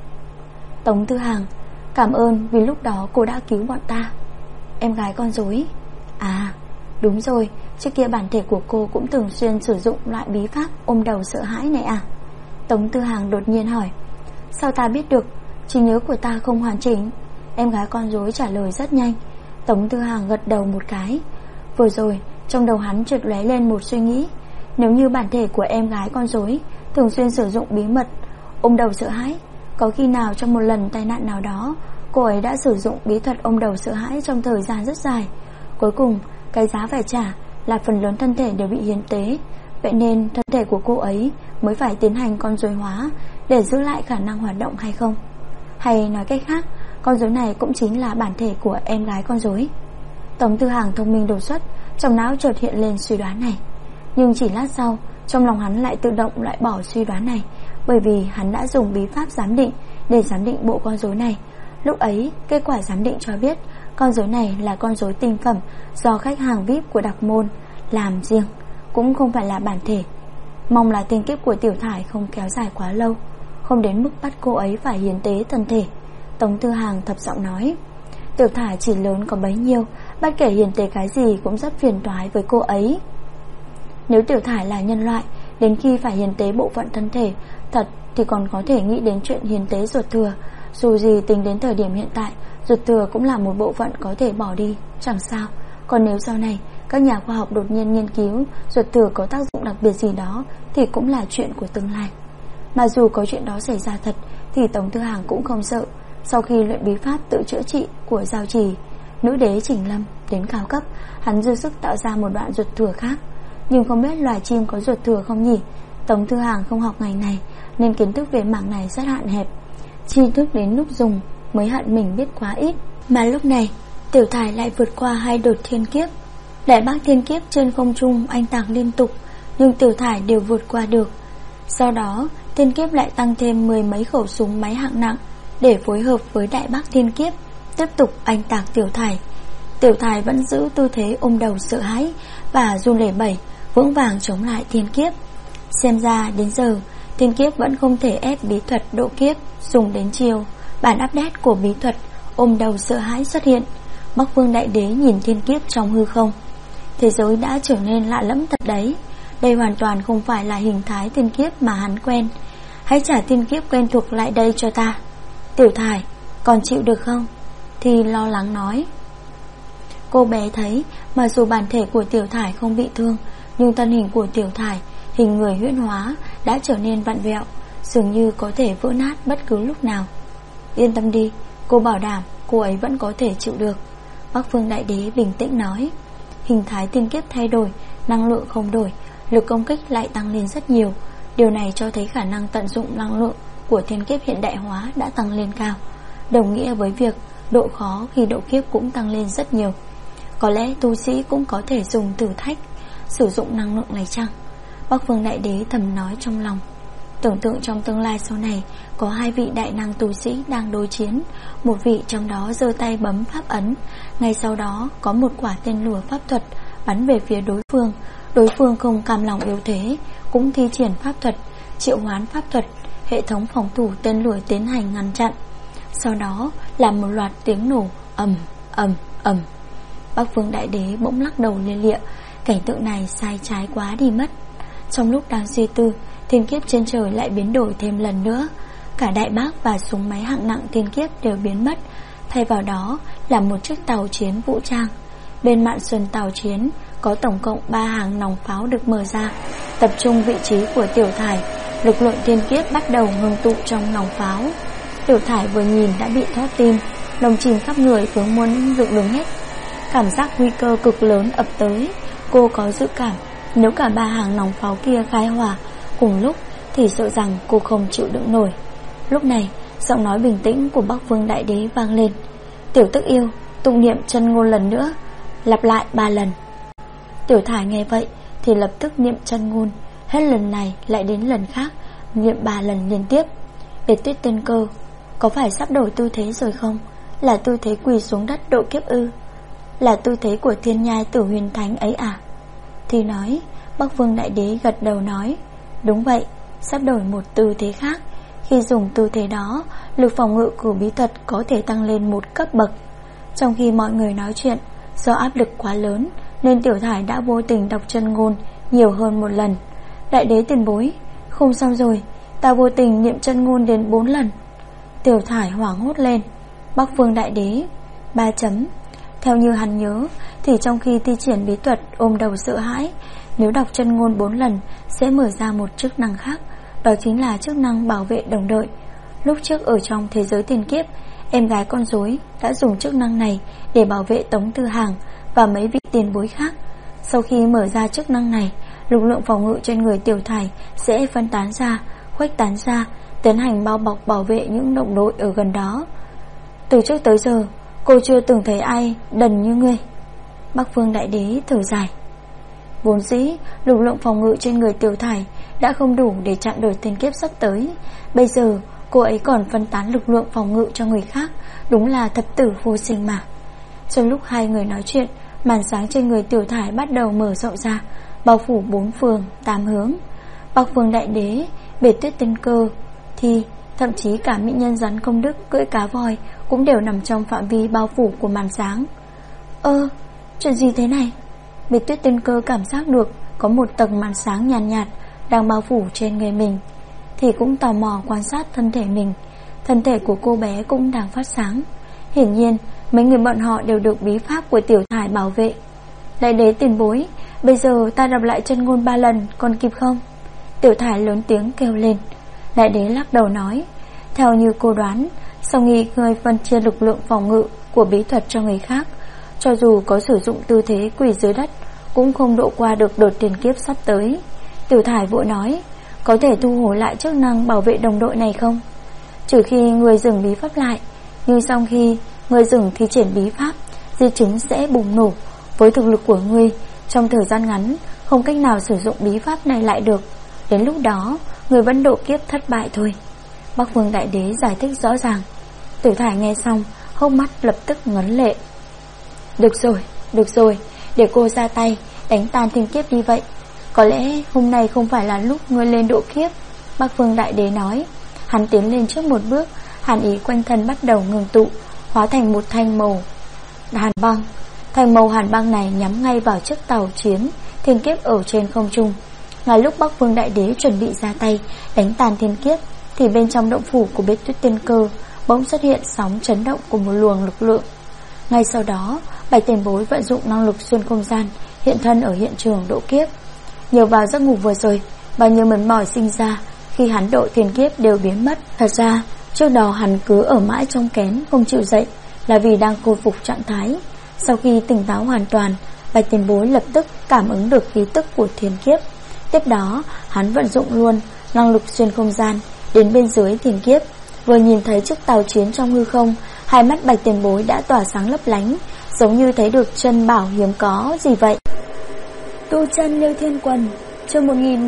Tống Tư Hàng, cảm ơn vì lúc đó cô đã cứu bọn ta. Em gái con rối, à đúng rồi, trước kia bản thể của cô cũng thường xuyên sử dụng loại bí pháp ôm đầu sợ hãi này à? Tống Tư Hàng đột nhiên hỏi. Sao ta biết được? Trí nhớ của ta không hoàn chỉnh. Em gái con rối trả lời rất nhanh. Tống Tư Hàng gật đầu một cái. Vừa rồi trong đầu hắn chợt lóe lên một suy nghĩ. Nếu như bản thể của em gái con rối thường xuyên sử dụng bí mật ôm đầu sợ hãi, có khi nào trong một lần tai nạn nào đó cô ấy đã sử dụng bí thuật ôm đầu sợ hãi trong thời gian rất dài, cuối cùng cái giá phải trả là phần lớn thân thể đều bị hiến tế. Vậy nên thân thể của cô ấy mới phải tiến hành con rối hóa để giữ lại khả năng hoạt động hay không? Hay nói cách khác, con rối này cũng chính là bản thể của em gái con rối. Tống Tư Hàng thông minh đột xuất, trong não chợt hiện lên suy đoán này. Nhưng chỉ lát sau, trong lòng hắn lại tự động loại bỏ suy đoán này, bởi vì hắn đã dùng bí pháp giám định để giám định bộ con rối này. Lúc ấy, kết quả giám định cho biết con rối này là con rối tinh phẩm do khách hàng VIP của Đặc Môn làm riêng, cũng không phải là bản thể. Mong là tình kiếp của Tiểu Thải không kéo dài quá lâu, không đến mức bắt cô ấy phải hiến tế thân thể. Tống Tư Hàng thấp giọng nói. Tiểu Thải chỉ lớn có bấy nhiêu, bất kể hiến tế cái gì cũng rất phiền toái với cô ấy. Nếu Tiểu Thải là nhân loại, đến khi phải hiến tế bộ phận thân thể thật thì còn có thể nghĩ đến chuyện hiến tế ruột thừa. Dù gì tính đến thời điểm hiện tại, ruột thừa cũng là một bộ phận có thể bỏ đi, chẳng sao. Còn nếu sau này các nhà khoa học đột nhiên nghiên cứu ruột thừa có tác dụng đặc biệt gì đó thì cũng là chuyện của tương lai. Mà dù có chuyện đó xảy ra thật thì Tống Tư Hàng cũng không sợ. Sau khi luyện bí pháp tự chữa trị của Giao Trì, nữ đế Trình Lâm đến cao cấp, hắn dư sức tạo ra một đoạn ruột thừa khác. Nhưng không biết loài chim có ruột thừa không nhỉ? Tống Tư Hàng không học ngành này nên kiến thức về mảng này rất hạn hẹp, tri thức đến lúc dùng mới hận mình biết quá ít. Mà lúc này Tiểu Thải lại vượt qua 2 đột thiên kiếp. Đại bác thiên kiếp trên không trung anh tạc liên tục, nhưng Tiểu Thải đều vượt qua được. Sau đó thiên kiếp lại tăng thêm 10 mấy khẩu súng máy hạng nặng để phối hợp với đại bác thiên kiếp tiếp tục anh tạc Tiểu Thải. Tiểu Thải vẫn giữ tư thế ôm đầu sợ hãi và run lẩy bẩy, vững vàng chống lại thiên kiếp. Xem ra đến giờ thiên kiếp vẫn không thể ép bí thuật độ kiếp dùng đến chiều. Bản update của bí thuật ôm đầu sợ hãi xuất hiện. Bắc Vương Đại Đế nhìn thiên kiếp trong hư không. Thế giới đã trở nên lạ lẫm thật đấy. Đây hoàn toàn không phải là hình thái thiên kiếp mà hắn quen. Hãy trả thiên kiếp quen thuộc lại đây cho ta. Tiểu Thải, còn chịu được không? Thì lo lắng nói. Cô bé thấy mặc dù bản thể của Tiểu Thải không bị thương, nhưng thân hình của Tiểu Thải, hình người huyễn hóa, đã trở nên vặn vẹo, dường như có thể vỡ nát bất cứ lúc nào. Yên tâm đi, cô bảo đảm cô ấy vẫn có thể chịu được. Bắc Phương Đại Đế bình tĩnh nói. Hình thái thiên kiếp thay đổi, năng lượng không đổi, lực công kích lại tăng lên rất nhiều. Điều này cho thấy khả năng tận dụng năng lượng của thiên kiếp hiện đại hóa đã tăng lên cao, đồng nghĩa với việc độ khó khi độ kiếp cũng tăng lên rất nhiều. Có lẽ tu sĩ cũng có thể dùng thử thách sử dụng năng lượng này chăng? Bắc Phương Đại Đế thầm nói trong lòng. Tưởng tượng trong tương lai sau này có 2 vị đại năng tu sĩ đang đối chiến, một vị trong đó giơ tay bấm pháp ấn, ngay sau đó có một quả tên lửa pháp thuật bắn về phía đối phương. Đối phương không cam lòng yếu thế, cũng thi triển pháp thuật, triệu hoán pháp thuật, hệ thống phòng thủ tên lửa tiến hành ngăn chặn. Sau đó là một loạt tiếng nổ ầm ầm ầm. Bắc Vương Đại Đế bỗng lắc đầu lia lịa, cảnh tượng này sai trái quá đi mất. Trong lúc đang suy tư, thiên kiếp trên trời lại biến đổi thêm lần nữa. Cả đại bác và súng máy hạng nặng thiên kiếp đều biến mất, thay vào đó là một chiếc tàu chiến vũ trang. Bên mạn sườn tàu chiến có tổng cộng 3 hàng nòng pháo được mở ra, tập trung vị trí của Tiểu Thải. Lực lượng thiên kiếp bắt đầu ngưng tụ trong nòng pháo. Tiểu Thải vừa nhìn đã bị thót tim, lòng chìm khắp người hướng muốn dựng đứng hết. Cảm giác nguy cơ cực lớn ập tới. Cô có dự cảm nếu cả 3 hàng nòng pháo kia khai hỏa cùng lúc thì sợ rằng cô không chịu đựng nổi. Lúc này giọng nói bình tĩnh của Bắc Vương Đại Đế vang lên. Tiểu Tức Yêu, tụng niệm chân ngôn lần nữa, lặp lại 3 lần. Tiểu Thải nghe vậy thì lập tức niệm chân ngôn, hết lần này lại đến lần khác, niệm 3 lần liên tiếp. Để Tuyết Tiên Cơ, có phải sắp đổi tư thế rồi không? Là tư thế quỳ xuống đất độ kiếp ư? Là tư thế của Thiên Nhai Tử Huyền Thánh ấy à? Thì nói. Bắc Vương Đại Đế gật đầu nói. Đúng vậy, sắp đổi một tư thế khác. Khi dùng tư thế đó, lực phòng ngự của bí thuật có thể tăng lên 1 cấp bậc. Trong khi mọi người nói chuyện, do áp lực quá lớn nên Tiểu Thải đã vô tình đọc chân ngôn nhiều hơn 1 lần. Đại Đế tiền bối, không xong rồi, ta vô tình niệm chân ngôn đến 4 lần. Tiểu Thải hoảng hốt lên. Bắc Vương Đại Đế 3 chấm. Theo như hắn nhớ thì trong khi thi triển bí thuật ôm đầu sợ hãi Nếu đọc chân ngôn 4 lần sẽ mở ra một chức năng khác, đó chính là chức năng bảo vệ đồng đội. Lúc trước ở trong thế giới tiền kiếp, em gái con rối đã dùng chức năng này để bảo vệ Tống Tư Hàng và mấy vị tiền bối khác. Sau khi mở ra chức năng này, lực lượng phòng ngự trên người Tiểu Thải sẽ phân tán ra, khuếch tán ra, tiến hành bao bọc bảo vệ những đồng đội ở gần đó. Từ trước tới giờ, cô chưa từng thấy ai đần như ngươi. Bắc Phương Đại Đế thở dài. Vốn dĩ lực lượng phòng ngự trên người Tiểu Thải đã không đủ để chặn đợt thiên kiếp sắp tới, bây giờ cô ấy còn phân tán lực lượng phòng ngự cho người khác, đúng là thập tử vô sinh mà. Trong lúc hai người nói chuyện, màn sáng trên người Tiểu Thải bắt đầu mở rộng ra, bao phủ 4 phương 8 hướng. Bắc Phương Đại Đế, Biệt Tuyết Tiên Cơ, thì thậm chí cả mỹ nhân rắn công đức cưỡi cá voi cũng đều nằm trong phạm vi bao phủ của màn sáng. Chuyện gì thế này? Biệt Tuyết Tiên Cơ cảm giác được có một tầng màn sáng nhàn nhạt đang bao phủ trên người mình, thì cũng tò mò quan sát thân thể mình. Thân thể của cô bé cũng đang phát sáng. Hiển nhiên mấy người bọn họ đều được bí pháp của Tiểu Thải bảo vệ. Đại đế tiền bối, bây giờ ta đọc lại chân ngôn 3 lần còn kịp không? Tiểu Thải lớn tiếng kêu lên. Đại đế lắc đầu nói, theo như cô đoán, sau khi ngươi phân chia lực lượng phòng ngự của bí thuật cho người khác, cho dù có sử dụng tư thế quỳ dưới đất cũng không độ qua được đợt tiền kiếp sắp tới. Tiểu Thải vội nói, có thể thu hồi lại chức năng bảo vệ đồng đội này không? Trừ khi người dừng bí pháp lại, nhưng sau khi người dừng thi triển bí pháp, di chứng sẽ bùng nổ. Với thực lực của ngươi, trong thời gian ngắn không cách nào sử dụng bí pháp này lại được. Đến lúc đó người vẫn độ kiếp thất bại thôi. Bắc Phương Đại Đế giải thích rõ ràng. Tiểu Thải nghe xong, hốc mắt lập tức ngấn lệ. Được rồi, để cô ra tay đánh tan thiên kiếp đi vậy. Có lẽ hôm nay không phải là lúc ngươi lên độ kiếp. Bắc Phương Đại Đế nói. Hắn tiến lên trước một bước, hàn ý quanh thân bắt đầu ngừng tụ, hóa thành một thanh màu hàn băng. Thanh màu hàn băng này nhắm ngay vào chiếc tàu chiến thiên kiếp ở trên không trung. Ngay lúc Bắc Phương Đại Đế chuẩn bị ra tay đánh tàn thiên kiếp, thì bên trong động phủ của Biệt Tuyết Tiên Cơ bỗng xuất hiện sóng chấn động của một luồng lực lượng. Ngay sau đó, Bạch Tiền Bối vận dụng năng lực xuyên không gian, hiện thân ở hiện trường độ kiếp. Nhờ vào giấc ngủ vừa rồi, bao nhiêu mệt mỏi sinh ra khi hắn độ thiên kiếp đều biến mất. Thật ra trước đó hắn cứ ở mãi trong kén không chịu dậy là vì đang khôi phục trạng thái. Sau khi tỉnh táo hoàn toàn, Bạch Tiền Bối lập tức cảm ứng được khí tức của thiên kiếp. Tiếp đó hắn vận dụng luôn năng lực xuyên không gian đến bên dưới thiên kiếp. Vừa nhìn thấy chiếc tàu chiến trong hư không, hai mắt Bạch Tiền Bối đã tỏa sáng lấp lánh, giống như thấy được chân bảo hiếm có gì vậy. Tu chân Liêu Thiên Quần, chương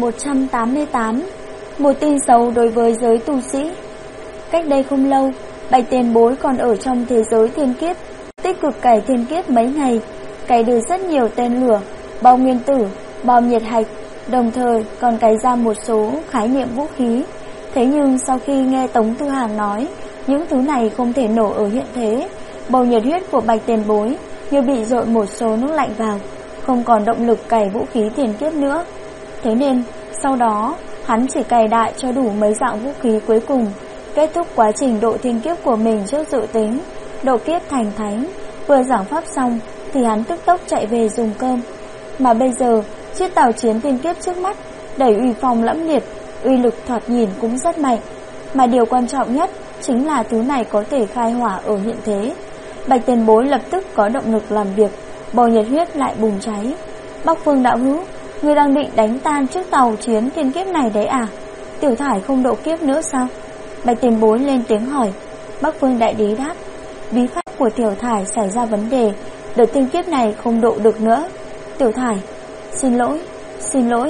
1188. Một tin xấu đối với giới tu sĩ. Cách đây không lâu, Bạch Tiền Bối còn ở trong thế giới thiên kiếp, tích cực cày thiên kiếp mấy ngày, cày được rất nhiều tên lửa, bom nguyên tử, bom nhiệt hạch, đồng thời còn cày ra một số khái niệm vũ khí. Thế nhưng sau khi nghe Tống Tư Hàng nói những thứ này không thể nổ ở hiện thế, bầu nhiệt huyết của Bạch Tiền Bối như bị dội một số nước lạnh vào, không còn động lực cày vũ khí thiên kiếp nữa. Thế nên sau đó hắn chỉ cày đại cho đủ mấy dạng vũ khí cuối cùng, kết thúc quá trình độ thiên kiếp của mình trước dự tính, độ kiếp thành thánh. Vừa giảng pháp xong thì hắn tức tốc chạy về dùng cơm. Mà bây giờ chiếc tàu chiến thiên kiếp trước mắt đầy uy phong lẫm liệt, uy lực thoạt nhìn cũng rất mạnh. Mà điều quan trọng nhất chính là thứ này có thể khai hỏa ở hiện thế. Bạch Tiền Bối lập tức có động lực làm việc, bầu nhiệt huyết lại bùng cháy. Bắc Phương đạo hữu, ngươi đang định đánh tan chiếc tàu chiến thiên kiếp này đấy à? Tiểu Thải không độ kiếp nữa sao? Bạch Tiền Bối lên tiếng hỏi. Bắc Phương Đại Đế đáp, bí pháp của Tiểu Thải xảy ra vấn đề, đợt thiên kiếp này không độ được nữa. Tiểu Thải, xin lỗi.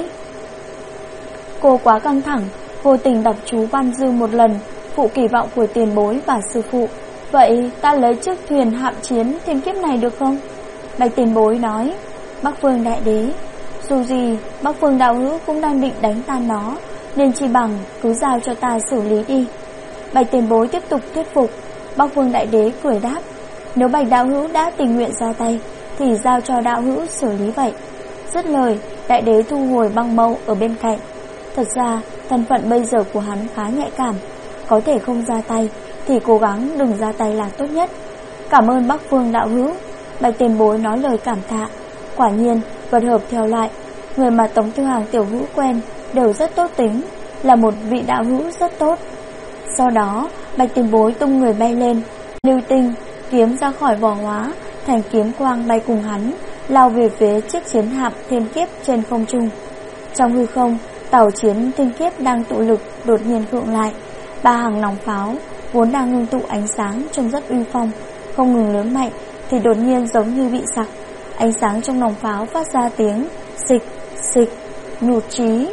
Cô quá căng thẳng, vô tình đọc chú văn dư một lần, phụ kỳ vọng của tiền bối và sư phụ. Vậy ta lấy chiếc thuyền hạm chiến thiên kiếp này được không? Bạch Tiền Bối nói. Bắc Phương Đại Đế, dù gì Bắc Phương đạo hữu cũng đang định đánh tan nó, nên chỉ bằng cứ giao cho ta xử lý đi. Bạch Tiền Bối tiếp tục thuyết phục. Bắc Phương Đại Đế cười đáp, nếu Bạch đạo hữu đã tình nguyện ra tay thì giao cho đạo hữu xử lý vậy. Dứt lời, Đại Đế thu hồi băng mâu ở bên cạnh. Thật ra thân phận bây giờ của hắn khá nhạy cảm, có thể không ra tay thì cố gắng đừng ra tay là tốt nhất. Cảm ơn Bắc Phương đạo hữu. Bạch Tiền Bối nói lời cảm tạ. Quả nhiên vật hợp theo lại, Người mà Tống Tư Hàng tiểu hữu quen đều rất tốt tính, là một vị đạo hữu rất tốt. Sau đó Bạch Tiền Bối tung người bay lên, lưu tinh kiếm ra khỏi vỏ hóa thành kiếm quang bay cùng hắn, lao về phía chiếc chiến hạm thiên kiếp trên không trung. Trong hư không, tàu chiến thiên kiếp đang tụ lực đột nhiên khựng lại. 3 hàng nòng pháo vốn đang ngưng tụ ánh sáng trông rất uy phong, không ngừng lớn mạnh thì đột nhiên giống như bị sặc. Ánh sáng trong nòng pháo phát ra tiếng xịch xịch, nhụt chí.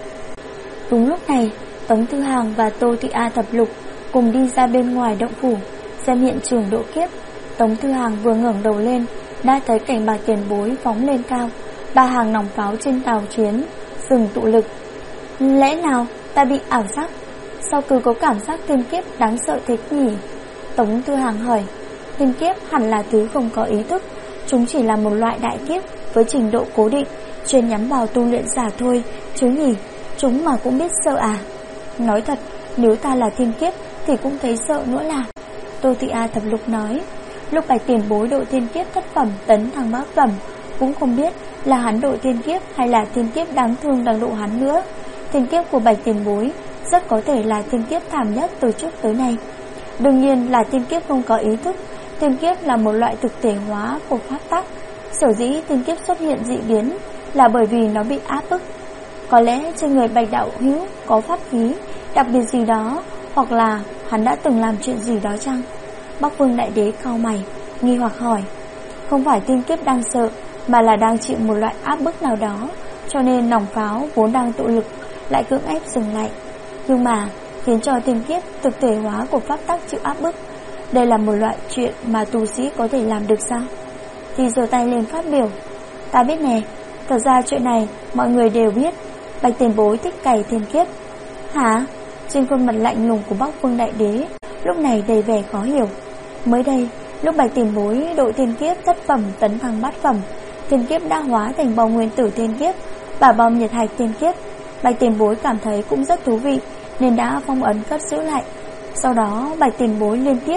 Đúng lúc này, Tống Tư Hàng và Tô Thị A Thập Lục cùng đi ra bên ngoài động phủ xem hiện trường độ kiếp. Tống Tư Hàng vừa ngẩng đầu lên đã thấy cảnh Bạch Tiền Bối phóng lên cao. 3 hàng nòng pháo trên tàu chiến dừng tụ lực. Lẽ nào ta bị ảo giác? Sao cứ có cảm giác thiên kiếp đáng sợ thế nhỉ? Tống Tư Hàng hỏi. Thiên kiếp hẳn là thứ không có ý thức, chúng chỉ là một loại đại kiếp với trình độ cố định, chuyên nhắm vào tu luyện giả thôi chứ nhỉ, chúng mà cũng biết sợ à? Nói thật, nếu ta là thiên kiếp thì cũng thấy sợ nữa là. Tô Thị A Thập Lục nói. Lúc Bạch Tiền Bối độ thiên kiếp thất phẩm tấn thăng bát phẩm, cũng không biết là hắn độ thiên kiếp hay là thiên kiếp đáng thương đang độ hắn nữa. Thiên kiếp của Bạch Tiền Bối rất có thể là thiên kiếp thảm nhất từ trước tới nay. Đương nhiên là thiên kiếp không có ý thức. Thiên kiếp là một loại thực thể hóa của pháp tắc. Sở dĩ thiên kiếp xuất hiện dị biến là bởi vì nó bị áp bức. Có lẽ trên người Bạch đạo hữu có pháp khí đặc biệt gì đó, hoặc là hắn đã từng làm chuyện gì đó chăng? Bắc Vương Đại Đế cau mày, nghi hoặc hỏi. Không phải thiên kiếp đang sợ, mà là đang chịu một loại áp bức nào đó, cho nên nòng pháo vốn đang tụ lực lại cưỡng ép dừng lại. Nhưng mà khiến cho thiên kiếp thực thể hóa của pháp tắc chịu áp bức, đây là một loại chuyện mà tu sĩ có thể làm được sao? Thì giơ tay lên phát biểu. Ta biết nè, thật ra chuyện này mọi người đều biết. Bạch Tiền Bối thích cày thiên kiếp. Hả? Trên khuôn mặt lạnh lùng của Bắc Vương Đại Đế lúc này đầy vẻ khó hiểu. Mới đây, lúc Bạch Tiền Bối độ thiên kiếp thất phẩm tấn thăng bát phẩm, thiên kiếp đã hóa thành bom nguyên tử thiên kiếp và bom nhiệt hạch thiên kiếp. Bạch Tiền Bối cảm thấy cũng rất thú vị nên đã phong ấn cất giữ lại. Sau đó Bạch Tiền Bối liên tiếp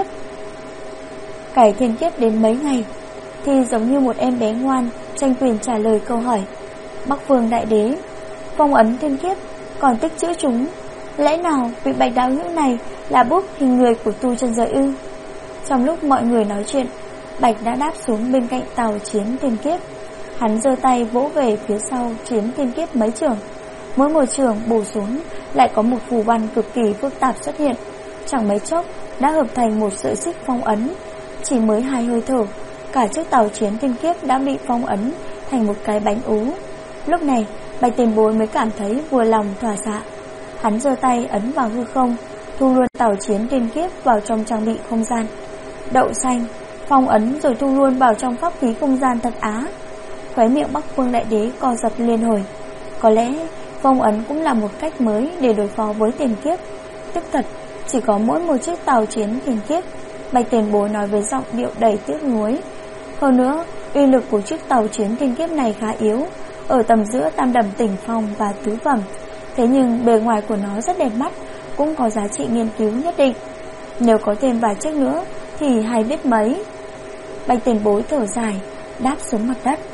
cày thiên kiếp đến mấy ngày, thì giống như một em bé ngoan tranh quyền trả lời câu hỏi. Bắc Vương Đại Đế, phong ấn thiên kiếp còn tích trữ chúng, lẽ nào vị Bạch đạo hữu này là bút hình người của tu chân giới ư? Trong lúc mọi người nói chuyện, Bạch đã đáp xuống bên cạnh tàu chiến thiên kiếp. Hắn giơ tay vỗ về phía sau chiến thiên kiếp mấy trường. Mỗi một trường bổ xuống lại có một phù văn cực kỳ phức tạp xuất hiện, chẳng mấy chốc đã hợp thành một sợi xích phong ấn. Chỉ mới 2 hơi thở, cả chiếc tàu chiến thiên kiếp đã bị phong ấn thành một cái bánh ú. Lúc này Bạch Tiền Bối mới cảm thấy vừa lòng thỏa dạ. Hắn giơ tay ấn vào hư không, thu luôn tàu chiến thiên kiếp vào trong trang bị không gian. Đậu xanh, phong ấn rồi thu luôn vào trong pháp khí không gian thật á. Khóe miệng Bắc Vương Đại Đế co giật liên hồi. Có lẽ phong ấn cũng là một cách mới để đối phó với tiền kiếp. Tức thật, chỉ có mỗi một chiếc tàu chiến thiên kiếp. Bạch Tiền Bối nói với giọng điệu đầy tiếc nuối. Hơn nữa, uy lực của chiếc tàu chiến thiên kiếp này khá yếu, ở tầm giữa tam đầm tỉnh phong và tứ phẩm. Thế nhưng bề ngoài của nó rất đẹp mắt, cũng có giá trị nghiên cứu nhất định. Nếu có thêm vài chiếc nữa thì hay biết mấy. Bạch Tiền Bối thở dài, đáp xuống mặt đất.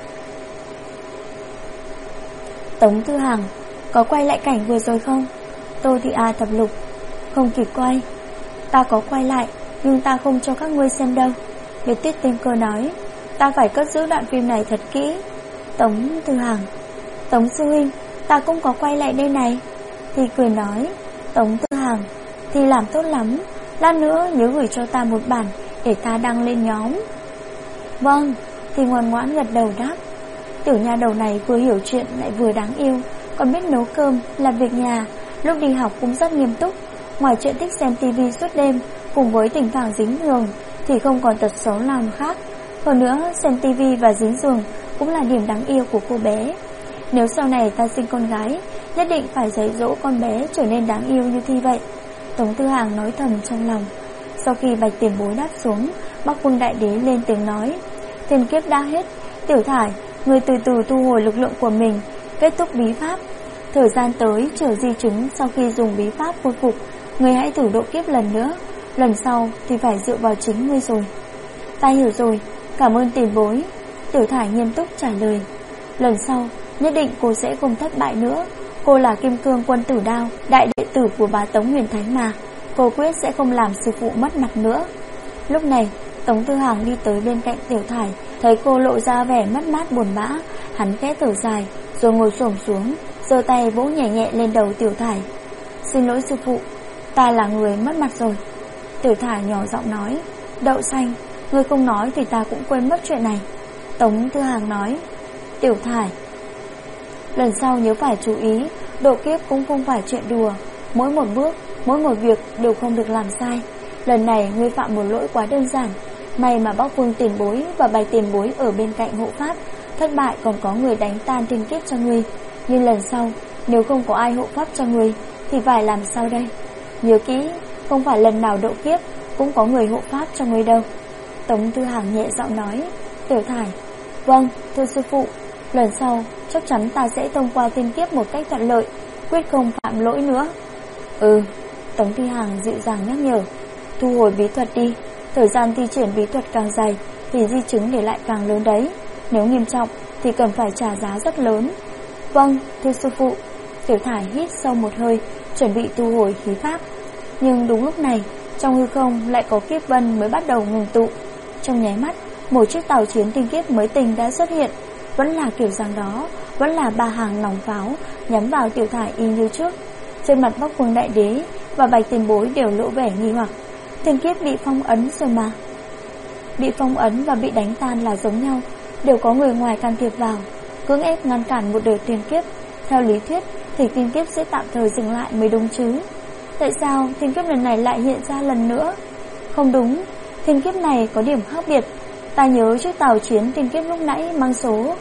Tống Tư Hàng, có quay lại cảnh vừa rồi không? Tô Thị A Thập Lục, không kịp quay. Ta có quay lại, nhưng ta không cho các ngươi xem đâu. Biệt Tuyết Tiên Cơ nói, ta phải cất giữ đoạn phim này thật kỹ. Tống Tư Hàng, Tống sư huynh, ta cũng có quay lại đây này. Thì cười nói, Tống Tư Hàng, thì làm tốt lắm, lát nữa nhớ gửi cho ta một bản để ta đăng lên nhóm. Vâng, thì ngoan ngoãn gật đầu đáp. Tiểu nha đầu này vừa hiểu chuyện lại vừa đáng yêu, còn biết nấu cơm, làm việc nhà. Lúc đi học cũng rất nghiêm túc. Ngoài chuyện thích xem tivi suốt đêm, cùng với thỉnh thoảng dính giường, thì không còn tật xấu nào khác. Hơn nữa, xem tivi và dính giường cũng là điểm đáng yêu của cô bé. Nếu sau này ta sinh con gái, nhất định phải dạy dỗ con bé trở nên đáng yêu như Thi vậy. Tống Tư Hàng nói thầm trong lòng. Sau khi Bạch Tiền Bối đáp xuống, Bắc Vương Đại Đế lên tiếng nói, thiên kiếp đã hết, Tiểu Thải, người từ từ thu hồi lực lượng của mình, kết thúc bí pháp. Thời gian tới chờ di chứng sau khi dùng bí pháp khôi phục, người hãy thử độ kiếp lần nữa. Lần sau thì phải dựa vào chính ngươi rồi. Ta hiểu rồi, cảm ơn Tiền Bối. Tiểu Thải nghiêm túc trả lời. Lần sau nhất định cô sẽ không thất bại nữa. Cô là Kim Cương Quân Tử Đao, đại đệ tử của bá Tống Huyền Thánh mà. Cô quyết sẽ không làm sư phụ mất mặt nữa. Lúc này Tống Tư Hàng đi tới bên cạnh Tiểu Thải, thấy cô lộ ra vẻ mất mát buồn bã, hắn khẽ thở dài rồi ngồi xổm xuống, giơ tay vỗ nhẹ nhẹ lên đầu Tiểu Thải. Xin lỗi sư phụ, ta là người mất mặt rồi. Tiểu Thải nhỏ giọng nói. Đậu xanh, ngươi không nói thì ta cũng quên mất chuyện này. Tống Tư Hàng nói. Tiểu Thải, lần sau nhớ phải chú ý, độ kiếp cũng không phải chuyện đùa. Mỗi một bước, mỗi một việc đều không được làm sai. Lần này ngươi phạm một lỗi quá đơn giản. May mà Bắc Vương tiền bối và Bạch tiền bối ở bên cạnh hộ pháp, thất bại còn có người đánh tan thiên kiếp cho ngươi. Nhưng lần sau nếu không có ai hộ pháp cho ngươi thì phải làm sao đây? Nhớ kỹ, không phải lần nào độ kiếp cũng có người hộ pháp cho ngươi đâu. Tống Tư Hàng nhẹ giọng nói. Tiểu Thải, vâng, thưa sư phụ, lần sau chắc chắn ta sẽ thông qua thiên kiếp một cách thuận lợi, quyết không phạm lỗi nữa. Tống Tư Hàng dịu dàng nhắc nhở. Thu hồi bí thuật đi, thời gian thi triển bí thuật càng dài thì di chứng để lại càng lớn đấy. Nếu nghiêm trọng thì cần phải trả giá rất lớn. Vâng, thưa sư phụ. Tiểu Thải hít sâu một hơi, chuẩn bị thu hồi khí pháp. Nhưng đúng lúc này, trong hư không lại có kiếp vân mới bắt đầu ngừng tụ. Trong nháy mắt, một chiếc tàu chiến tinh kiếp mới tình đã xuất hiện. Vẫn là kiểu dáng đó, vẫn là 3 hàng nòng pháo nhắm vào Tiểu Thải y như trước. Trên mặt Bắc Vương Đại Đế và Bạch tiền bối đều lộ vẻ nghi hoặc. Thiên kiếp bị phong ấn rồi mà. Bị phong ấn và bị đánh tan là giống nhau, đều có người ngoài can thiệp vào, cưỡng ép ngăn cản một đợt thiên kiếp. Theo lý thuyết thì thiên kiếp sẽ tạm thời dừng lại mới đúng chứ. Tại sao thiên kiếp lần này lại hiện ra lần nữa? Không đúng, thiên kiếp này có điểm khác biệt. Ta nhớ chiếc tàu chiến thiên kiếp lúc nãy mang số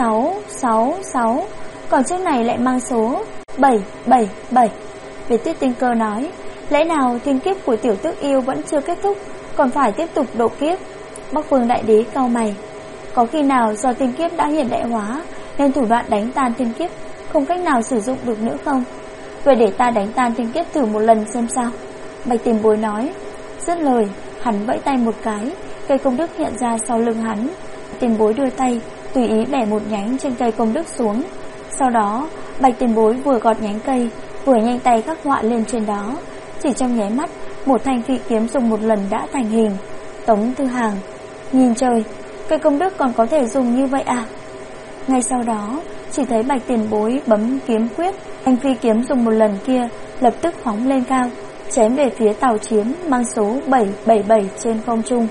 666, còn chiếc này lại mang số 777. Việt Tuyết Tinh Cơ nói. Lẽ nào thiên kiếp của tiểu tước yêu vẫn chưa kết thúc, còn phải tiếp tục độ kiếp? Bắc Vương Đại Đế cau mày. Có khi nào do thiên kiếp đã hiện đại hóa nên thủ đoạn đánh tan thiên kiếp không cách nào sử dụng được nữa không? Vậy để ta đánh tan thiên kiếp thử một lần xem sao. Bạch tiền bối nói. Dứt lời, hắn vẫy tay một cái, cây công đức hiện ra sau lưng hắn. Tiền bối đưa tay tùy ý bẻ một nhánh trên cây công đức xuống. Sau đó Bạch tiền bối vừa gọt nhánh cây, vừa nhanh tay khắc họa lên trên đó. Chỉ trong nháy mắt, một thanh phi kiếm dùng một lần đã thành hình. Tống Tư Hàng, nhìn trời, cây công đức còn có thể dùng như vậy à? Ngay sau đó, chỉ thấy Bạch tiền bối bấm kiếm quyết, thanh phi kiếm dùng một lần kia lập tức phóng lên cao, chém về phía tàu chiến mang số 777 trên không trung.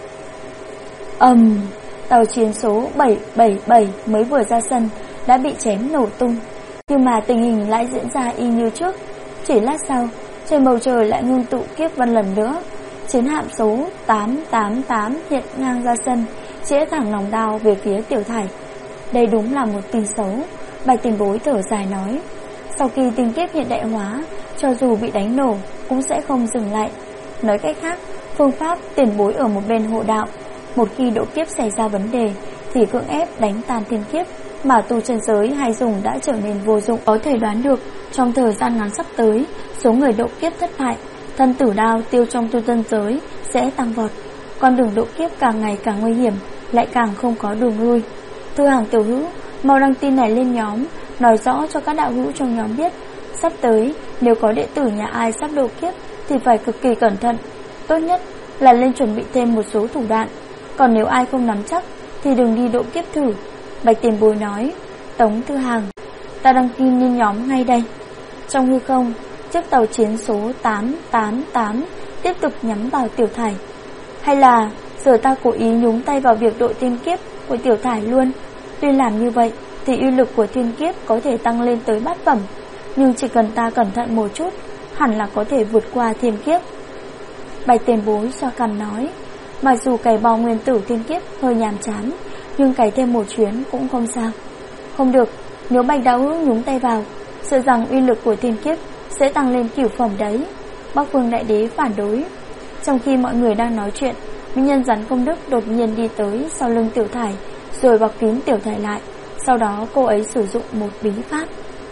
Tàu chiến số 777 mới vừa ra sân đã bị chém nổ tung. Nhưng mà tình hình lại diễn ra y như trước. Chỉ lát sau, trên bầu trời lại ngưng tụ kiếp vân lần nữa. Chiến hạm số 888 hiện ngang ra sân, chĩa thẳng nòng đao về phía Tiểu Thải. Đây đúng là một tin xấu. Bạch tiền bối thở dài nói. Sau khi tinh kiếp hiện đại hóa, cho dù bị đánh nổ cũng sẽ không dừng lại. Nói cách khác, phương pháp tiền bối ở một bên hộ đạo. Một khi độ kiếp xảy ra vấn đề thì cưỡng ép đánh tan thiên kiếp, mà tu chân giới hay dùng đã trở nên vô dụng. Có thể đoán được trong thời gian ngắn sắp tới, số người độ kiếp thất bại, thân tử đao tiêu trong tu chân giới sẽ tăng vọt. Con đường độ kiếp càng ngày càng nguy hiểm, lại càng không có đường lui. Thư Hàng tiểu hữu, mau đăng tin này lên nhóm, nói rõ cho các đạo hữu trong nhóm biết. Sắp tới, nếu có đệ tử nhà ai sắp độ kiếp thì phải cực kỳ cẩn thận. Tốt nhất là lên chuẩn bị thêm một số thủ đoạn. Còn nếu ai không nắm chắc thì đừng đi độ kiếp thử. Bạch tiền bối nói. Tống Tư Hàng, ta đăng tin lên nhóm ngay đây. Trong hư không, chiếc tàu chiến số 888 tiếp tục nhắm vào Tiểu Thải. Hay là giờ ta cố ý nhúng tay vào việc độ thiên kiếp của Tiểu Thải luôn. Tuy làm như vậy thì uy lực của thiên kiếp có thể tăng lên tới bát phẩm, nhưng chỉ cần ta cẩn thận một chút, hẳn là có thể vượt qua thiên kiếp. Bạch tiền bối xoa cằm nói. Mặc dù cày bò nguyên tử thiên kiếp hơi nhàm chán, nhưng cày thêm một chuyến cũng không sao. Không được, nếu Bạch đạo hữu nhúng tay vào, sợ rằng uy lực của thiên kiếp sẽ tăng lên cửu phẩm đấy. Bắc Vương Đại Đế phản đối. Trong khi mọi người đang nói chuyện, mỹ nhân rắn công đức đột nhiên đi tới sau lưng Tiểu Thải, rồi bọc kín Tiểu Thải lại. Sau đó cô ấy sử dụng một bí pháp.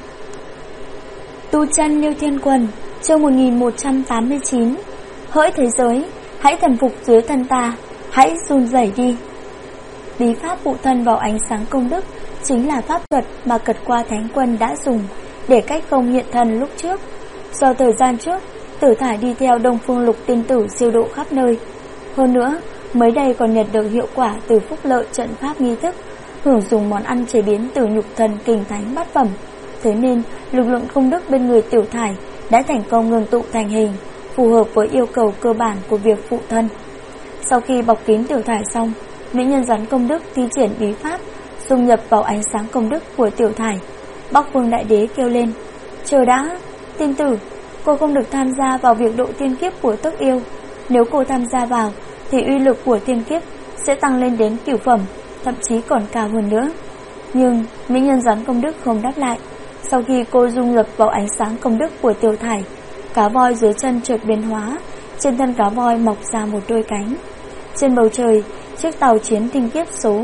Tu chân Liêu Thiên Quần, chương 1189. Hỡi thế giới, hãy thần phục dưới thân ta, hãy run rẩy đi. Bí pháp phụ thân vào ánh sáng công đức chính là pháp thuật mà Cật Qua Thánh Quân đã dùng để cách không hiện thân lúc trước. Do thời gian trước, Tử Thải đi theo Đông Phương Lục tiên tử siêu độ khắp nơi. Hơn nữa, mới đây còn nhận được hiệu quả từ phúc lợi trận pháp nghi thức, hưởng dùng món ăn chế biến từ nhục thần kình thánh bát phẩm. Thế nên, lực lượng công đức bên người Tiểu Thải đã thành công ngưng tụ thành hình, phù hợp với yêu cầu cơ bản của việc phụ thân. Sau khi bọc kín Tiểu Thải xong, mỹ nhân rắn công đức thi triển bí pháp, dung nhập vào ánh sáng công đức của Tiểu Thải. Bắc Vương Đại Đế kêu lên: "Chờ đã, tiên tử, cô không được tham gia vào việc độ tiên kiếp của Tước Yêu. Nếu cô tham gia vào, thì uy lực của tiên kiếp sẽ tăng lên đến cửu phẩm, thậm chí còn cao hơn nữa." Nhưng mỹ nhân rắn công đức không đáp lại. Sau khi cô dung nhập vào ánh sáng công đức của Tiểu Thải, cá voi dưới chân chợt biến hóa, trên thân cá voi mọc ra một đôi cánh. Trên bầu trời, chiếc tàu chiến tinh kiếp số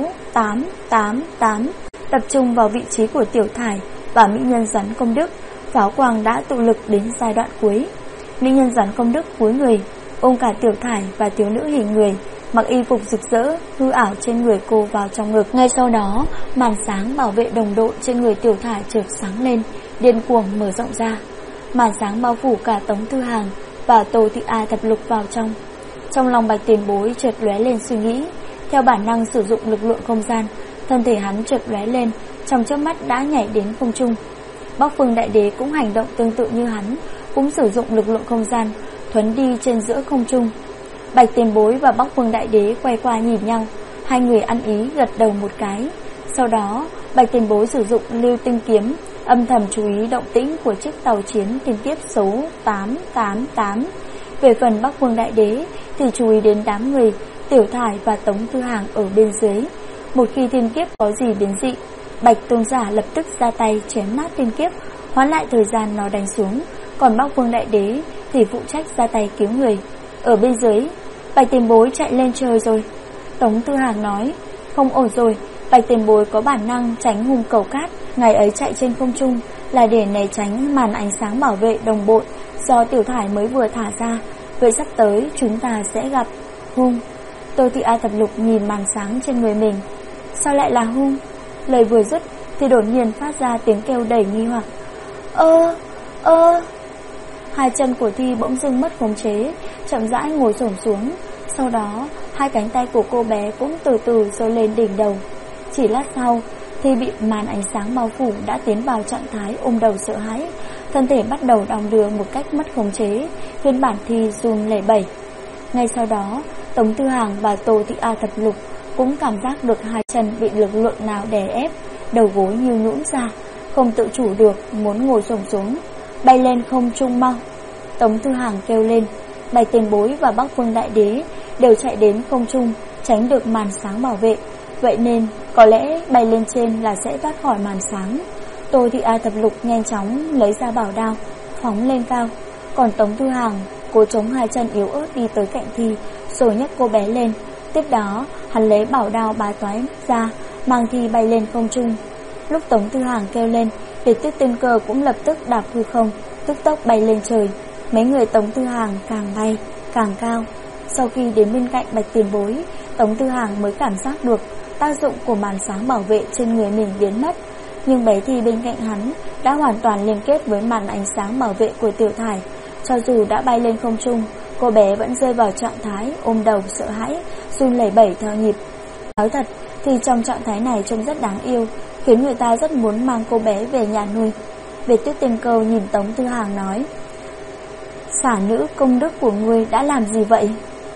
888 tập trung vào vị trí của Tiểu Thải và mỹ nhân rắn công đức. Pháo quang đã tụ lực đến giai đoạn cuối. Mỹ nhân rắn công đức cúi người ôm cả Tiểu Thải và thiếu nữ hình người mặc y phục rực rỡ hư ảo trên người cô vào trong ngực. Ngay sau đó, màn sáng bảo vệ đồng đội trên người Tiểu Thải chợt sáng lên, điên cuồng mở rộng ra. Màn sáng bao phủ cả Tống Thư Hàng và Tô Thị A Thập Lục vào trong. Trong lòng Bạch Tiền Bối chợt lóe lên suy nghĩ, theo bản năng sử dụng lực lượng không gian, thân thể hắn chợt lóe lên, trong chớp mắt đã nhảy đến không trung. Bắc Phương Đại Đế cũng hành động tương tự như hắn, cũng sử dụng lực lượng không gian, thuấn đi trên giữa không trung. Bạch Tiền Bối và Bắc Phương Đại Đế quay qua nhìn nhau, hai người ăn ý gật đầu một cái. Sau đó, Bạch Tiền Bối sử dụng lưu tinh kiếm, âm thầm chú ý động tĩnh của chiếc tàu chiến tiên kiếp số 888. Về phần Bắc Phương Đại Đế thì chú ý đến đám người Tiểu Thải và Tống Thư Hàng ở bên dưới. Một khi thiên kiếp có gì biến dị, Bạch Tôn Giả lập tức ra tay chém nát thiên kiếp, hoán lại thời gian nó đánh xuống. Còn Bắc Vương Đại Đế thì phụ trách ra tay cứu người. Ở bên dưới, Bạch Tiền Bối chạy lên trời rồi. Tống Thư Hàng nói: "Không ổn rồi, Bạch Tiền Bối có bản năng tránh hung cầu cát. Ngày ấy chạy trên không trung là để né tránh màn ánh sáng bảo vệ đồng bộ do Tiểu Thải mới vừa thả ra. Vậy sắp tới chúng ta sẽ gặp hung." Tô Thị A Thập Lục nhìn màn sáng trên người mình. Sao lại là hung? Lời vừa dứt thì đột nhiên phát ra tiếng kêu đầy nghi hoặc. Hai chân của Thi bỗng dưng mất khống chế, chậm rãi ngồi xổm xuống. Sau đó, hai cánh tay của cô bé cũng từ từ giơ lên đỉnh đầu. Chỉ lát sau, Thi bị màn ánh sáng bao phủ đã tiến vào trạng thái ôm đầu sợ hãi, thân thể bắt đầu đong đưa một cách mất khống chế, phiên bản Thi run lẩy bẩy. Ngay sau đó, Tống Thư Hàng và Tô Thị A Thập Lục cũng cảm giác được hai chân bị lực lượng nào đè ép, đầu gối như nhũn ra, không tự chủ được muốn ngồi xổm xuống. Bay lên không trung mau! Tống Thư Hàng kêu lên. Bạch Tiền Bối và Bắc Phương Đại Đế đều chạy đến không trung, tránh được màn sáng bảo vệ. Vậy nên có lẽ bay lên trên là sẽ thoát khỏi màn sáng. Tô Thị A Thập Lục nhanh chóng lấy ra bảo đao, phóng lên cao. Còn Tống Thư Hàng cố chống hai chân yếu ớt đi tới cạnh Thi, rồi nhấc cô bé lên. Tiếp đó hắn lấy bảo đao bá toái ra, mang Thi bay lên không trung. Lúc Tống Thư Hàng kêu lên, Liệt Tuyết Tiên Cơ cũng lập tức đạp hư không, tức tốc bay lên trời. Mấy người Tống Thư Hàng càng bay càng cao. Sau khi đến bên cạnh Bạch Tiền Bối, Tống Thư Hàng mới cảm giác được tác dụng của màn sáng bảo vệ trên người mình biến mất. Nhưng bé Thi bên cạnh hắn đã hoàn toàn liên kết với màn ánh sáng bảo vệ của Tiểu Thải. Cho dù đã bay lên không trung, cô bé vẫn rơi vào trạng thái ôm đầu sợ hãi, run lẩy bẩy theo nhịp. Nói thật thì trong trạng thái này trông rất đáng yêu, khiến người ta rất muốn mang cô bé về nhà nuôi. Liệt Tuyết Tiên Cơ nhìn Tống Thư Hàng nói: "Xả nữ công đức của ngươi đã làm gì vậy?"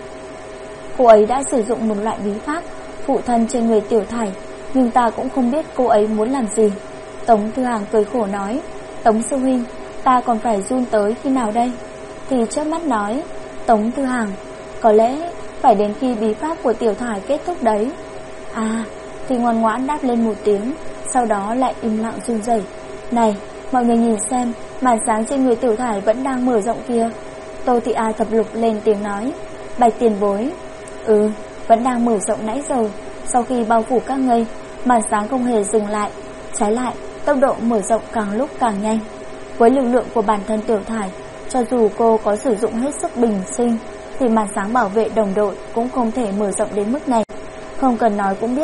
Cô ấy đã sử dụng một loại bí pháp phụ thân trên người Tiểu Thải, nhưng ta cũng không biết cô ấy muốn làm gì. Tống Thư Hàng cười khổ nói: "Tống sư huynh, ta còn phải run tới khi nào đây?" Thì chớp mắt nói: "Tống Thư Hàng, có lẽ phải đến khi bí pháp của Tiểu Thải kết thúc đấy." Thì ngoan ngoãn đáp lên một tiếng, sau đó lại im lặng run rẩy. "Này, mọi người nhìn xem, màn sáng trên người Tiểu Thải vẫn đang mở rộng kia." Tô Thị A Thập Lục lên tiếng nói. Bạch Tiền Bối: "Vẫn đang mở rộng nãy giờ. Sau khi bao phủ các ngươi, màn sáng không hề dừng lại, trái lại, tốc độ mở rộng càng lúc càng nhanh. Với lực lượng của bản thân Tiểu Thải, cho dù cô có sử dụng hết sức bình sinh, thì màn sáng bảo vệ đồng đội cũng không thể mở rộng đến mức này. Không cần nói cũng biết,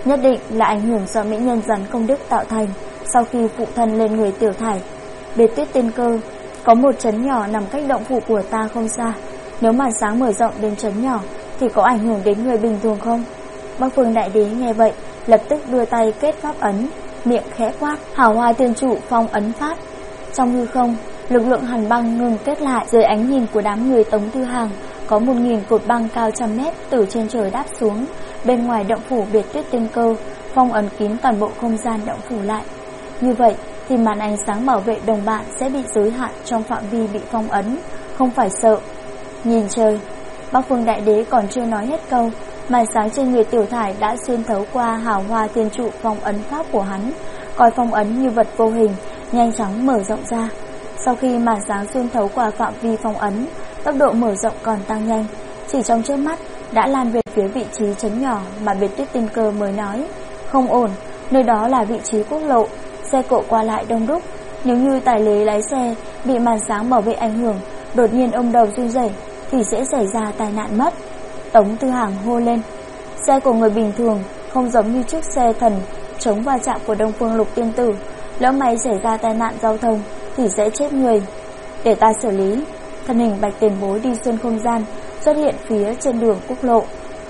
nhất định là ảnh hưởng do mỹ nhân rắn công đức tạo thành sau khi phụ thân lên người Tiểu Thải. Biệt Tuyết Tiên Cơ, có một trấn nhỏ nằm cách động phủ của ta không xa, nếu màn sáng mở rộng đến trấn nhỏ thì có ảnh hưởng đến người bình thường không? Bắc Phương Đại Đế nghe vậy, lập tức đưa tay kết pháp ấn, miệng khẽ quát: Hào Hoa Tiên Trụ phong ấn pháp. Trong hư không, lực lượng hàn băng ngừng kết lại. Dưới ánh nhìn của đám người Tống Thư Hàng, có 1000 cột băng cao trăm mét từ trên trời đáp xuống. Bên ngoài động phủ Biệt Tuyết Tiên Cơ, phong ấn kín toàn bộ không gian động phủ lại. Như vậy thì màn ánh sáng bảo vệ đồng bạn sẽ bị giới hạn trong phạm vi bị phong ấn, không phải sợ. Nhìn trời, Bắc Phương Đại Đế còn chưa nói hết câu, màn sáng trên người Tiểu Thải đã xuyên thấu qua Hào Hoa Tiên Trụ phong ấn pháp của hắn, coi phong ấn như vật vô hình, nhanh chóng mở rộng ra. Sau khi màn sáng xuyên thấu qua phạm vi phong ấn, tốc độ mở rộng còn tăng nhanh, chỉ trong chớp mắt đã lan về phía vị trí trấn nhỏ mà Biệt Tuyết Tiên Cơ mới nói. Không ổn, nơi đó là vị trí quốc lộ, xe cộ qua lại đông đúc, nếu như tài xế lái xe bị màn sáng bảo vệ ảnh hưởng, đột nhiên ôm đầu run rẩy thì sẽ xảy ra tai nạn mất. Tống Thư Hàng hô lên: Xe của người bình thường không giống như chiếc xe thần chống va chạm của Đông Phương Lục Tiên Tử, lỡ may xảy ra tai nạn giao thông thì sẽ chết người. Để ta xử lý. Thân hình Bạch Tiền Bối đi xuyên không gian, xuất hiện phía trên đường quốc lộ.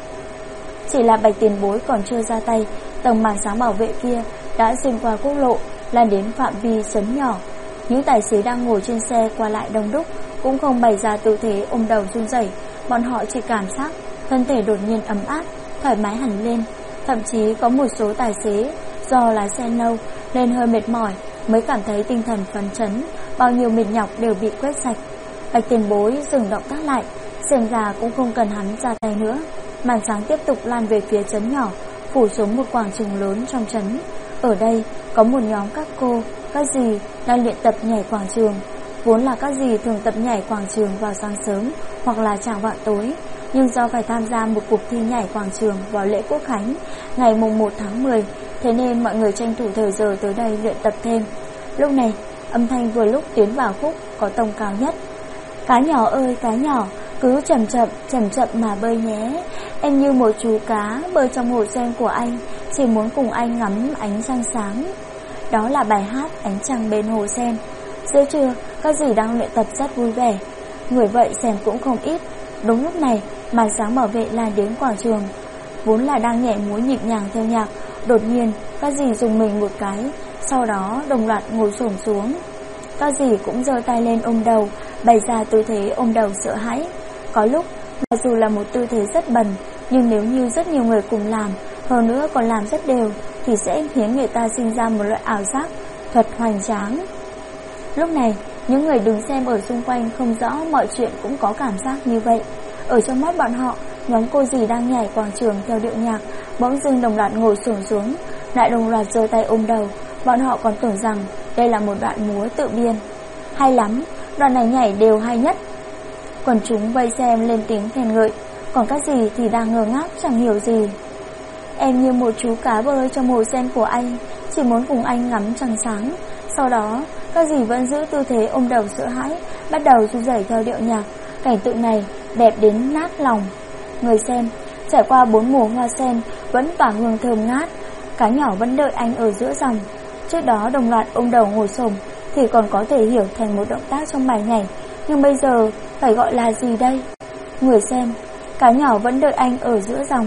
Chỉ là Bạch Tiền Bối còn chưa ra tay, tầng màn sáng bảo vệ kia đã xuyên qua quốc lộ, lan đến phạm vi trấn nhỏ. Những tài xế đang ngồi trên xe qua lại đông đúc cũng không bày ra tư thế ôm đầu run rẩy, bọn họ chỉ cảm giác thân thể đột nhiên ấm áp, thoải mái hẳn lên. Thậm chí có một số tài xế do lái xe lâu nên hơi mệt mỏi mới cảm thấy tinh thần phấn chấn, bao nhiêu mệt nhọc đều bị quét sạch. Bạch Tiền Bối dừng động tác lại, xem ra cũng không cần hắn ra tay nữa. Màn sáng tiếp tục lan về phía trấn nhỏ, phủ xuống một quảng trường lớn trong trấn. Ở đây có một nhóm các cô, các dì đang luyện tập nhảy quảng trường. Vốn là các dì thường tập nhảy quảng trường vào sáng sớm hoặc là chạng vạng tối, nhưng do phải tham gia một cuộc thi nhảy quảng trường vào lễ Quốc Khánh ngày mùng 1 tháng 10, thế nên mọi người tranh thủ thời giờ tới đây luyện tập thêm. Lúc này, âm thanh vừa lúc tiến vào khúc có tông cao nhất. Cá nhỏ ơi cá nhỏ, cứ chậm chậm mà bơi nhé. Em như một chú cá bơi trong hồ sen của anh, chỉ muốn cùng anh ngắm ánh trăng sáng. Đó là bài hát Ánh Trăng Bên Hồ Sen. Giữa trưa, các dì đang luyện tập rất vui vẻ, người vậy xem cũng không ít. Đúng lúc này, màn sáng bảo vệ lan đến quảng trường. Vốn là đang nhảy múa nhịp nhàng theo nhạc, đột nhiên các dì dùng mình một cái, sau đó đồng loạt ngồi xổm xuống. Các dì cũng giơ tay lên ôm đầu, bày ra tư thế ôm đầu sợ hãi. Có lúc, mặc dù là một tư thế rất bẩn, nhưng nếu như rất nhiều người cùng làm, hơn nữa còn làm rất đều, thì sẽ khiến người ta sinh ra một loại ảo giác thuật hoành tráng. Lúc này, những người đứng xem ở xung quanh không rõ mọi chuyện cũng có cảm giác như vậy. Ở trong mắt bọn họ, nhóm cô dì đang nhảy quảng trường theo điệu nhạc bỗng dưng đồng loạt ngồi xổm xuống, lại đồng loạt giơ tay ôm đầu. Bọn họ còn tưởng rằng đây là một đoạn múa tự biên. Hay lắm, đoạn này nhảy đều hay nhất. Quần chúng vây xem lên tiếng khen ngợi, còn các dì thì đang ngơ ngác chẳng hiểu gì. Em như một chú cá bơi trong hồ sen của anh, chỉ muốn cùng anh ngắm trăng sáng. Sau đó, các dì vẫn giữ tư thế ôm đầu sợ hãi, bắt đầu run rẩy theo điệu nhạc. Cảnh tượng này đẹp đến nát lòng người xem. Trải qua 4 mùa hoa sen vẫn tỏa hương thơm ngát, cá nhỏ vẫn đợi anh ở giữa dòng. Trước đó đồng loạt ôm đầu ngồi xổm thì còn có thể hiểu thành một động tác trong bài nhảy, nhưng bây giờ phải gọi là gì đây? Người xem, cá nhỏ vẫn đợi anh ở giữa dòng.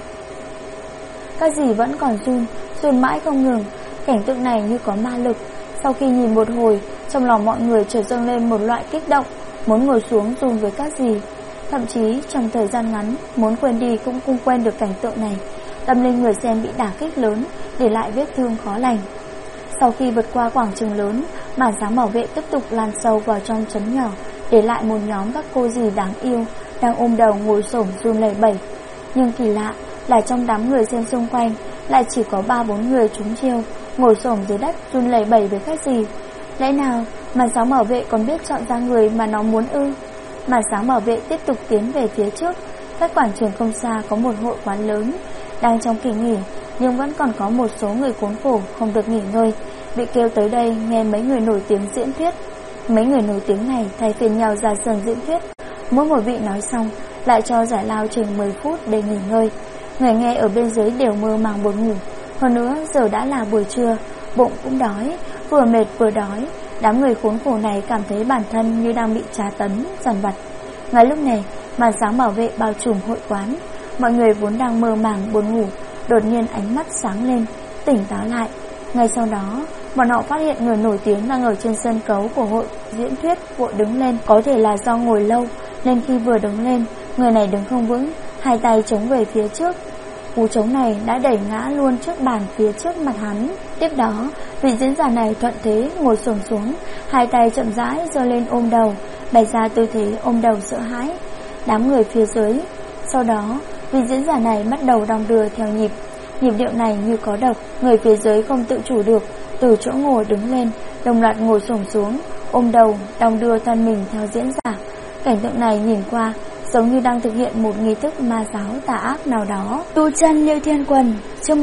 Các dì vẫn còn run mãi không ngừng. Cảnh tượng này như có ma lực. Sau khi nhìn một hồi, trong lòng mọi người chợt dâng lên một loại kích động, muốn ngồi xuống run với các dì. Thậm chí trong thời gian ngắn, muốn quên đi cũng không quên được cảnh tượng này. Tâm linh người xem bị đả kích lớn, để lại vết thương khó lành. Sau khi vượt qua quảng trường lớn, màn sáng bảo vệ tiếp tục lan sâu vào trong trấn nhỏ, để lại một nhóm các cô dì đáng yêu đang ôm đầu ngồi xổm run lẩy bẩy. Nhưng kỳ lạ là trong đám người xem xung quanh lại chỉ có 3-4 người trúng chiêu, ngồi xổm dưới đất run lẩy bẩy với các dì. Lẽ nào màn sáng bảo vệ còn biết chọn ra người mà nó muốn ư? Màn sáng bảo vệ tiếp tục tiến về phía trước. Cách quảng trường không xa có một hội quán lớn đang trong kỳ nghỉ, nhưng vẫn còn có một số người khốn khổ không được nghỉ ngơi, bị kêu tới đây nghe mấy người nổi tiếng diễn thuyết. Mấy người nổi tiếng này thay phiên nhau ra sân diễn thuyết, mỗi một vị nói xong lại cho giải lao chừng 10 phút để nghỉ ngơi. Người nghe ở bên dưới đều mơ màng buồn ngủ. Hơn nữa giờ đã là buổi trưa, bụng cũng đói, vừa mệt vừa đói. Đám người khốn khổ này cảm thấy bản thân như đang bị tra tấn, dằn vặt. Ngay lúc này, màn sáng bảo vệ bao trùm hội quán. Mọi người vốn đang mơ màng buồn ngủ, đột nhiên ánh mắt sáng lên, tỉnh táo lại. Ngay sau đó, bọn họ phát hiện người nổi tiếng đang ở trên sân khấu của hội diễn thuyết, vội đứng lên. Có thể là do ngồi lâu nên khi vừa đứng lên, người này đứng không vững, hai tay chống về phía trước. Cú chống này đã đẩy ngã luôn chiếc bàn phía trước mặt hắn. Tiếp đó, vị diễn giả này thuận thế ngồi xổm xuống, hai tay chậm rãi giơ lên ôm đầu, bày ra tư thế ôm đầu sợ hãi. Đám người phía dưới. Sau đó, vị diễn giả này bắt đầu đong đưa theo nhịp. Nhịp điệu này như có độc, người phía dưới không tự chủ được, từ chỗ ngồi đứng lên, đồng loạt ngồi xổm xuống, ôm đầu, đong đưa thân mình theo diễn giả. Cảnh tượng này nhìn qua giống như đang thực hiện một nghi thức ma giáo tà ác nào đó. Tu chân Liêu Thiên Quần, chương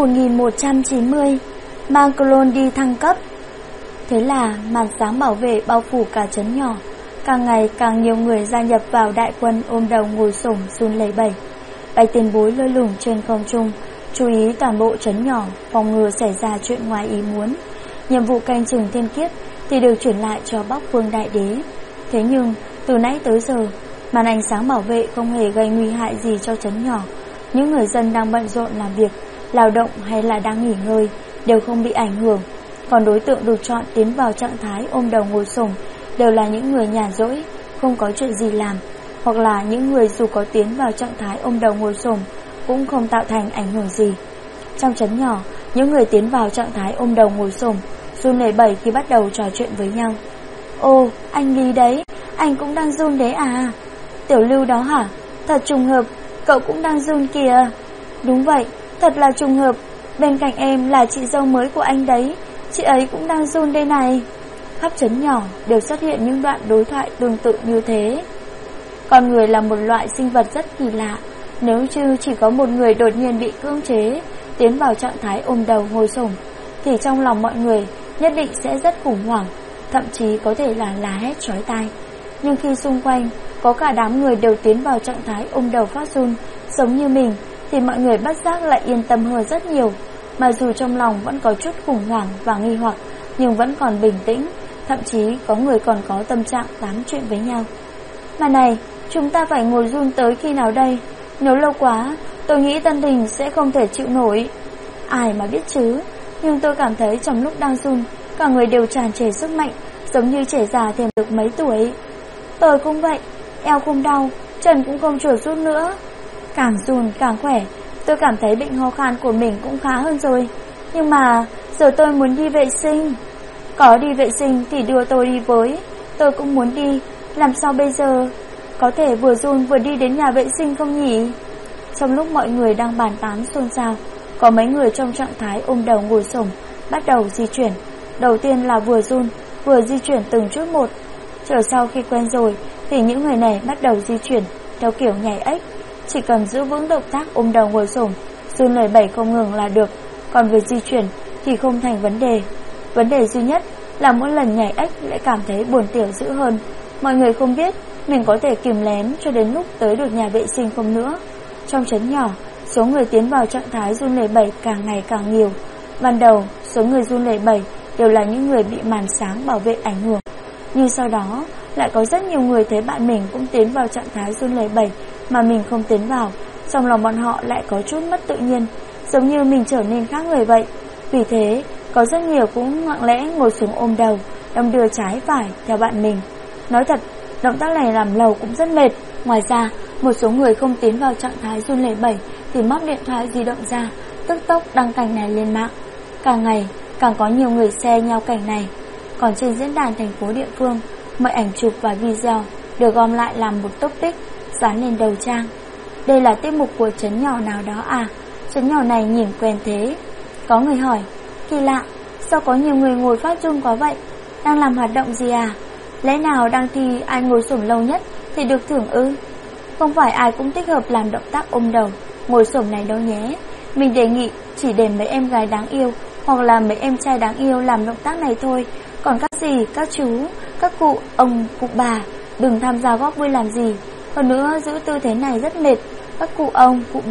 1190, mang clone đi thăng cấp. Thế là màn sáng bảo vệ bao phủ cả trấn nhỏ. Càng ngày càng nhiều người gia nhập vào đại quân ôm đầu ngồi xổm run lẩy bẩy. Bạch tiền bối lơ lửng trên không trung, chú ý toàn bộ trấn nhỏ, phòng ngừa xảy ra chuyện ngoài ý muốn. Nhiệm vụ canh chừng thiên kiếp thì được chuyển lại cho Bắc Phương Đại Đế. Thế nhưng từ nãy tới giờ, màn ánh sáng bảo vệ không hề gây nguy hại gì cho trấn nhỏ. Những người dân đang bận rộn làm việc, lao động hay là đang nghỉ ngơi đều không bị ảnh hưởng. Còn đối tượng được chọn tiến vào trạng thái ôm đầu ngồi xổm đều là những người nhàn rỗi, không có chuyện gì làm, hoặc là những người dù có tiến vào trạng thái ôm đầu ngồi xổm cũng không tạo thành ảnh hưởng gì. Trong trấn nhỏ, những người tiến vào trạng thái ôm đầu ngồi xổm run lẩy bẩy khi bắt đầu trò chuyện với nhau. Ồ, anh Lý đấy, anh cũng đang run đấy à? Tiểu Lưu đó hả? Thật trùng hợp, cậu cũng đang run kìa. Đúng vậy, thật là trùng hợp, bên cạnh em là chị dâu mới của anh đấy, chị ấy cũng đang run đây này. Khắp trấn nhỏ đều xuất hiện những đoạn đối thoại tương tự như thế. Con người là một loại sinh vật rất kỳ lạ. Nếu như chỉ có một người đột nhiên bị cưỡng chế, tiến vào trạng thái ôm đầu ngồi xổm, thì trong lòng mọi người nhất định sẽ rất khủng hoảng, thậm chí có thể là la hét chói tai. Nhưng khi xung quanh có cả đám người đều tiến vào trạng thái ôm đầu phát run, giống như mình, thì mọi người bất giác lại yên tâm hơn rất nhiều. Mà dù trong lòng vẫn có chút khủng hoảng và nghi hoặc, nhưng vẫn còn bình tĩnh, thậm chí có người còn có tâm trạng tám chuyện với nhau. Mà này, chúng ta phải ngồi run tới khi nào đây? Nếu lâu quá, tôi nghĩ Tân Đình sẽ không thể chịu nổi. Ai mà biết chứ, nhưng tôi cảm thấy trong lúc đang run, cả người đều tràn trề sức mạnh, giống như trẻ già thêm được mấy tuổi. Tôi cũng vậy, eo không đau, chân cũng không chuột rút nữa. Càng run càng khỏe, tôi cảm thấy bệnh ho khan của mình cũng khá hơn rồi. Nhưng mà giờ tôi muốn đi vệ sinh. Có đi vệ sinh thì đưa tôi đi với, tôi cũng muốn đi, làm sao bây giờ? Có thể vừa run vừa đi đến nhà vệ sinh không nhỉ? Trong lúc mọi người đang bàn tán xôn xao, có mấy người trong trạng thái ôm đầu ngồi xổm bắt đầu di chuyển. Đầu tiên là vừa run vừa di chuyển từng chút một. Chờ sau khi quen rồi thì những người này bắt đầu di chuyển theo kiểu nhảy ếch. Chỉ cần giữ vững động tác ôm đầu ngồi xổm, run lẩy bẩy không ngừng là được. Còn việc di chuyển thì không thành vấn đề. Vấn đề duy nhất là mỗi lần nhảy ếch lại cảm thấy buồn tiểu dữ hơn. Mọi người không biết mình có thể kìm nén cho đến lúc tới được nhà vệ sinh không nữa. Trong trấn nhỏ, số người tiến vào trạng thái run lẩy bẩy càng ngày càng nhiều. Ban đầu, số người run lẩy bẩy đều là những người bị màn sáng bảo vệ ảnh hưởng. Nhưng sau đó, lại có rất nhiều người thấy bạn mình cũng tiến vào trạng thái run lẩy bẩy mà mình không tiến vào. Trong lòng bọn họ lại có chút mất tự nhiên, giống như mình trở nên khác người vậy. Vì thế, có rất nhiều cũng lặng lẽ ngồi xuống ôm đầu, đong đưa trái phải theo bạn mình. Nói thật, động tác này làm lầu cũng rất mệt. Ngoài ra, một số người không tiến vào trạng thái run lẩy bẩy thì móc điện thoại di động ra, tức tốc đăng cảnh này lên mạng. Càng ngày, càng có nhiều người share nhau cảnh này. Còn trên diễn đàn thành phố địa phương, mọi ảnh chụp và video được gom lại làm một topic, dán lên đầu trang. Đây là tiết mục của trấn nhỏ nào đó à? Trấn nhỏ này nhìn quen thế. Có người hỏi, kỳ lạ, sao có nhiều người ngồi phát run quá vậy? Đang làm hoạt động gì à? Lẽ nào đang thi ai ngồi xổm lâu nhất thì được thưởng ư? Không phải ai cũng thích hợp làm động tác ôm đầu ngồi xổm này đâu nhé. Mình đề nghị chỉ để mấy em gái đáng yêu hoặc là mấy em trai đáng yêu làm động tác này thôi. Còn các dì, các chú, các cụ, ông, cụ bà đừng tham gia góp vui làm gì. Hơn nữa giữ tư thế này rất mệt. Các cụ ông, cụ bà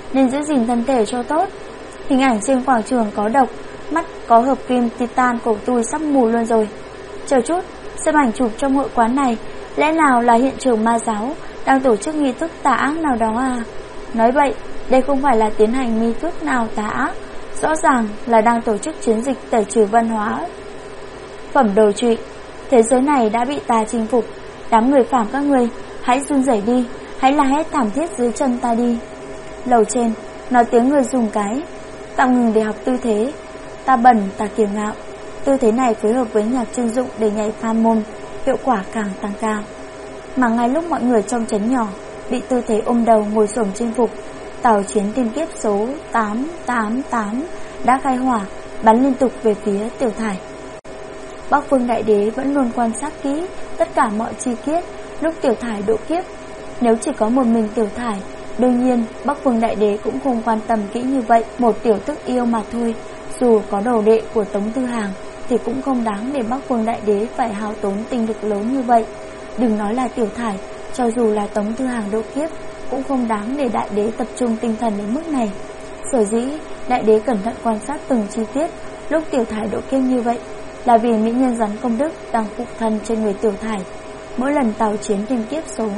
nên giữ gìn thân thể cho tốt. Hình ảnh trên quảng trường có độc, mắt có hợp kim titan của tôi sắp mù luôn rồi. Chờ chút, xem ảnh chụp trong hội quán này, lẽ nào là hiện trường ma giáo đang tổ chức nghi thức tà ác nào đó à? Nói vậy, đây không phải là tiến hành nghi thức nào tà ác, rõ ràng là đang tổ chức chiến dịch tẩy trừ văn hóa phẩm đồ trụy. Thế giới này đã bị ta chinh phục, đám người phàm các ngươi, hãy run rẩy đi, hãy la hét thảm thiết dưới chân ta đi. Lầu trên, nói tiếng người dùng cái, tạm ngừng để học tư thế. Ta bẩn, ta kiêu ngạo. Tư thế này phối hợp với nhạc chuyên dụng để nhảy pha môn, hiệu quả càng tăng cao. Mà ngay lúc mọi người trong trấn nhỏ bị tư thế ôm đầu ngồi xổm chinh phục, tàu chiến tiên kiếp số 888 đã khai hỏa, bắn liên tục về phía Tiểu Thải. Bắc Phương Đại Đế vẫn luôn quan sát kỹ tất cả mọi chi tiết lúc Tiểu Thải độ kiếp. Nếu chỉ có một mình Tiểu Thải, đương nhiên Bắc Phương Đại Đế cũng không quan tâm kỹ như vậy, một tiểu tức yêu mà thôi. Dù có đồ đệ của Tống Tư Hàng thì cũng không đáng để Bắc Phương Đại Đế phải hao tốn tinh lực lớn như vậy. Đừng nói là Tiểu Thải, cho dù là Tống Tư Hàng độ kiếp cũng không đáng để Đại Đế tập trung tinh thần đến mức này. Sở dĩ Đại Đế cẩn thận quan sát từng chi tiết lúc Tiểu Thải độ kiếp như vậy là vì mỹ nhân rắn công đức đang phụ thân trên người Tiểu Thải. Mỗi lần tàu chiến tiên kiếp số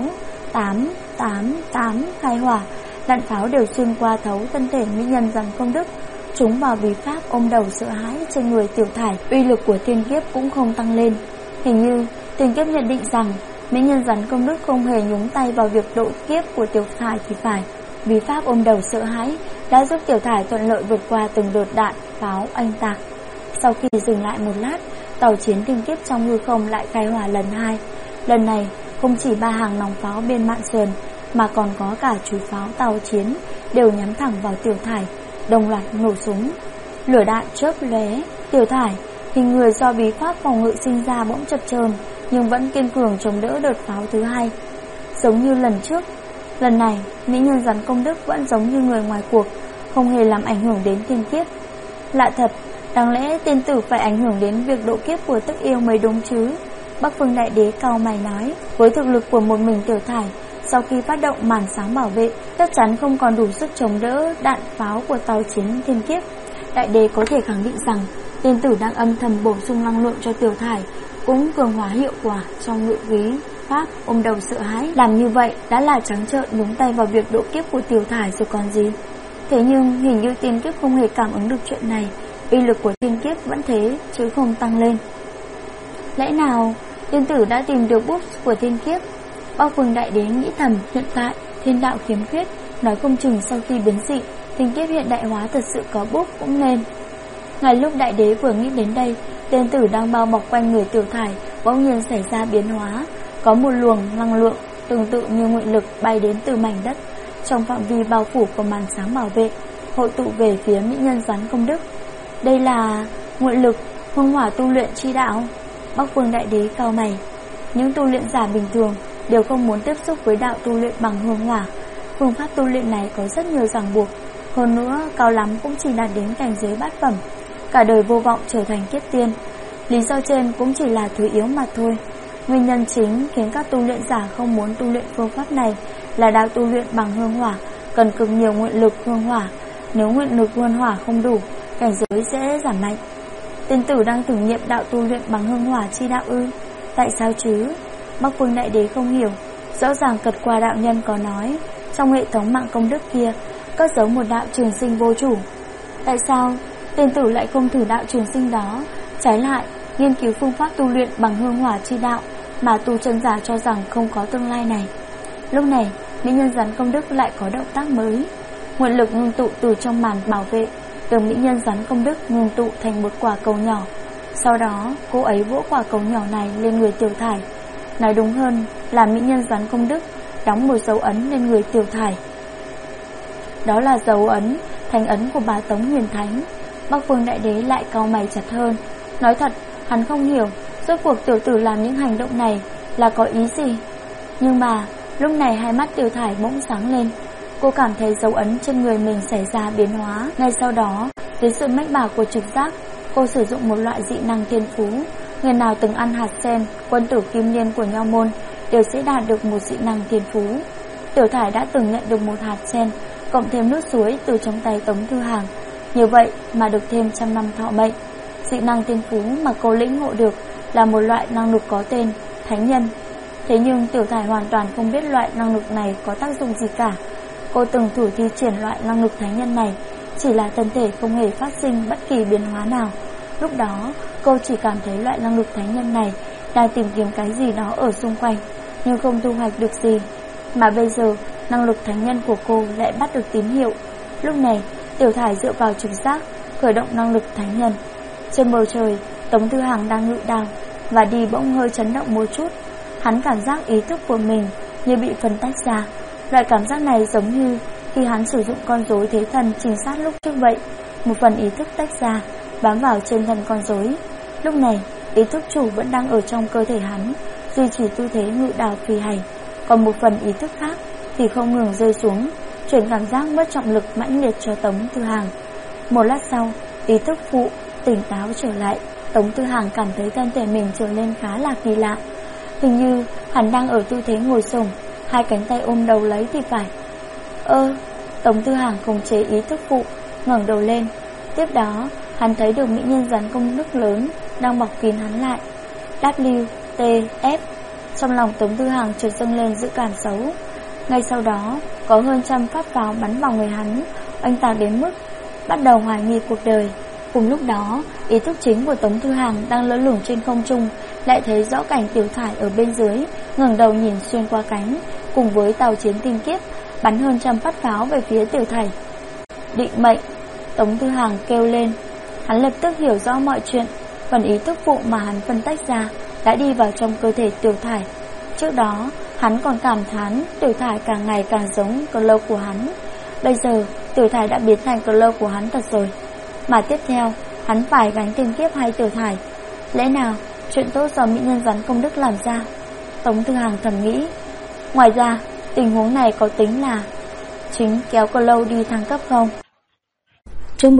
888 khai hỏa, đạn pháo đều xuyên qua thấu thân thể mỹ nhân rắn công đức, chúng vào bí pháp ôm đầu sợ hãi trên người Tiểu Thải. Uy lực của tiên kiếp cũng không tăng lên. Hình như tiên kiếp nhận định rằng mỹ nhân rắn công đức không hề nhúng tay vào việc độ kiếp của Tiểu Thải thì phải. Bí pháp ôm đầu sợ hãi đã giúp Tiểu Thải thuận lợi vượt qua từng đợt đạn pháo oanh tạc. Sau khi dừng lại một lát, tàu chiến tiên kiếp trong hư không lại khai hỏa lần hai. Lần này không chỉ 3 hàng nòng pháo bên mạn sườn mà còn có cả chú pháo tàu chiến đều nhắm thẳng vào Tiểu Thải, đồng loạt nổ súng. Lửa đạn chớp lóe. Tiểu Thải hình người do bí pháp phòng ngự sinh ra bỗng chập chờn, nhưng vẫn kiên cường chống đỡ đợt pháo thứ hai. Giống như lần trước, lần này mỹ nhân rắn công đức vẫn giống như người ngoài cuộc, không hề làm ảnh hưởng đến tiên kiếp. Lạ thật, đáng lẽ tiên tử phải ảnh hưởng đến việc độ kiếp của tức yêu mới đúng chứ. Bắc Phương Đại Đế cau mày nói, với thực lực của một mình Tiểu Thải, sau khi phát động màn sáng bảo vệ, chắc chắn không còn đủ sức chống đỡ đạn pháo của tàu chiến thiên kiếp. Đại Đế có thể khẳng định rằng tiên tử đang âm thầm bổ sung năng lượng cho Tiểu Thải, cũng cường hóa hiệu quả trong ngự khí pháp ôm đầu sợ hãi. Làm như vậy đã là trắng trợn nhúng tay vào việc độ kiếp của Tiểu Thải rồi còn gì. Thế nhưng hình như tiên kiếp không hề cảm ứng được chuyện này, uy lực của tiên kiếp vẫn thế chứ không tăng lên. Lẽ nào tiên tử đã tìm được bút của tiên kiếp? Bắc Phương Đại Đế nghĩ thầm, hiện tại thiên đạo khiếm khuyết, nói không chừng sau khi biến dị, tiên kiếp hiện đại hóa thật sự có bút cũng nên. Ngay lúc Đại Đế vừa nghĩ đến đây, tiên tử đang bao bọc quanh người Tiểu Thải bỗng nhiên xảy ra biến hóa, có một luồng năng lượng tương tự như nguyện lực bay đến từ mảnh đất trong phạm vi bao phủ của màn sáng bảo vệ, hội tụ về phía mỹ nhân rắn công đức. Đây là nguyện lực hương hỏa tu luyện chi đạo. Bắc Phương Đại Đế cau mày. Những tu luyện giả bình thường đều không muốn tiếp xúc với đạo tu luyện bằng hương hỏa. Phương pháp tu luyện này có rất nhiều ràng buộc, hơn nữa cao lắm cũng chỉ đạt đến cảnh giới bát phẩm, cả đời vô vọng trở thành kiếp tiên. Lý do trên cũng chỉ là thứ yếu mà thôi. Nguyên nhân chính khiến các tu luyện giả không muốn tu luyện phương pháp này là đạo tu luyện bằng hương hỏa cần cực nhiều nguyện lực hương hỏa. Nếu nguyện lực hương hỏa không đủ, cảnh giới sẽ giảm mạnh. Tiên tử đang thử nghiệm đạo tu luyện bằng hương hỏa chi đạo ư? Tại sao chứ? Bắc Phương Đại Đế không hiểu. Rõ ràng Cật Qua đạo nhân có nói trong hệ thống mạng công đức kia cất giấu một đạo trường sinh vô chủ. Tại sao tiên tử lại không thử đạo trường sinh đó, trái lại nghiên cứu phương pháp tu luyện bằng hương hỏa chi đạo mà tu chân giả cho rằng không có tương lai này? Lúc này mỹ nhân rắn công đức lại có động tác mới. Nguyện lực ngưng tụ từ trong màn bảo vệ, từ mỹ nhân rắn công đức ngưng tụ thành một quả cầu nhỏ. Sau đó cô ấy vỗ quả cầu nhỏ này lên người Tiểu Thải. Nói đúng hơn là mỹ nhân rắn công đức đóng một dấu ấn lên người Tiểu Thải. Đó là dấu ấn, thành ấn của bà Tống Huyền Thánh. Bắc Phương Đại Đế lại cau mày chặt hơn. Nói thật, hắn không hiểu rốt cuộc tiểu tử làm những hành động này là có ý gì. Nhưng mà lúc này hai mắt Tiểu Thải bỗng sáng lên. Cô cảm thấy dấu ấn trên người mình xảy ra biến hóa. Ngay sau đó, dưới sự mách bảo của trực giác, cô sử dụng một loại dị năng thiên phú. Người nào từng ăn hạt sen, quân tử kim liên của Nho môn đều sẽ đạt được một dị năng thiên phú. Tiểu Thải đã từng nhận được một hạt sen, cộng thêm nước suối từ trong tay Tống Thư Hàng, như vậy mà được thêm 100 năm thọ mệnh. Dị năng tiên phú mà cô lĩnh ngộ được là một loại năng lực có tên Thánh Nhân. Thế nhưng Tiểu Thải hoàn toàn không biết loại năng lực này có tác dụng gì cả. Cô từng thử thi triển loại năng lực Thánh Nhân này, chỉ là thân thể không hề phát sinh bất kỳ biến hóa nào. Lúc đó cô chỉ cảm thấy loại năng lực Thánh Nhân này đang tìm kiếm cái gì đó ở xung quanh, nhưng không thu hoạch được gì. Mà bây giờ năng lực Thánh Nhân của cô lại bắt được tín hiệu. Lúc này Tiểu Thải dựa vào trực giác khởi động năng lực Thánh Nhân. Trên bầu trời, Tống Thư Hàng đang ngự đào và đi bỗng hơi chấn động một chút. Hắn cảm giác ý thức của mình như bị phân tách ra. Loại cảm giác này giống như khi hắn sử dụng con rối thế thần trinh sát lúc trước vậy. Một phần ý thức tách ra, bám vào trên thân con rối. Lúc này ý thức chủ vẫn đang ở trong cơ thể hắn, duy trì tư thế ngự đào phi hành. Còn một phần ý thức khác thì không ngừng rơi xuống, chuyển cảm giác mất trọng lực mãnh liệt cho Tống Thư Hàng. Một lát sau, ý thức phụ tỉnh táo trở lại. Tống Thư Hàng cảm thấy thân thể mình trở nên khá là kỳ lạ. Hình như hắn đang ở tư thế ngồi xổm, hai cánh tay ôm đầu lấy thì phải. Tống Thư Hàng khống chế ý thức phụ, ngẩng đầu lên. Tiếp đó hắn thấy được mỹ nhân rắn công đức lớn đang bọc kín hắn lại. WTF. Trong lòng Tống Thư Hàng chợt dâng lên dự cảm xấu. Ngay sau đó có hơn 100 phát pháo bắn vào người hắn, oanh tạc đến mức bắt đầu hoài nghi cuộc đời. Cùng lúc đó, ý thức chính của Tống Thư Hàng đang lơ lửng trên không trung lại thấy rõ cảnh Tiểu Thải ở bên dưới, ngẩng đầu nhìn xuyên qua cánh, cùng với tàu chiến tinh kiếp bắn hơn 100 phát pháo về phía Tiểu Thải. Định mệnh! Tống Thư Hàng kêu lên. Hắn lập tức hiểu rõ mọi chuyện. Phần ý thức phụ mà hắn phân tách ra đã đi vào trong cơ thể Tiểu Thải. Trước đó hắn còn cảm thán Tiểu Thải càng ngày càng giống cờ lâu của hắn. Bây giờ Tiểu Thải đã biến thành cờ lâu của hắn thật rồi. Mà tiếp theo hắn phải gánh tiền kiếp hay Tiểu Thải? Lẽ nào chuyện tốt do mỹ nhân rắn công đức làm ra? Tống Thư Hàng thầm nghĩ. Ngoài ra tình huống này có tính là chính kéo cờ lâu đi thăng cấp không? Chương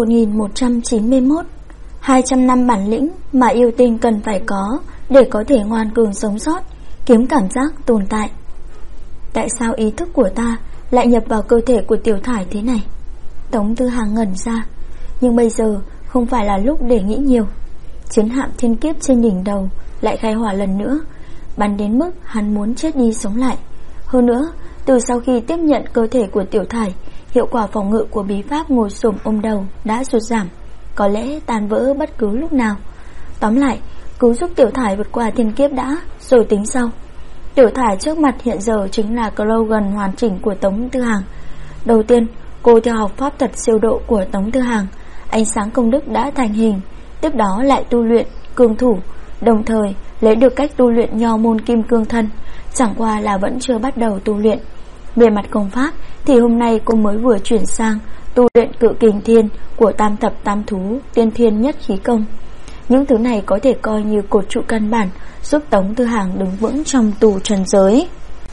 1191. 200 năm bản lĩnh mà yêu tinh cần phải có để có thể ngoan cường sống sót, kiếm cảm giác tồn tại. Tại sao ý thức của ta lại nhập vào cơ thể của Tiểu Thải thế này? Tống Thư Hàng ngẩn ra. Nhưng bây giờ không phải là lúc để nghĩ nhiều. Chiến hạm thiên kiếp trên đỉnh đầu lại khai hỏa lần nữa, bắn đến mức hắn muốn chết đi sống lại. Hơn nữa, từ sau khi tiếp nhận cơ thể của Tiểu Thải, hiệu quả phòng ngự của bí pháp ngồi xổm ôm đầu đã sụt giảm, có lẽ tan vỡ bất cứ lúc nào. Tóm lại, cứu giúp Tiểu Thải vượt qua thiên kiếp đã, rồi tính sau. Tiểu Thải trước mặt hiện giờ chính là slogan hoàn chỉnh của Tống Thư Hàng. Đầu tiên, cô theo học pháp thuật siêu độ của Tống Thư Hàng, ánh sáng công đức đã thành hình. Tiếp đó lại tu luyện cương thủ, đồng thời lấy được cách tu luyện nho môn kim cương thân. Chẳng qua là vẫn chưa bắt đầu tu luyện. Về mặt công pháp thì hôm nay cô mới vừa chuyển sang tu luyện cự kình thiên của tam thập tam thú tiên thiên nhất khí công. Những thứ này có thể coi như cột trụ căn bản giúp Tống Thư Hàng đứng vững trong tù trần giới.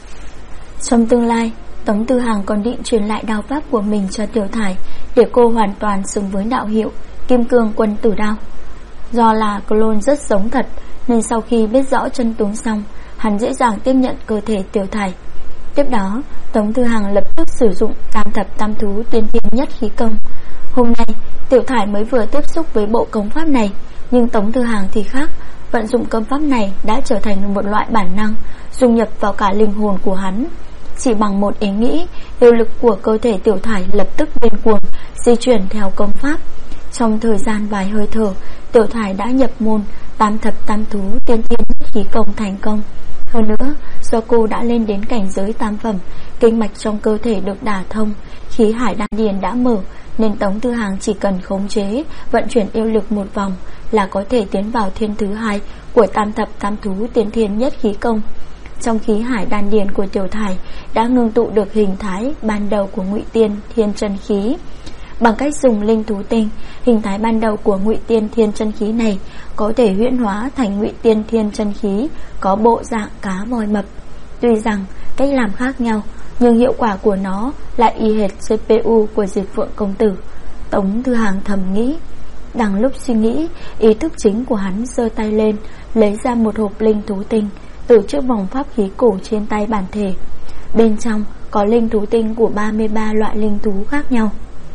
Trong tương lai, Tống Thư Hàng còn định truyền lại đao pháp của mình cho Tiểu Thải để cô hoàn toàn xứng với đạo hiệu Kim Cương Quân Tử Đao. Do là clone rất giống thật nên sau khi biết rõ chân tướng xong, hắn dễ dàng tiếp nhận cơ thể Tiểu Thải. Tiếp đó, Tống Thư Hàng lập tức sử dụng tam thập tam thú tiên thiên nhất khí công. Hôm nay, Tiểu Thải mới vừa tiếp xúc với bộ công pháp này, nhưng Tống Thư Hàng thì khác. Vận dụng công pháp này đã trở thành một loại bản năng, dung nhập vào cả linh hồn của hắn. Chỉ bằng một ý nghĩ, hiệu lực của cơ thể Tiểu Thải lập tức điên cuồng di chuyển theo công pháp. Trong thời gian vài hơi thở, Tiểu Thải đã nhập môn tam thập tam thú tiên thiên nhất khí công thành công. Hơn nữa, do cô đã lên đến cảnh giới tam phẩm, kinh mạch trong cơ thể được đả thông, khí hải đan điền đã mở, nên Tống Thư Hàng chỉ cần khống chế, vận chuyển yêu lực một vòng là có thể tiến vào thiên thứ hai của tam thập tam thú tiên thiên nhất khí công. Trong khí hải đan điền của Tiểu Thải đã ngưng tụ được hình thái ban đầu của Ngụy Tiên Thiên Chân Khí. Bằng cách dùng linh thú tinh, hình thái ban đầu của Ngụy Tiên Thiên Chân Khí này có thể huyễn hóa thành Ngụy Tiên Thiên Chân Khí có bộ dạng cá voi mập. Tuy rằng cách làm khác nhau, nhưng hiệu quả của nó lại y hệt CPU của Diệt Phượng công tử. Tống Thư Hàng thầm nghĩ. Đang lúc suy nghĩ, ý thức chính của hắn giơ tay lên, lấy ra một hộp linh thú tinh từ chiếc vòng pháp khí cổ trên tay bản thể. Bên trong có có linh thú tinh của 33 loại linh thú khác nhau.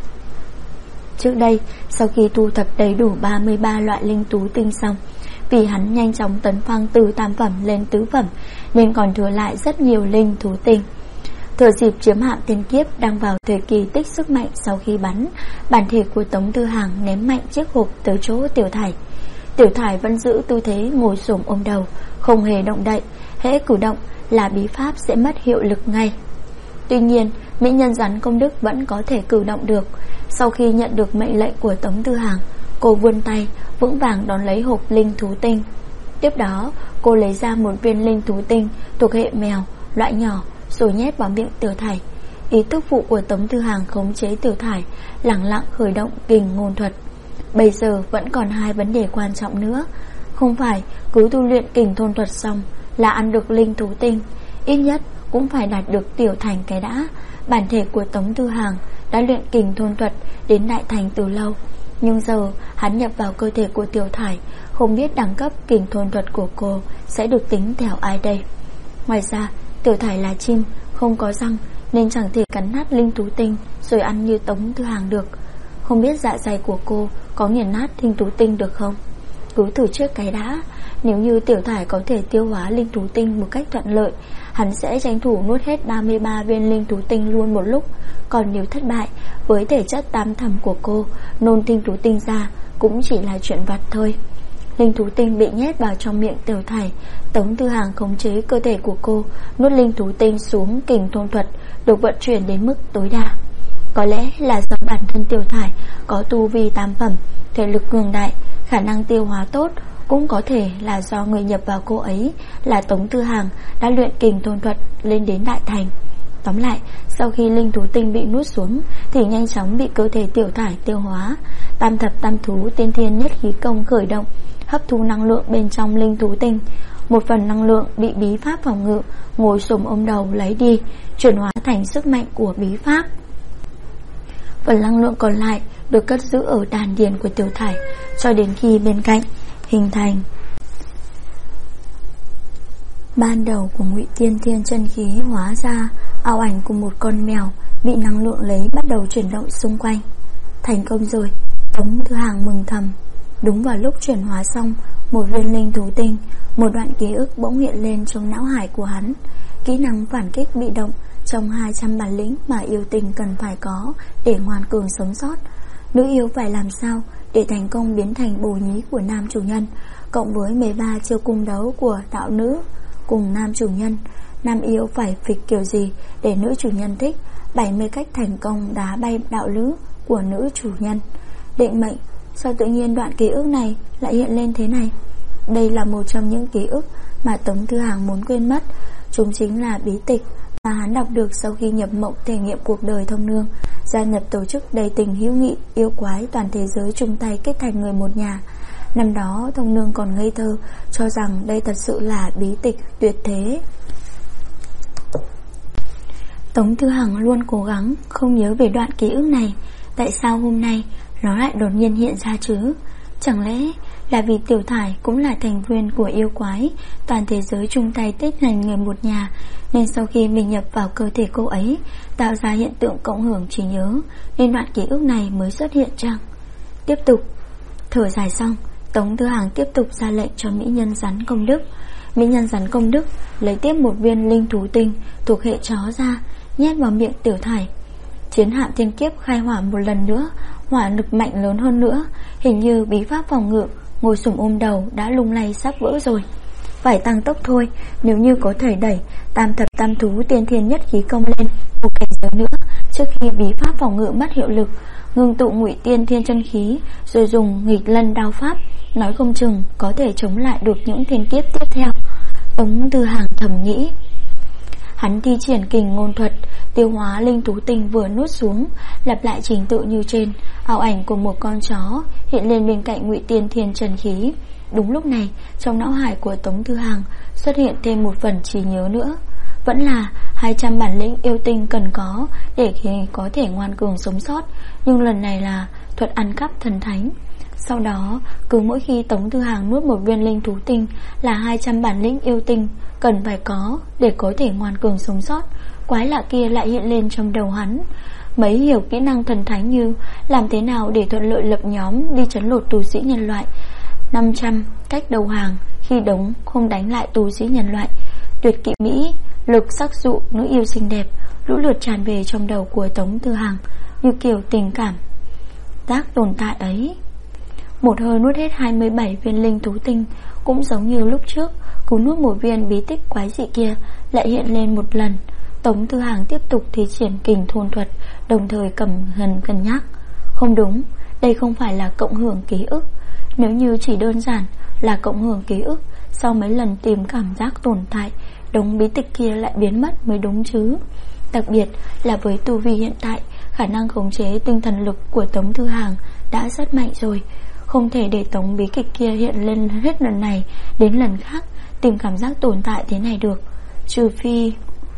Trước đây, sau khi thu thập đầy đủ 33 loại linh thú tinh xong, vì hắn nhanh chóng tấn thăng từ tam phẩm lên tứ phẩm nên còn thừa lại rất nhiều linh thú tinh. Thừa dịp chiếm hạm tiên kiếp đang vào thời kỳ tích sức mạnh, sau khi bắn, bản thể của Tống Tư Hàng ném mạnh chiếc hộp tới chỗ Tiểu Thải. Tiểu Thải vẫn giữ tư thế ngồi xổm ôm đầu, không hề động đậy, hễ cử động là bí pháp sẽ mất hiệu lực ngay. Tuy nhiên, mỹ nhân rắn công đức vẫn có thể cử động được. Sau khi nhận được mệnh lệnh của Tống Tư Hàng, cô vươn tay vững vàng đón lấy hộp linh thú tinh. Tiếp đó, cô lấy ra một viên linh thú tinh thuộc hệ mèo, loại nhỏ, rồi nhét vào miệng Tiểu Thải. Ý thức phụ của Tống Tư Hàng khống chế Tiểu Thải, lẳng lặng khởi động kình ngôn thuật. Bây giờ vẫn còn hai vấn đề quan trọng nữa. Không phải cứ tu luyện kình thôn thuật xong là ăn được linh thú tinh, ít nhất cũng phải đạt được tiểu thành cái đã. Bản thể của Tống Tư Hàng đã luyện kình thôn thuật đến đại thành từ lâu, nhưng giờ hắn nhập vào cơ thể của Tiểu Thải, không biết đẳng cấp kình thôn thuật của cô sẽ được tính theo ai đây. Ngoài ra, Tiểu Thải là chim, không có răng nên chẳng thể cắn nát linh thú tinh rồi ăn như Tống Tư Hàng được. Không biết dạ dày của cô có nghiền nát linh thú tinh được không? Cứ thử trước cái đã. Nếu như Tiểu Thải có thể tiêu hóa linh thú tinh một cách thuận lợi, hắn sẽ tranh thủ nuốt hết 33 viên linh thú tinh luôn một lúc. Còn nếu thất bại, với thể chất tam thầm của cô, nôn linh thú tinh ra cũng chỉ là chuyện vặt thôi. Linh thú tinh bị nhét vào trong miệng Tiểu Thải. Tống Tư Hàng khống chế cơ thể của cô, nuốt linh thú tinh xuống kình thôn thuật được vận chuyển đến mức tối đa. Có lẽ là do bản thân Tiểu Thải có tu vi tam phẩm, thể lực cường đại, khả năng tiêu hóa tốt, cũng có thể là do người nhập vào cô ấy là Tống Tư Hàng đã luyện kình thôn thuật lên đến đại thành. Tóm lại, sau khi linh thú tinh bị nuốt xuống thì nhanh chóng bị cơ thể Tiểu Thải tiêu hóa. Tam thập tam thú tiên thiên nhất khí công khởi động, hấp thu năng lượng bên trong linh thú tinh. Một phần năng lượng bị bí pháp phòng ngự ngồi xổm ôm đầu lấy đi, chuyển hóa thành sức mạnh của bí pháp. Phần năng lượng còn lại được cất giữ ở đan điền của Tiểu Thải cho đến khi bên cạnh hình thành ban đầu của Ngụy Tiên Thiên chân khí hóa ra ảo ảnh của một con mèo bị năng lượng lấy bắt đầu chuyển động xung quanh. Thành công rồi, Tống Tư Hàng mừng thầm. Đúng vào lúc chuyển hóa xong một viên linh thú tinh, một đoạn ký ức bỗng hiện lên trong não hải của hắn. Kỹ năng phản kích bị động trong 200 bản lĩnh mà yêu tình cần phải có để ngoan cường sống sót. Nữ yêu phải làm sao để thành công biến thành bồ nhí của nam chủ nhân, cộng với 13 chiêu cung đấu của đạo nữ cùng nam chủ nhân. Nam yêu phải phịch kiểu gì để nữ chủ nhân thích, 70 cách thành công đá bay đạo nữ của nữ chủ nhân. Định mệnh, sao tự nhiên đoạn ký ức này lại hiện lên thế này? Đây là một trong những ký ức mà Tống Tư Hàng muốn quên mất. Chúng chính là bí tịch mà hắn đọc được sau khi nhập mộng thể nghiệm cuộc đời thông nương, gia nhập tổ chức đầy tình hữu nghị yêu quái toàn thế giới chung tay kết thành người một nhà. Năm đó thông nương còn ngây thơ, cho rằng đây thật sự là bí tịch tuyệt thế. Tống Tư Hàng luôn cố gắng không nhớ về đoạn ký ức này. Tại sao hôm nay nó lại đột nhiên hiện ra chứ? Chẳng lẽ là vì Tiểu Thải cũng là thành viên của yêu quái toàn thế giới chung tay kết thành người một nhà, nên sau khi mình nhập vào cơ thể cô ấy tạo ra hiện tượng cộng hưởng trí nhớ, nên đoạn ký ức này mới xuất hiện chăng? Tiếp tục thở dài xong, Tống Tư Hàng tiếp tục ra lệnh cho mỹ nhân rắn công đức. Mỹ nhân rắn công đức lấy tiếp một viên linh thú tinh thuộc hệ chó ra, nhét vào miệng Tiểu Thải. Chiến hạm thiên kiếp khai hỏa một lần nữa, hỏa lực mạnh lớn hơn nữa. Hình như bí pháp phòng ngự ngồi xổm ôm đầu đã lung lay sắp vỡ rồi. Phải tăng tốc thôi, nếu như có thể đẩy tam thập tam thú tiên thiên nhất khí công lên một cảnh giới nữa trước khi bí pháp phòng ngự mất hiệu lực, ngưng tụ Ngụy Tiên Thiên chân khí rồi dùng nghịch lân đao pháp, nói không chừng có thể chống lại được những thiên kiếp tiếp theo. Tống Tư Hàng thầm nghĩ. Hắn thi triển kình ngôn thuật, tiêu hóa linh thú tinh vừa nuốt xuống, lặp lại trình tự như trên. Ảo ảnh của một con chó hiện lên bên cạnh Ngụy Tiên Thiên chân khí. Đúng lúc này, trong não hải của Tống Tư Hàng xuất hiện thêm một phần trí nhớ nữa. Vẫn là 200 bản lĩnh yêu tinh cần có để khi có thể ngoan cường sống sót, nhưng lần này là thuật ăn cắp thần thánh. Sau đó cứ mỗi khi Tống Thư Hàng nuốt một viên linh thú tinh là 200 bản lĩnh yêu tinh cần phải có để có thể ngoan cường sống sót. Quái lạ kia lại hiện lên trong đầu hắn. Mấy hiểu kỹ năng thần thánh như làm thế nào để thuận lợi lập nhóm đi trấn lột tù sĩ nhân loại, 500 cách đầu hàng khi đống không đánh lại tù sĩ nhân loại, tuyệt kỵ mỹ, lực sắc dụ nữ yêu xinh đẹp, lũ lượt tràn về trong đầu của Tống Thư Hàng như kiểu tình cảm giác tồn tại ấy. Một hơi nuốt hết 27 viên linh thú tinh. Cũng giống như lúc trước, cứ nuốt một viên bí tích quái dị kia lại hiện lên một lần. Tống Thư Hàng tiếp tục thi triển kình thôn thuật, đồng thời cân nhắc. Không đúng, đây không phải là cộng hưởng ký ức. Nếu như chỉ đơn giản là cộng hưởng ký ức, sau mấy lần tìm cảm giác tồn tại, đống bí tịch kia lại biến mất mới đúng chứ. Đặc biệt là với tu vi hiện tại, khả năng khống chế tinh thần lực của Tống Thư Hàng đã rất mạnh rồi. Không thể để tống bí kịch kia hiện lên hết lần này đến lần khác tìm cảm giác tồn tại thế này được. Trừ phi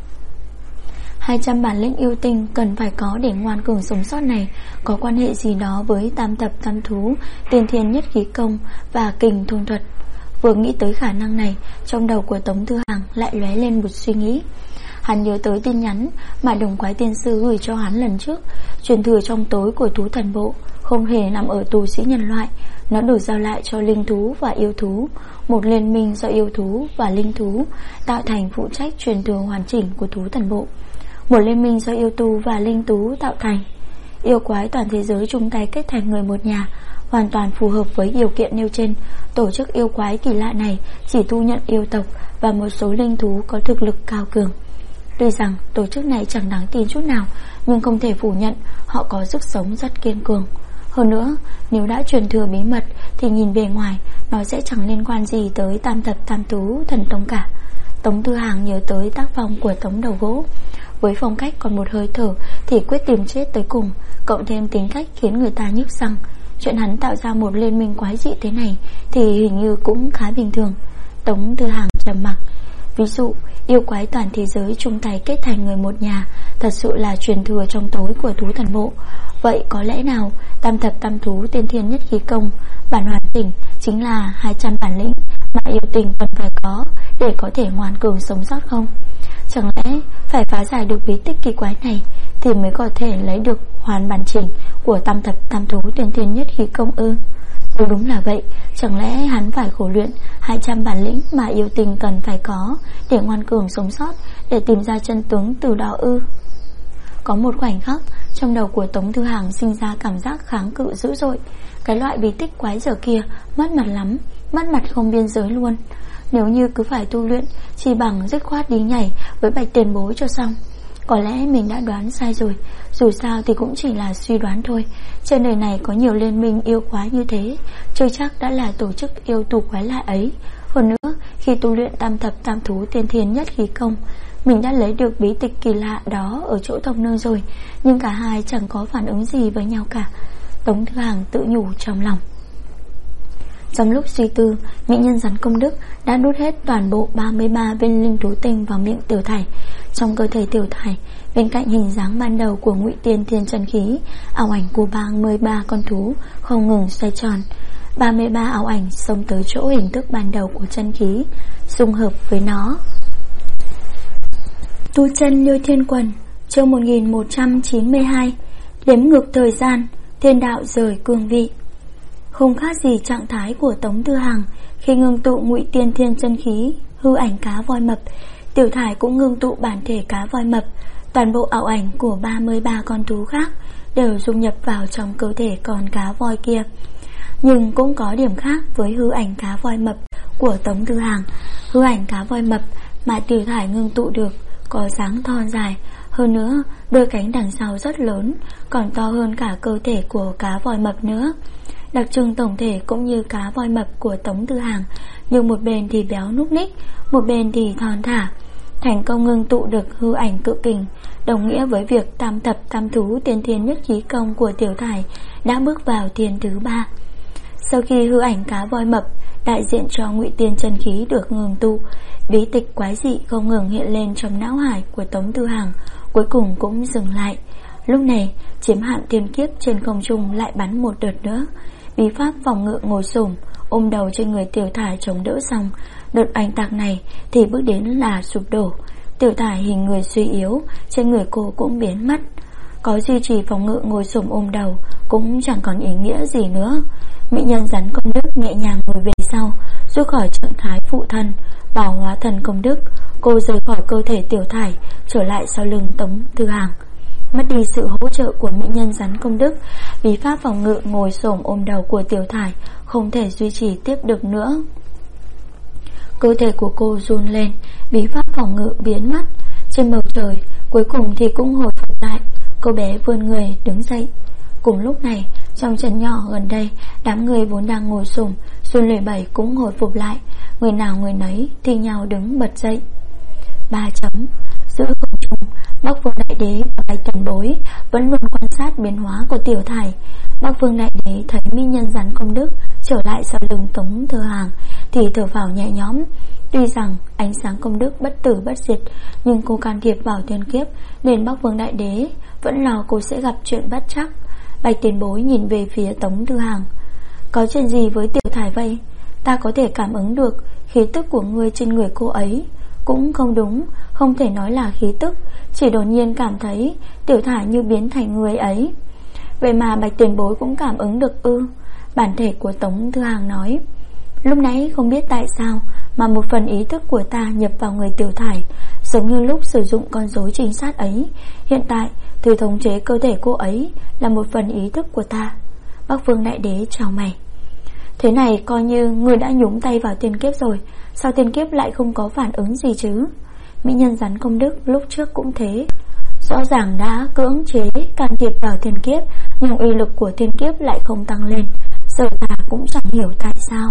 200 bản lĩnh yêu tinh cần phải có để ngoan cường sống sót này có quan hệ gì đó với tam tập tam thú, tiên thiên nhất khí công và kình thôn thuật. Vừa nghĩ tới khả năng này, trong đầu của Tống Thư Hàng lại lóe lên một suy nghĩ. Hắn nhớ tới tin nhắn mà Đồng Quái Tiên Sư gửi cho hắn lần trước. Truyền thừa trong tối của thú thần bộ không hề nằm ở tù sĩ nhân loại, nó được giao lại cho linh thú và yêu thú. Một liên minh do yêu thú và linh thú tạo thành phụ trách truyền thừa hoàn chỉnh của thú thần bộ. Một liên minh do yêu tu và linh thú tạo thành. Yêu quái toàn thế giới chung tay kết thành người một nhà, hoàn toàn phù hợp với điều kiện nêu trên. Tổ chức yêu quái kỳ lạ này chỉ thu nhận yêu tộc và một số linh thú có thực lực cao cường. Tuy rằng tổ chức này chẳng đáng tin chút nào, nhưng không thể phủ nhận họ có sức sống rất kiên cường. Hơn nữa, nếu đã truyền thừa bí mật thì nhìn bề ngoài nó sẽ chẳng liên quan gì tới tam thập tam thú thần tông cả. Tống Thư Hàng nhớ tới tác phong của Tống Đầu Gỗ. Với phong cách còn một hơi thở thì quyết tìm chết tới cùng, cộng thêm tính cách khiến người ta nhức răng. Chuyện hắn tạo ra một liên minh quái dị thế này thì hình như cũng khá bình thường. Tống Thư Hàng trầm mặc. Ví dụ, yêu quái toàn thế giới chung tay kết thành người một nhà thật sự là truyền thừa trong tối của thú thần bộ. Vậy có lẽ nào tam thập tam thú tiên thiên nhất khí công bản hoàn chỉnh chính là 200 bản lĩnh mà yêu tình cần phải có để có thể ngoan cường sống sót không? Chẳng lẽ phải phá giải được bí tích kỳ quái này thì mới có thể lấy được hoàn bản chỉnh của tam thập tam thú tiên thiên nhất khí công ư? Nếu đúng là vậy, chẳng lẽ hắn phải khổ luyện 200 bản lĩnh mà yêu tình cần phải có để ngoan cường sống sót, để tìm ra chân tướng từ đó ư? Có một khoảnh khắc trong đầu của Tống Thư Hàng sinh ra cảm giác kháng cự dữ dội. Cái loại bí tích quái dở kia mất mặt lắm, mất mặt không biên giới luôn. Nếu như cứ phải tu luyện, chỉ bằng dứt khoát đi nhảy với Bạch Tiền Bối cho xong. Có lẽ mình đã đoán sai rồi. Dù sao thì cũng chỉ là suy đoán thôi. Trên đời này có nhiều liên minh yêu quái như thế, chưa chắc đã là tổ chức yêu tù quái lạ ấy. Hơn nữa, khi tu luyện tam thập tam thú tiên thiên nhất khí công, mình đã lấy được bí tịch kỳ lạ đó ở chỗ Tông Nương rồi, nhưng cả hai chẳng có phản ứng gì với nhau cả. Tống Thư Hàng tự nhủ trong lòng. Trong lúc suy tư, mỹ nhân rắn công đức đã đút hết toàn bộ 33 viên linh thú tinh vào miệng Tiểu Thải. Trong cơ thể Tiểu Thải, bên cạnh hình dáng ban đầu của Ngụy Tiên Thiên chân khí, ảo ảnh của 33 con thú không ngừng xoay tròn. 33 ảo ảnh xông tới chỗ hình thức ban đầu của chân khí, dung hợp với nó. Tu chân như thiên quần, chương 1192. Đếm ngược thời gian, thiên đạo rời cương vị. Không khác gì trạng thái của Tống Thư Hàng khi ngưng tụ Ngụy Tiên Thiên chân khí, hư ảnh cá voi mập. Tiểu Thải cũng ngưng tụ bản thể cá voi mập. Toàn bộ ảo ảnh của 33 con thú khác đều dung nhập vào trong cơ thể con cá voi kia. Nhưng cũng có điểm khác với hư ảnh cá voi mập của Tống Thư Hàng. Hư ảnh cá voi mập mà Tiểu Thải ngưng tụ được có dáng thon dài, hơn nữa đôi cánh đằng sau rất lớn, còn to hơn cả cơ thể của cá voi mập nữa. Đặc trưng tổng thể cũng như cá voi mập của Tống Thư Hàng, nhưng một bên thì béo núc ních, một bên thì thon thả. Thành công ngưng tụ được hư ảnh cự kình, đồng nghĩa với việc tam thập tam thú tiên thiên nhất khí công của Tiểu Thải đã bước vào thiên thứ 3. Sau khi hư ảnh cá voi mập đại diện cho Ngụy Tiên chân khí được ngưng tụ, bí tịch quái dị không ngừng hiện lên trong não hải của Tống Thư Hàng, cuối cùng cũng dừng lại. Lúc này, chiếm hạm thiên kiếp trên không trung lại bắn một đợt nữa. bí pháp phòng ngự ngồi xổm ôm đầu trên người Tiểu Thải chống đỡ xong, đợt oanh tạc này thì bước đến là sụp đổ. Tiểu Thải hình người suy yếu, trên người cô cũng biến mất. Có duy trì phòng ngự ngồi xổm ôm đầu cũng chẳng còn ý nghĩa gì nữa. Mỹ nhân rắn công đức nhẹ nhàng ngồi về sau, rút khỏi trạng thái phụ thân vào hóa thần công đức. Cô rời khỏi cơ thể Tiểu Thải, trở lại sau lưng Tống Thư Hàng. Mất đi sự hỗ trợ của mỹ nhân rắn công đức, bí pháp phòng ngự ngồi xổm ôm đầu của Tiểu Thải không thể duy trì tiếp được nữa. Cơ thể của cô run lên, bí pháp phòng ngự biến mất. Trên bầu trời cuối cùng thì cũng hồi phục lại. Cô bé vươn người đứng dậy. Cùng lúc này, trong trấn nhỏ gần đây, đám người vốn đang ngồi xổm run lẩy bẩy cũng hồi phục lại. Người nào người nấy thi nhau đứng bật dậy. 3 chấm. Giữa không trung, Bắc Vương Đại Đế và Bạch Tiền Bối vẫn luôn quan sát biến hóa của Tiểu Thải. Bắc Vương Đại Đế thấy mỹ nhân rắn công đức trở lại sau lưng Tống Thư Hàng thì thở phào nhẹ nhõm. Tuy rằng ánh sáng công đức bất tử bất diệt, nhưng cô can thiệp vào thiên kiếp nên Bắc Vương Đại Đế vẫn lo cô sẽ gặp chuyện bất trắc. Bạch Tiền Bối nhìn về phía Tống Thư Hàng. Có chuyện gì với Tiểu Thải vậy? Ta có thể cảm ứng được khí tức của ngươi trên người cô ấy. Cũng không đúng, không thể nói là khí tức, chỉ đột nhiên cảm thấy Tiểu Thải như biến thành người ấy. Vậy mà Bạch Tiền Bối cũng cảm ứng được ư? Bản thể của Tống Thư Hàng nói. Lúc nãy không biết tại sao mà một phần ý thức của ta nhập vào người Tiểu Thải, giống như lúc sử dụng con rối trinh sát ấy. Hiện tại thứ thống chế cơ thể cô ấy là một phần ý thức của ta. Bắc Vương Đại Đế chào mày. Thế này coi như người đã nhúng tay vào tiên kiếp rồi, sao tiên kiếp lại không có phản ứng gì chứ? Mỹ nhân rắn công đức lúc trước cũng thế, rõ ràng đã cưỡng chế can thiệp vào tiên kiếp, nhưng uy lực của tiên kiếp lại không tăng lên. Giờ ta cũng chẳng hiểu tại sao.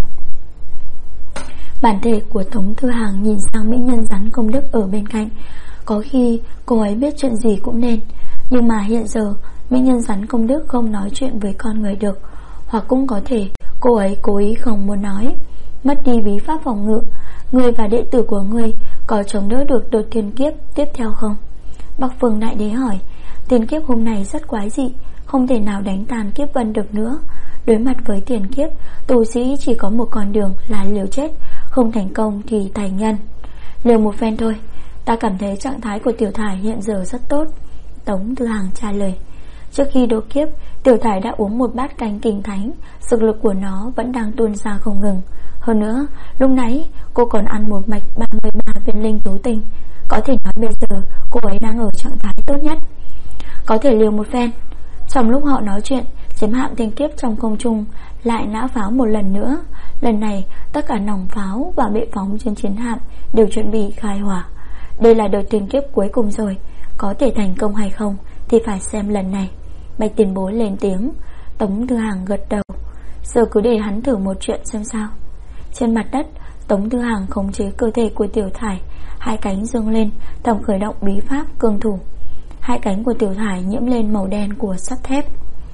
Bản thể của Tống Thư Hàng nhìn sang mỹ nhân rắn công đức ở bên cạnh. Có khi cô ấy biết chuyện gì cũng nên, nhưng mà hiện giờ mỹ nhân rắn công đức không nói chuyện với con người được. Hoặc cũng có thể cô ấy cố ý không muốn nói. Mất đi bí pháp phòng ngự, người và đệ tử của người có chống đỡ được đợt thiên kiếp tiếp theo không? Bắc Vương Đại Đế hỏi. Thiên kiếp hôm nay rất quái dị, không thể nào đánh tàn kiếp vân được nữa. Đối mặt với tiền kiếp, tu sĩ chỉ có một con đường là liều chết, không thành công thì thành nhân. Liều một phen thôi. Ta cảm thấy trạng thái của Tiểu Thải hiện giờ rất tốt. Tống Thư Hàng trả lời. Trước khi độ kiếp, Tiểu Thải đã uống một bát canh kinh thánh, sức lực của nó vẫn đang tuôn ra không ngừng. Hơn nữa, lúc nãy cô còn ăn một mạch 33 viên linh thú tinh. Có thể nói bây giờ cô ấy đang ở trạng thái tốt nhất. Có thể liều một phen. Trong lúc họ nói chuyện, chiến hạm thiên kiếp trong không trung lại nã pháo một lần nữa. Lần này tất cả nòng pháo và bệ phóng trên chiến hạm đều chuẩn bị khai hỏa. Đây là đợt thiên kiếp cuối cùng rồi, có thể thành công hay không thì phải xem lần này. Bạch Tiền Bối lên tiếng. Tống Thư Hàng gật đầu. Giờ cứ để hắn thử một chuyện xem sao. Trên mặt đất, Tống Thư Hàng khống chế cơ thể của Tiểu Thải, hai cánh dương lên, thầm khởi động bí pháp cương thủ. Hai cánh của Tiểu Thải nhiễm lên màu đen của sắt thép.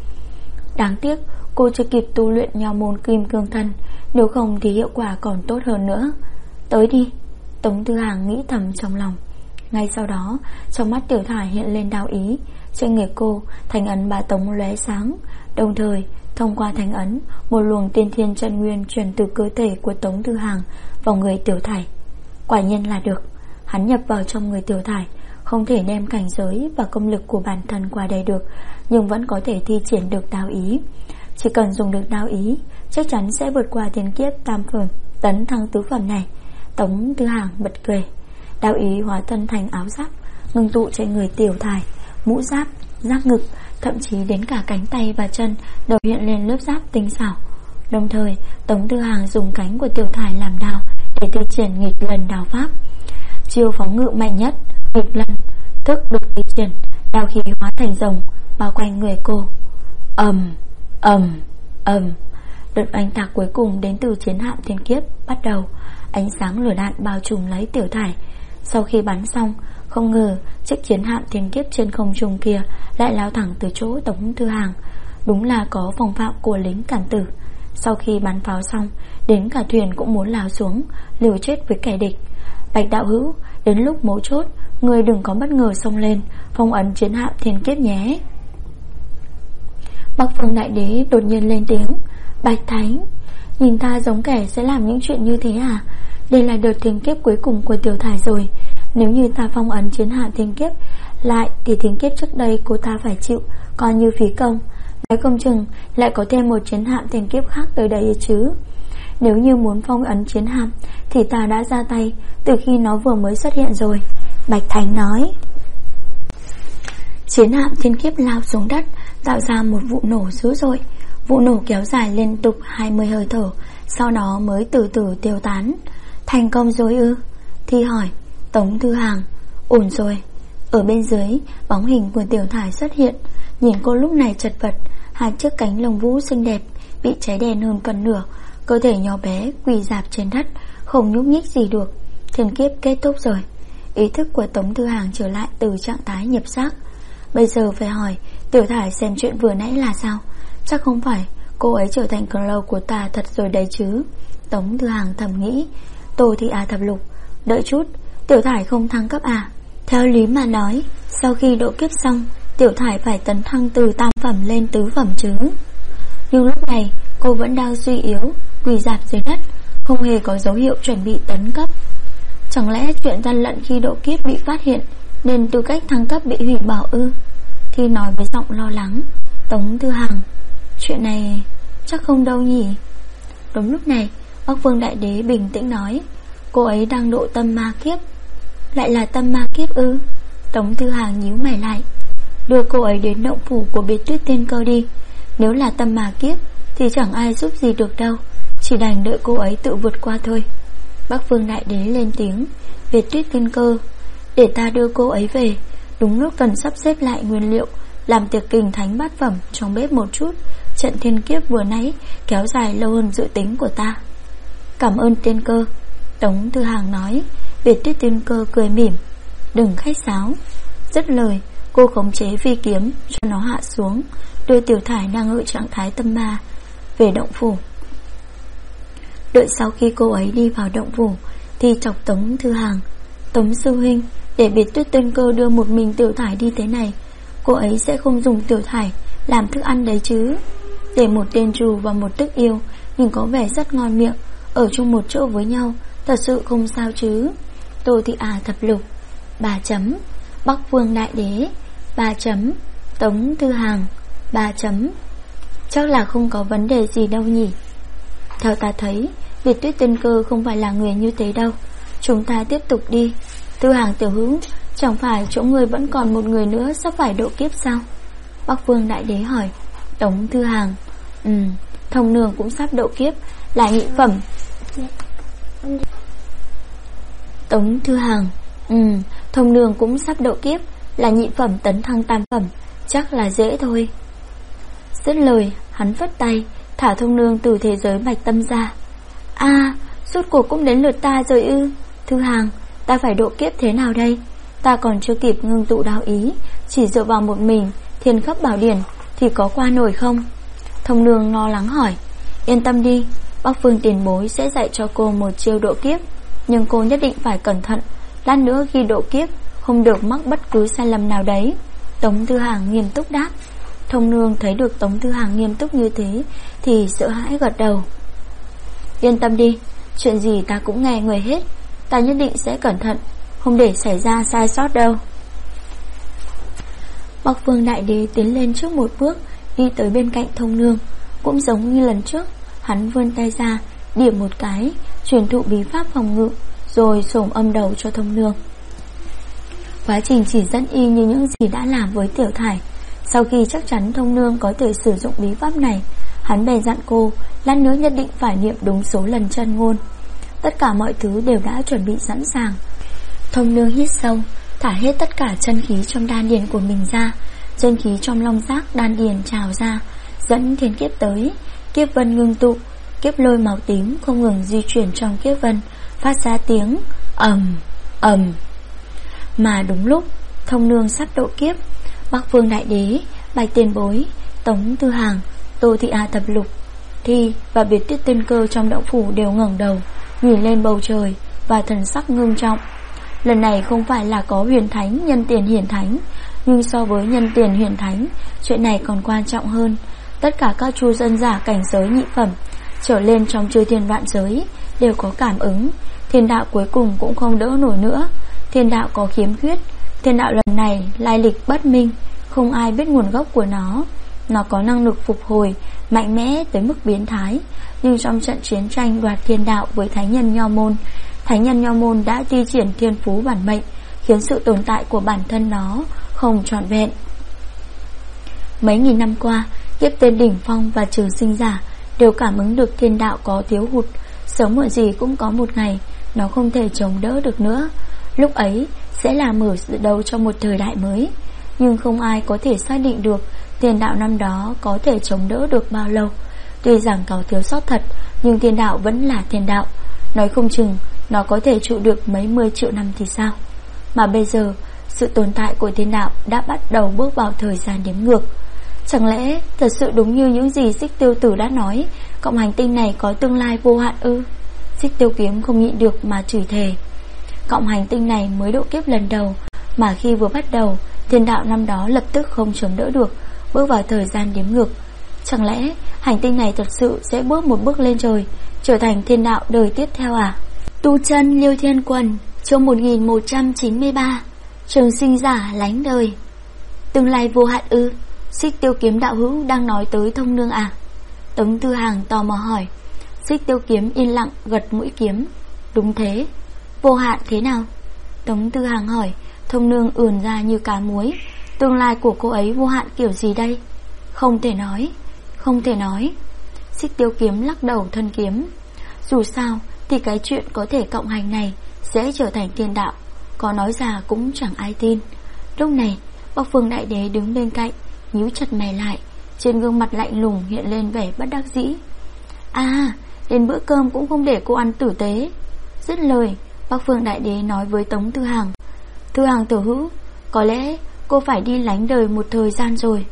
Đáng tiếc cô chưa kịp tu luyện nho môn kim cương thân, nếu không thì hiệu quả còn tốt hơn nữa. Tới đi, Tống Thư Hàng nghĩ thầm trong lòng. Ngay sau đó, trong mắt Tiểu Thải hiện lên đao ý. Trên người cô, thành ấn bà Tống lóe sáng. Đồng thời, thông qua thành ấn, một luồng tiên thiên chân nguyên truyền từ cơ thể của Tống Thư Hàng vào người Tiểu Thải. Quả nhiên là được. Hắn nhập vào trong người Tiểu Thải, không thể đem cảnh giới và công lực của bản thân qua đây được, nhưng vẫn có thể thi triển được đao ý. Chỉ cần dùng được đao ý, chắc chắn sẽ vượt qua thiên kiếp tam phẩm, tấn thăng tứ phẩm này. Tống Thư Hàng bật cười. Đao ý hóa thân thành áo giáp, ngưng tụ trên người Tiểu Thải. Mũ giáp, giáp ngực, thậm chí đến cả cánh tay và chân đều hiện lên lớp giáp tinh xảo. Đồng thời, Tống Thư Hàng dùng cánh của Tiểu Thải làm đao để thi triển nghịch lần đao pháp. Chiêu phóng ngự mạnh nhất, nghịch lần, thức được thi triển, đao khí hóa thành rồng bao quanh người cô. Ầm, ầm, ầm. Đợt oanh tạc cuối cùng đến từ chiến hạm thiên kiếp bắt đầu. Ánh sáng lửa đạn bao trùm lấy Tiểu Thải. Sau khi bắn xong, không ngờ chiếc chiến hạm thiên kiếp trên không trung kia lại lao thẳng từ chỗ Tống Thư Hàng. Đúng là có phong phạm của lính cản tử. Sau khi bắn pháo xong, đến cả thuyền cũng muốn lao xuống liều chết với kẻ địch. Bạch đạo hữu, đến lúc mấu chốt, người đừng có bất ngờ xông lên, phong ấn chiến hạm thiên kiếp nhé. Bắc Phương Đại Đế đột nhiên lên tiếng: Bạch Thánh, nhìn ta giống kẻ sẽ làm những chuyện như thế à? Đây là đợt thiên kiếp cuối cùng của Tiểu Thải rồi. Nếu như ta phong ấn chiến hạ thiên kiếp lại thì thiên kiếp trước đây cô ta phải chịu coi như phí công. Nói không chừng lại có thêm một chiến hạm thiên kiếp khác tới đây chứ. Nếu như muốn phong ấn chiến hạm thì ta đã ra tay từ khi nó vừa mới xuất hiện rồi, Bạch Thánh nói. Chiến hạm thiên kiếp lao xuống đất, tạo ra một vụ nổ dữ dội. Vụ nổ kéo dài liên tục 20 hơi thở, sau đó mới từ từ tiêu tán. Thành công rồi ư? Thi hỏi. Tống Thư Hàng: ổn rồi. Ở bên dưới, bóng hình của Tiểu Thải xuất hiện. Nhìn cô lúc này chật vật, hai chiếc cánh lông vũ xinh đẹp bị cháy đen hơn phần nửa, cơ thể nhỏ bé quỳ rạp trên đất, không nhúc nhích gì được. Thiên kiếp kết thúc rồi. Ý thức của Tống Thư Hàng trở lại từ trạng thái nhập xác. Bây giờ phải hỏi Tiểu Thải xem chuyện vừa nãy là sao. Chắc không phải cô ấy trở thành con lâu của ta thật rồi đấy chứ. Tống Thư Hàng thầm nghĩ. Tô Thị A thập lục, đợi chút, Tiểu Thải không thăng cấp à? Theo lý mà nói, sau khi độ kiếp xong, Tiểu Thải phải tấn thăng từ tam phẩm lên tứ phẩm chứ. Nhưng lúc này cô vẫn đang suy yếu, quỳ rạp dưới đất, không hề có dấu hiệu chuẩn bị tấn cấp. Chẳng lẽ chuyện gian lận khi độ kiếp bị phát hiện nên tư cách thăng cấp bị hủy bỏ ư? Thi nói với giọng lo lắng. Tống Thư Hàng: chuyện này chắc không đâu nhỉ. Đúng lúc này, Bắc Phương Đại Đế bình tĩnh nói: cô ấy đang độ tâm ma kiếp. Lại là tâm ma kiếp ư? Tống Thư Hàng nhíu mày lại. Đưa cô ấy đến động phủ của Biệt Tuyết Tiên Cơ đi. Nếu là tâm ma kiếp thì chẳng ai giúp gì được đâu, chỉ đành đợi cô ấy tự vượt qua thôi. Bắc Phương Đại Đế lên tiếng: Biệt Tuyết Tiên Cơ, để ta đưa cô ấy về. Đúng lúc cần sắp xếp lại nguyên liệu làm tiệc kình thánh bát phẩm trong bếp một chút. Trận thiên kiếp vừa nãy kéo dài lâu hơn dự tính của ta. Cảm ơn Tiên Cơ, Tống Thư Hàng nói. Biệt Tuyết Tiên Cơ cười mỉm: đừng khách sáo. Dứt lời, cô khống chế phi kiếm cho nó hạ xuống, đưa Tiểu Thải đang ở trạng thái tâm ma về động phủ. Đợi sau khi cô ấy đi vào động phủ thì chọc Tống Thư Hàng: Tống sư huynh, để Biệt Tuyết Tiên Cơ đưa một mình Tiểu Thải đi thế này, cô ấy sẽ không dùng Tiểu Thải làm thức ăn đấy chứ? Để một tên trù và một tức yêu nhưng có vẻ rất ngon miệng ở chung một chỗ với nhau, thật sự không sao chứ? Tô Thị A thập lục 3 chấm, Bắc Phương Đại Đế 3 chấm, Tống Thư Hàng 3 chấm. Chắc là không có vấn đề gì đâu nhỉ. Theo ta thấy, Biệt Tuyết Tiên Cơ không phải là người như thế đâu. Chúng ta tiếp tục đi. Thư Hàng tiểu hữu, chẳng phải chỗ người vẫn còn một người nữa sắp phải độ kiếp sao? Bắc Phương Đại Đế hỏi. Tống Thư Hàng: Thông nương cũng sắp độ kiếp, là nhị phẩm. Tống Thư Hàng: Thông nương cũng sắp độ kiếp, là nhị phẩm tấn thăng tam phẩm, chắc là dễ thôi. Dứt lời, hắn vất tay thả Thông nương từ thế giới bạch tâm ra. Rốt cuộc cũng đến lượt ta rồi ư? Thư Hàng, ta phải độ kiếp thế nào đây? Ta còn chưa kịp ngưng tụ đạo ý, chỉ dựa vào một mình thiên khắp bảo điển thì có qua nổi không? Thông nương lo lắng hỏi. Yên tâm đi, Bắc Phương tiền bối sẽ dạy cho cô một chiêu độ kiếp, nhưng cô nhất định phải cẩn thận, lát nữa khi độ kiếp không được mắc bất cứ sai lầm nào đấy. Tống Thư Hàng nghiêm túc đáp. Thông nương thấy được Tống Thư Hàng nghiêm túc như thế thì sợ hãi gật đầu. Yên tâm đi, chuyện gì ta cũng nghe người hết, ta nhất định sẽ cẩn thận, không để xảy ra sai sót đâu. Bắc Phương Đại Đế tiến lên trước một bước, đi tới bên cạnh Thông nương. Cũng giống như lần trước, hắn vươn tay ra điểm một cái, truyền thụ bí pháp phòng ngự, rồi xổm âm đầu cho Thông nương. Quá trình chỉ dẫn y như những gì đã làm với Tiểu Thải. Sau khi chắc chắn Thông nương có thể sử dụng bí pháp này, hắn bèn dặn cô lát nữa nhất định phải niệm đúng số lần chân ngôn. Tất cả mọi thứ đều đã chuẩn bị sẵn sàng. Thông nương hít sâu, thả hết tất cả chân khí trong đan điền của mình ra. Chân khí trong long giác đan điền trào ra, dẫn thiên kiếp tới. Kiếp vân ngưng tụ, kiếp lôi màu tím không ngừng di chuyển trong kiếp vân, phát ra tiếng ầm ầm. Mà đúng lúc Thông nương sắp độ kiếp, Bắc Phương Đại Đế, Bạch Tiền Bối, Tống Thư Hàng, Tô Thị A thập lục, Thi và Biệt Tuyết Tiên Cơ trong động phủ đều ngẩng đầu nhìn lên bầu trời và thần sắc ngưng trọng. Lần này không phải là có huyền thánh nhân tiền hiển thánh, nhưng so với nhân tiền huyền thánh, chuyện này còn quan trọng hơn. Tất cả các chu dân giả cảnh giới nhị phẩm trở lên trong chư thiên vạn giới đều có cảm ứng. Thiên đạo cuối cùng cũng không đỡ nổi nữa. Thiên đạo có khiếm khuyết. Thiên đạo lần này lai lịch bất minh, không ai biết nguồn gốc của nó. Nó có năng lực phục hồi mạnh mẽ tới mức biến thái. Nhưng trong trận chiến tranh đoạt thiên đạo với Thánh nhân Nho Môn, Thánh nhân Nho Môn đã thi triển thiên phú bản mệnh, khiến sự tồn tại của bản thân nó không trọn vẹn. Mấy nghìn năm qua, kiếp tên đỉnh phong và trường sinh giả đều cảm ứng được thiên đạo có thiếu hụt. Sớm muộn gì cũng có một ngày nó không thể chống đỡ được nữa. Lúc ấy sẽ là mở đầu cho một thời đại mới. Nhưng không ai có thể xác định được thiên đạo năm đó có thể chống đỡ được bao lâu. Tuy rằng có thiếu sót thật, nhưng thiên đạo vẫn là thiên đạo. Nói không chừng nó có thể trụ được mấy 10 triệu năm thì sao. Mà bây giờ sự tồn tại của thiên đạo đã bắt đầu bước vào thời gian đếm ngược. Chẳng lẽ thật sự đúng như những gì Xích Tiêu Tử đã nói, cộng hành tinh này có tương lai vô hạn ư? Xích Tiêu Kiếm không nhịn được mà chửi thề. Cộng hành tinh này mới độ kiếp lần đầu, mà khi vừa bắt đầu, thiên đạo năm đó lập tức không chống đỡ được, bước vào thời gian đếm ngược. Chẳng lẽ hành tinh này thật sự sẽ bước một bước lên trời, trở thành thiên đạo đời tiếp theo à? Tu chân Liêu Thiên Quần, chương 1193. Trường sinh giả lánh đời. Tương lai vô hạn ư? Xích Tiêu Kiếm đạo hữu đang nói tới Thông Nương à? Tống Tư Hàng tò mò hỏi. Xích Tiêu Kiếm yên lặng gật mũi kiếm. Đúng thế. Vô hạn thế nào? Tống Tư Hàng hỏi. Thông Nương ườn ra như cá muối. Tương lai của cô ấy vô hạn kiểu gì đây? Không thể nói. Không thể nói. Xích Tiêu Kiếm lắc đầu thân kiếm. Dù sao thì cái chuyện có thể cộng hành này sẽ trở thành thiên đạo, có nói ra cũng chẳng ai tin. Lúc này Bắc Phương Đại Đế đứng bên cạnh, nhíu chặt mày lại, trên gương mặt lạnh lùng hiện lên vẻ bất đắc dĩ. À, đến bữa cơm cũng không để cô ăn tử tế. Dứt lời, Bắc Phương Đại Đế nói với Tống Tư Hàng. Tư Hàng tiểu hữu, có lẽ cô phải đi lánh đời một thời gian rồi.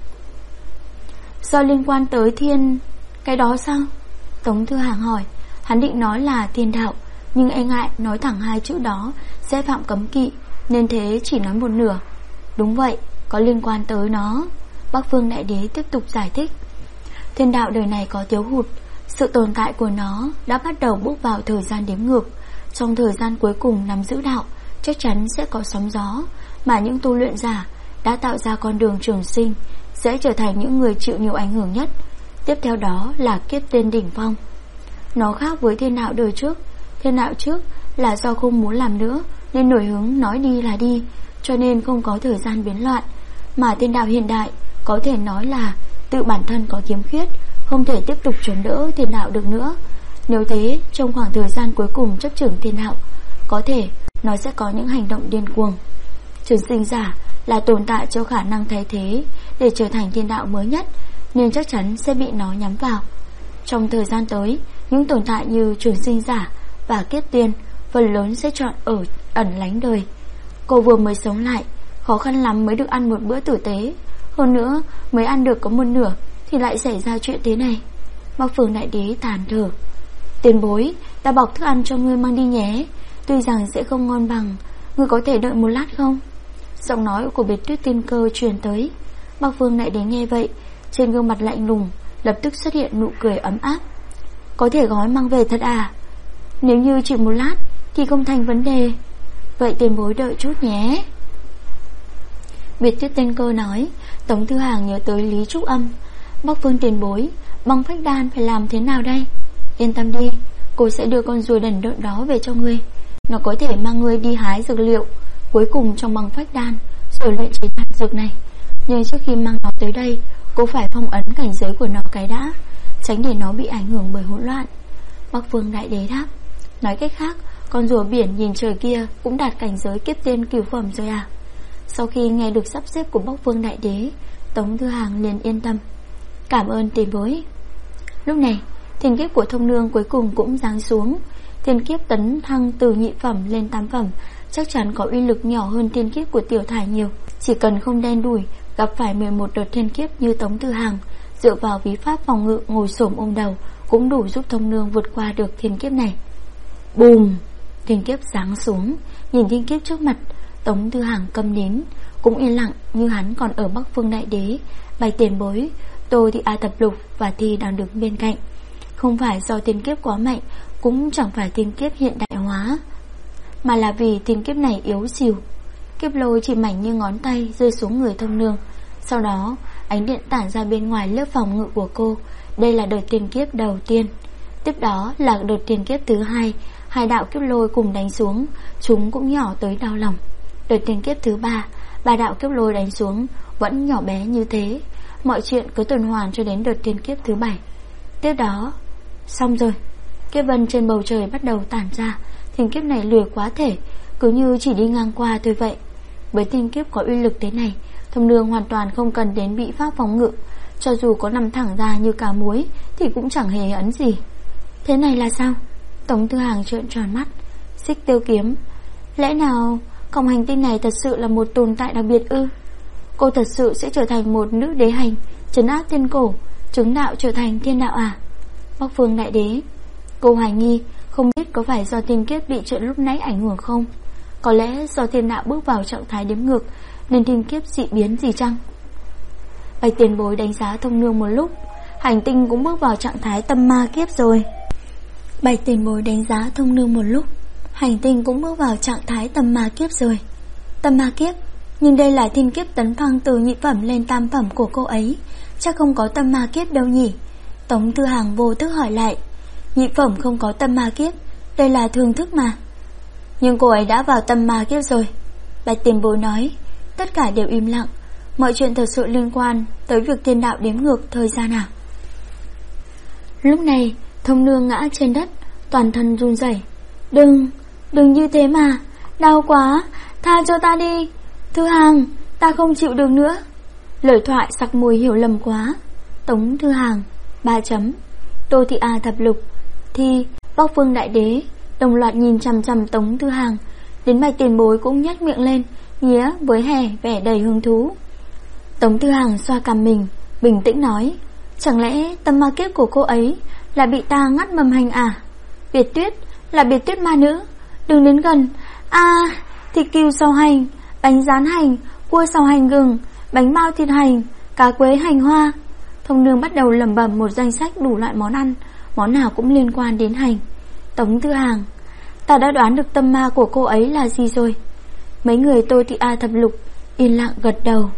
Do liên quan tới thiên... cái đó sao? Tống Tư Hàng hỏi. Hắn định nói là thiên đạo, nhưng e ngại nói thẳng hai chữ đó sẽ phạm cấm kỵ, nên thế chỉ nói một nửa. Đúng vậy, có liên quan tới nó. Bắc Phương Đại Đế tiếp tục giải thích. Thiên đạo đời này có thiếu hụt. Sự tồn tại của nó đã bắt đầu bước vào thời gian đếm ngược. Trong thời gian cuối cùng nắm giữ đạo, chắc chắn sẽ có sóng gió, mà những tu luyện giả đã tạo ra con đường trường sinh sẽ trở thành những người chịu nhiều ảnh hưởng nhất. Tiếp theo đó là kiếp tên đỉnh phong. Nó khác với thiên đạo đời trước. Thiên đạo trước là do không muốn làm nữa nên nổi hứng nói đi là đi, cho nên không có thời gian biến loạn. Mà thiên đạo hiện đại có thể nói là tự bản thân có khiếm khuyết, không thể tiếp tục chống đỡ thiên đạo được nữa. Nếu thế, trong khoảng thời gian cuối cùng chấp trưởng thiên đạo, có thể nó sẽ có những hành động điên cuồng. Trường sinh giả là tồn tại cho khả năng thay thế để trở thành thiên đạo mới nhất, nên chắc chắn sẽ bị nó nhắm vào. Trong thời gian tới, những tồn tại như trường sinh giả và kết tiên phần lớn sẽ chọn ở ẩn lánh đời. Cô vừa mới sống lại, khó khăn lắm mới được ăn một bữa tử tế. Hơn nữa, mới ăn được có một nửa thì lại xảy ra chuyện thế này. Bắc Phương Đại Đế than thở. Tiền bối, ta bọc thức ăn cho ngươi mang đi nhé. Tuy rằng sẽ không ngon bằng, ngươi có thể đợi một lát không? Giọng nói của Biệt Tuyết Tiên Cơ truyền tới. Bắc Phương Đại Đế nghe vậy, trên gương mặt lạnh lùng lập tức xuất hiện nụ cười ấm áp. Có thể gói mang về thật à? Nếu như chỉ một lát thì không thành vấn đề. Vậy tiền bối đợi chút nhé. Biệt Tuyết Tiên Cơ nói. Tống Tư Hàng nhớ tới Lý Trúc Âm. Bắc Phương tiền bối, băng phách đan phải làm thế nào đây? Yên tâm đi, cô sẽ đưa con rùa đần độn đó về cho ngươi. Nó có thể mang ngươi đi hái dược liệu cuối cùng trong băng phách đan, rồi luyện chế đan dược này. Nhưng trước khi mang nó tới đây, cô phải phong ấn cảnh giới của nó cái đã, tránh để nó bị ảnh hưởng bởi hỗn loạn. Bắc Phương Đại Đế đáp. Nói cách khác, con rùa biển nhìn trời kia cũng đạt cảnh giới kiếp tiên cửu phẩm rồi à? Sau khi nghe được sắp xếp của Bắc Phương Đại Đế, Tống Tư Hàng liền yên tâm. Cảm ơn tiền bối. Lúc này, thiên kiếp của Thông Nương cuối cùng cũng giáng xuống. Thiên kiếp tấn thăng từ nhị phẩm lên tam phẩm chắc chắn có uy lực nhỏ hơn thiên kiếp của Tiểu Thải nhiều. Chỉ cần không đen đủi gặp phải 11 đợt thiên kiếp như Tống Tư Hàng, dựa vào bí pháp phòng ngự ngồi xổm ôm đầu cũng đủ giúp Thông Nương vượt qua được thiên kiếp này. Bùm! Thiên kiếp giáng xuống. Nhìn thiên kiếp trước mặt, Tống Tư Hàng câm nín, cũng yên lặng như hắn còn ở Bắc Phương Đại Đế. Bày tiền bối, Tô Thị A Thập Lục và Thi đang đứng bên cạnh. Không phải do thiên kiếp quá mạnh, cũng chẳng phải thiên kiếp hiện đại hóa, mà là vì thiên kiếp này yếu xìu. Kiếp lôi chỉ mảnh như ngón tay rơi xuống người Thông Nương. Sau đó ánh điện tản ra bên ngoài lớp phòng ngự của cô. Đây là đợt thiên kiếp đầu tiên. Tiếp đó là đợt thiên kiếp thứ hai. Hai đạo kiếp lôi cùng đánh xuống, chúng cũng nhỏ tới đau lòng. Đợt thiên kiếp thứ ba, ba đạo kiếp lôi đánh xuống vẫn nhỏ bé như thế. Mọi chuyện cứ tuần hoàn cho đến đợt thiên kiếp thứ 7. Tiếp đó xong rồi. Kiếp vân trên bầu trời bắt đầu tản ra. Thiên kiếp này lười quá thể, cứ như chỉ đi ngang qua thôi vậy. Với thiên kiếp có uy lực thế này, Thông Nương hoàn toàn không cần đến bị pháp phòng ngự. Cho dù có nằm thẳng ra như cá muối thì cũng chẳng hề ấn gì. Thế này là sao? Tống Thư Hàng trợn tròn mắt. Xích Tiêu Kiếm, lẽ nào cọng hành tinh này thật sự là một tồn tại đặc biệt ư? Cô thật sự sẽ trở thành một nữ đế hành, trấn áp thiên cổ, chứng đạo trở thành thiên đạo à? Bắc Phương Đại Đế, cô hoài nghi không biết có phải do thiên kiếp bị trận lúc nãy ảnh hưởng không? Có lẽ do thiên đạo bước vào trạng thái đếm ngược nên thiên kiếp dị biến gì chăng? Bạch tiền bối đánh giá Thông Nương một lúc. Hành tinh cũng bước vào trạng thái tâm ma kiếp rồi. Bạch tiền bối đánh giá Thông Nương một lúc. Hành tinh cũng bước vào trạng thái tâm ma kiếp rồi. Tâm ma kiếp? Nhưng đây là thiên kiếp tấn thăng từ nhị phẩm lên tam phẩm của cô ấy, chắc không có tâm ma kiếp đâu nhỉ? Tống Thư Hàng vô thức hỏi lại. Nhị phẩm không có tâm ma kiếp, đây là thường thức mà. Nhưng cô ấy đã vào tâm ma kiếp rồi. Bạch tiền bối nói. Tất cả đều im lặng. Mọi chuyện thật sự liên quan tới việc thiên đạo đếm ngược thời gian à? Lúc này Thông Nương ngã trên đất, toàn thân run rẩy. Đừng như thế mà, đau quá, tha cho ta đi. Thư Hàng, ta không chịu được nữa. Lời thoại sặc mùi hiểu lầm quá. Tống Thư Hàng 3 chấm. Tô Thị A Thập Lục, Thi, Bắc Phương Đại Đế đồng loạt nhìn chằm chằm Tống Thư Hàng. Đến Bạch tiền bối cũng nhếch miệng lên, nhía với vẻ đầy hứng thú. Tống Thư Hàng xoa cằm mình, bình tĩnh nói. Chẳng lẽ tâm ma kiếp của cô ấy là bị ta ngắt mầm hành à? Biệt Tuyết là Biệt Tuyết ma nữ, đừng đến gần. Thịt cừu xào hành, bánh rán hành, cua xào hành gừng, bánh bao thịt hành, cá quế hành hoa. Thông Nương bắt đầu lẩm bẩm một danh sách đủ loại món ăn, món nào cũng liên quan đến hành. Tống Thư Hàng, ta đã đoán được tâm ma của cô ấy là gì rồi. Mấy người Tô Thị A Thập Lục yên lặng gật đầu.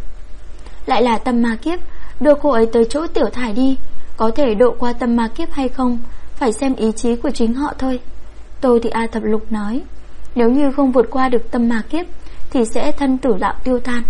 Lại là tâm ma kiếp, đưa cô ấy tới chỗ Tiểu Thải đi. Có thể độ qua tâm ma kiếp hay không phải xem ý chí của chính họ thôi. Tô Thị A Thập Lục nói. Nếu như không vượt qua được tâm ma kiếp thì sẽ thân tử đạo tiêu tan.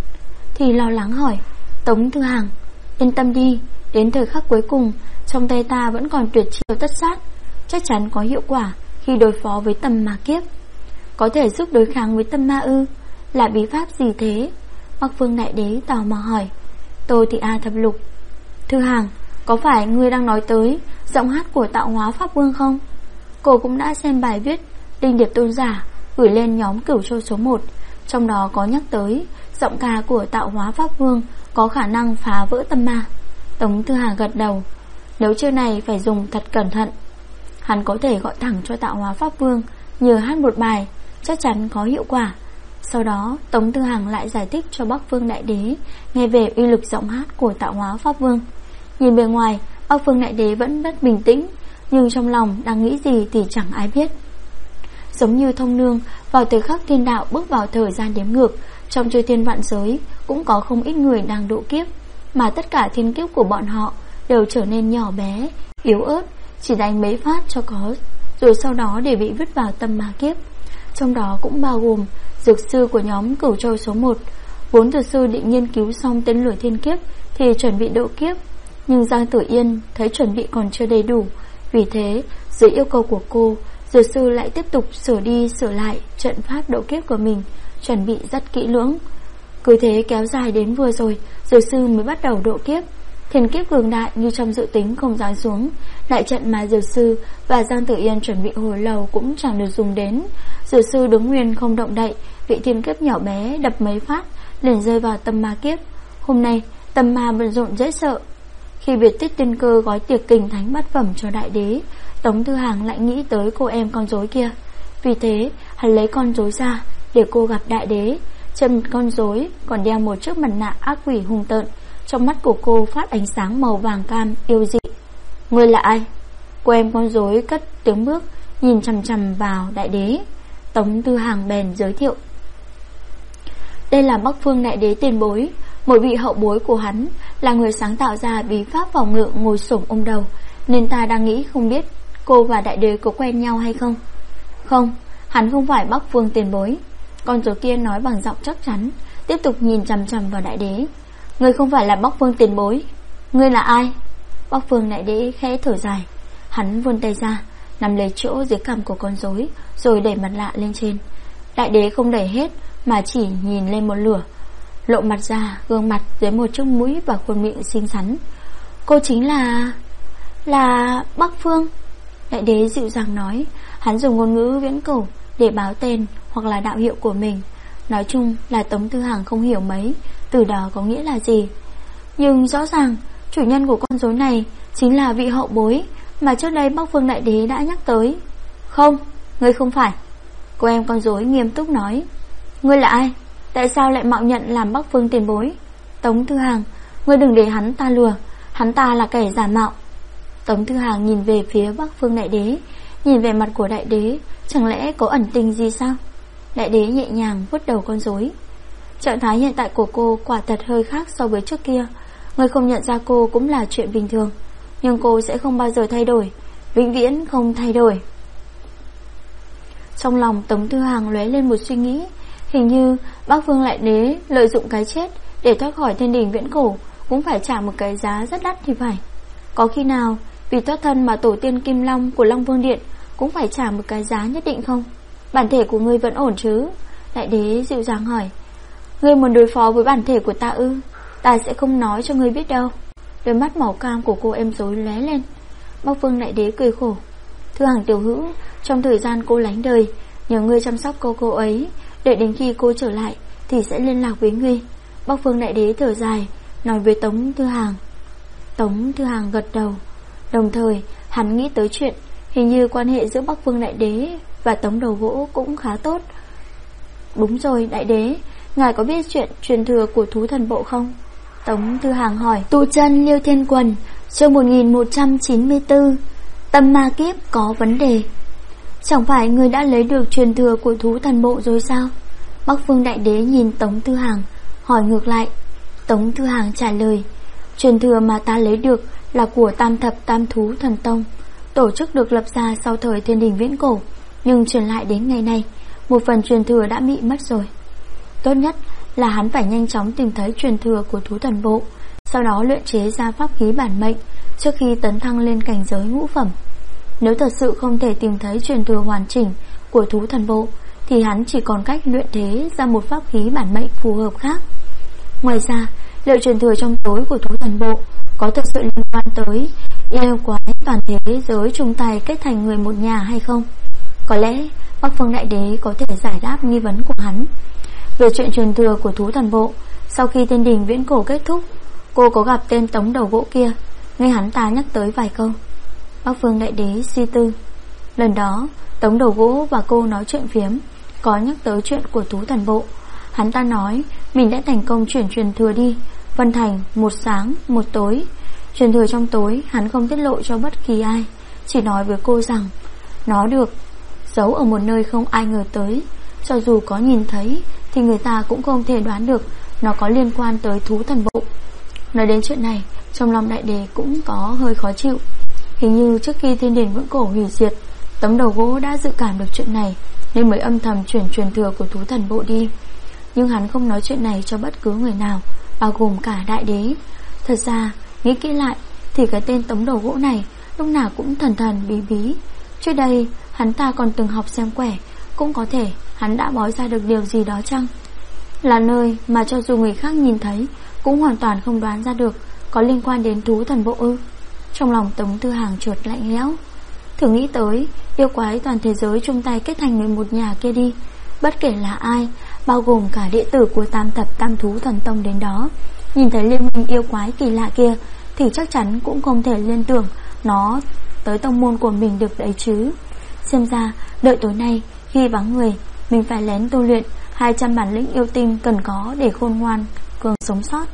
Thì lo lắng hỏi. Tống Thư Hàng, yên tâm đi, đến thời khắc cuối cùng trong tay ta vẫn còn tuyệt chiêu tất sát, chắc chắn có hiệu quả khi đối phó với tâm ma kiếp. Có thể giúp đối kháng với tâm ma ư? Là bí pháp gì thế? Bắc Phương Đại Đế tò mò hỏi. Tô Thị A Thập Lục, Thư Hàng, có phải ngươi đang nói tới giọng hát của Tạo Hóa Pháp Vương không? Cô cũng đã xem bài viết Linh Điệp Tôn Giả gửi lên nhóm Cửu Châu số 1, trong đó có nhắc tới giọng ca của Tạo Hóa Pháp Vương có khả năng phá vỡ tâm ma. Tống Thư Hàng gật đầu. Nếu chiêu này phải dùng thật cẩn thận. Hắn có thể gọi thẳng cho Tạo Hóa Pháp Vương nhờ hát một bài, chắc chắn có hiệu quả. Sau đó Tống Thư Hàng lại giải thích cho Bắc Phương Đại Đế nghe về uy lực giọng hát của Tạo Hóa Pháp Vương. Nhìn bề ngoài, Bắc Phương Đại Đế vẫn rất bình tĩnh, nhưng trong lòng đang nghĩ gì thì chẳng ai biết. Giống như Thông Nương, vào thời khắc thiên đạo bước vào thời gian đếm ngược, trong chư thiên vạn giới cũng có không ít người đang độ kiếp, mà tất cả thiên kiếp của bọn họ đều trở nên nhỏ bé, yếu ớt, chỉ đánh mấy phát cho có, rồi sau đó để bị vứt vào tâm ma kiếp. Trong đó cũng bao gồm dược sư của nhóm Cửu Châu số 1. Vốn dược sư định nghiên cứu xong tên lửa thiên kiếp thì chuẩn bị độ kiếp, nhưng Giang Tử Yên thấy chuẩn bị còn chưa đầy đủ. Vì thế, dưới yêu cầu của cô, dược sư lại tiếp tục sửa đi sửa lại trận pháp độ kiếp của mình, chuẩn bị rất kỹ lưỡng. Cứ thế kéo dài đến vừa rồi, dược sư mới bắt đầu độ kiếp. Thiên kiếp cường đại như trong dự tính không giáng xuống. Đại trận mà dược sư và Giang Tử Yên chuẩn bị hồi lâu cũng chẳng được dùng đến. Dược sư đứng nguyên không động đậy, vị thiên kiếp nhỏ bé đập mấy phát liền rơi vào tâm ma kiếp. Hôm nay tâm ma bận rộn dễ sợ. Khi Biệt Tích Tiên Cơ gói tiệc kình thánh bát phẩm cho đại đế, Tống Thư Hàng lại nghĩ tới cô em con rối kia. Vì thế hắn lấy con rối ra để cô gặp đại đế. Chân con rối còn đeo một chiếc mặt nạ ác quỷ hung tợn, Trong mắt của cô phát ánh sáng màu vàng cam yêu dị. Ngươi là ai? Cô em con rối cất tiếng bước, nhìn chằm chằm vào đại đế. Tống Tư Hàng bèn giới thiệu. Đây là Bắc Phương đại đế tiền bối, một vị hậu bối của hắn, là người sáng tạo ra bí pháp phòng ngự ngồi xổm ôm đầu, nên ta đang nghĩ không biết cô và đại đế có quen nhau hay không. Không, hắn không phải Bắc Phương tiền bối. Con rối kia nói bằng giọng chắc chắn, tiếp tục nhìn chằm chằm vào đại đế. Ngươi không phải là Bắc Phương tiền bối. Ngươi là ai? Bắc Phương đại đế khẽ thở dài. Hắn vươn tay ra, nắm lấy chỗ dưới cằm của con rối, rồi đẩy mặt lạ lên trên. Đại đế không đẩy hết, mà chỉ nhìn lên một lửa, lộ mặt ra, gương mặt dưới một chiếc mũi và khuôn miệng xinh xắn. Cô chính là Bắc Phương. Đại đế dịu dàng nói. Hắn dùng ngôn ngữ viễn cổ để báo tên hoặc là đạo hiệu của mình. Nói chung là Tống Tư Hàng không hiểu mấy từ đó có nghĩa là gì. Nhưng rõ ràng chủ nhân của con rối này chính là vị hậu bối mà trước đây Bắc Phương đại đế đã nhắc tới. Không, ngươi không phải. Cô em con rối nghiêm túc nói. Ngươi là ai? Tại sao lại mạo nhận làm Bắc Phương tiền bối? Tống Tư Hàng, ngươi đừng để hắn ta lừa. Hắn ta là kẻ giả mạo. Tống Tư Hàng nhìn về phía Bắc Phương đại đế, nhìn về mặt của đại đế, chẳng lẽ có ẩn tình gì sao? Đại đế nhẹ nhàng vuốt đầu con rối. Trạng thái hiện tại của cô quả thật hơi khác so với trước kia. Người không nhận ra cô cũng là chuyện bình thường, nhưng cô sẽ không bao giờ thay đổi, vĩnh viễn không thay đổi. Trong lòng Tống Tư Hàng lóe lên một suy nghĩ. Hình như Bắc Phương đại đế lợi dụng cái chết để thoát khỏi thiên đình viễn cổ cũng phải trả một cái giá rất đắt thì phải. Có khi nào vì thoát thân mà tổ tiên Kim Long của Long Vương Điện cũng phải trả một cái giá nhất định không? Bản thể của ngươi vẫn ổn chứ? Đại đế dịu dàng hỏi. Ngươi muốn đối phó với bản thể của ta ư? Ta sẽ không nói cho ngươi biết đâu. Đôi mắt màu cam của cô em rối lóe lên. Bắc Phương đại đế cười khổ. Thưa Hàng tiểu hữu, trong thời gian cô lánh đời, nhờ ngươi chăm sóc cô ấy, đợi đến khi cô trở lại thì sẽ liên lạc với ngươi. Bắc Phương đại đế thở dài, nói với Tống Tư Hàng. Tống Tư Hàng gật đầu. Đồng thời hắn nghĩ tới chuyện hình như quan hệ giữa Bắc Phương đại đế và Tống đầu gỗ cũng khá tốt. Đúng rồi đại đế, ngài có biết chuyện truyền thừa của thú thần bộ không? Tống Tư Hàng hỏi. Tu chân Liêu Thiên Quần, chương 1194. Tâm ma kiếp có vấn đề. Chẳng phải người đã lấy được truyền thừa của thú thần bộ rồi sao? Bắc Phương đại đế nhìn Tống Tư Hàng, hỏi ngược lại. Tống Tư Hàng trả lời. Truyền thừa mà ta lấy được là của Tam Thập Tam Thú Thần Tông, tổ chức được lập ra sau thời thiên đình viễn cổ, nhưng truyền lại đến ngày nay, một phần truyền thừa đã bị mất rồi. Tốt nhất là hắn phải nhanh chóng tìm thấy truyền thừa của thú thần bộ, sau đó luyện chế ra pháp khí bản mệnh trước khi tấn thăng lên cảnh giới ngũ phẩm. Nếu thật sự không thể tìm thấy truyền thừa hoàn chỉnh của thú thần bộ, thì hắn chỉ còn cách luyện chế ra một pháp khí bản mệnh phù hợp khác. Ngoài ra, liệu truyền thừa trong tối của thú thần bộ có thực sự liên quan tới yêu quái toàn thế giới chung tay kết thành người một nhà hay không? Có lẽ Bắc Phương đại đế có thể giải đáp nghi vấn của hắn. Về chuyện truyền thừa của thú thần bộ, sau khi thiên đình viễn cổ kết thúc, cô có gặp tên Tống đầu gỗ kia, nghe hắn ta nhắc tới vài câu. Bắc Phương đại đế suy tư. Lần đó Tống đầu gỗ và cô nói chuyện phiếm, có nhắc tới chuyện của thú thần bộ. Hắn ta nói mình đã thành công chuyển truyền thừa đi Vân Thành một sáng một tối. Truyền thừa trong tối hắn không tiết lộ cho bất kỳ ai, chỉ nói với cô rằng nó được giấu ở một nơi không ai ngờ tới. Cho dù có nhìn thấy thì người ta cũng không thể đoán được nó có liên quan tới thú thần bộ. Nói đến chuyện này, trong lòng đại đế cũng có hơi khó chịu. Hình như trước khi thiên đình viễn cổ hủy diệt, Tống đầu gỗ đã dự cảm được chuyện này, nên mới âm thầm chuyển truyền thừa của thú thần bộ đi. Nhưng hắn không nói chuyện này cho bất cứ người nào, bao gồm cả đại đế. Thật ra nghĩ kỹ lại thì cái tên Tống đầu gỗ này lúc nào cũng thần thần bí bí. Trước đây hắn ta còn từng học xem quẻ, cũng có thể hắn đã bói ra được điều gì đó chăng? Là nơi mà cho dù người khác nhìn thấy cũng hoàn toàn không đoán ra được có liên quan đến thú thần bộ ư? Trong lòng Tống Tư Hàng chợt lạnh lẽo. Thử nghĩ tới yêu quái toàn thế giới chung tay kết thành người một nhà kia đi. Bất kể là ai, bao gồm cả đệ tử của Tam Thập Tam Thú Thần Tông đến đó, nhìn thấy liên minh yêu quái kỳ lạ kia thì chắc chắn cũng không thể liên tưởng nó tới tông môn của mình được đấy chứ. Xem ra đợi tối nay khi vắng người, mình phải lén tu luyện 200 bản lĩnh yêu tinh cần có để khôn ngoan cường sống sót,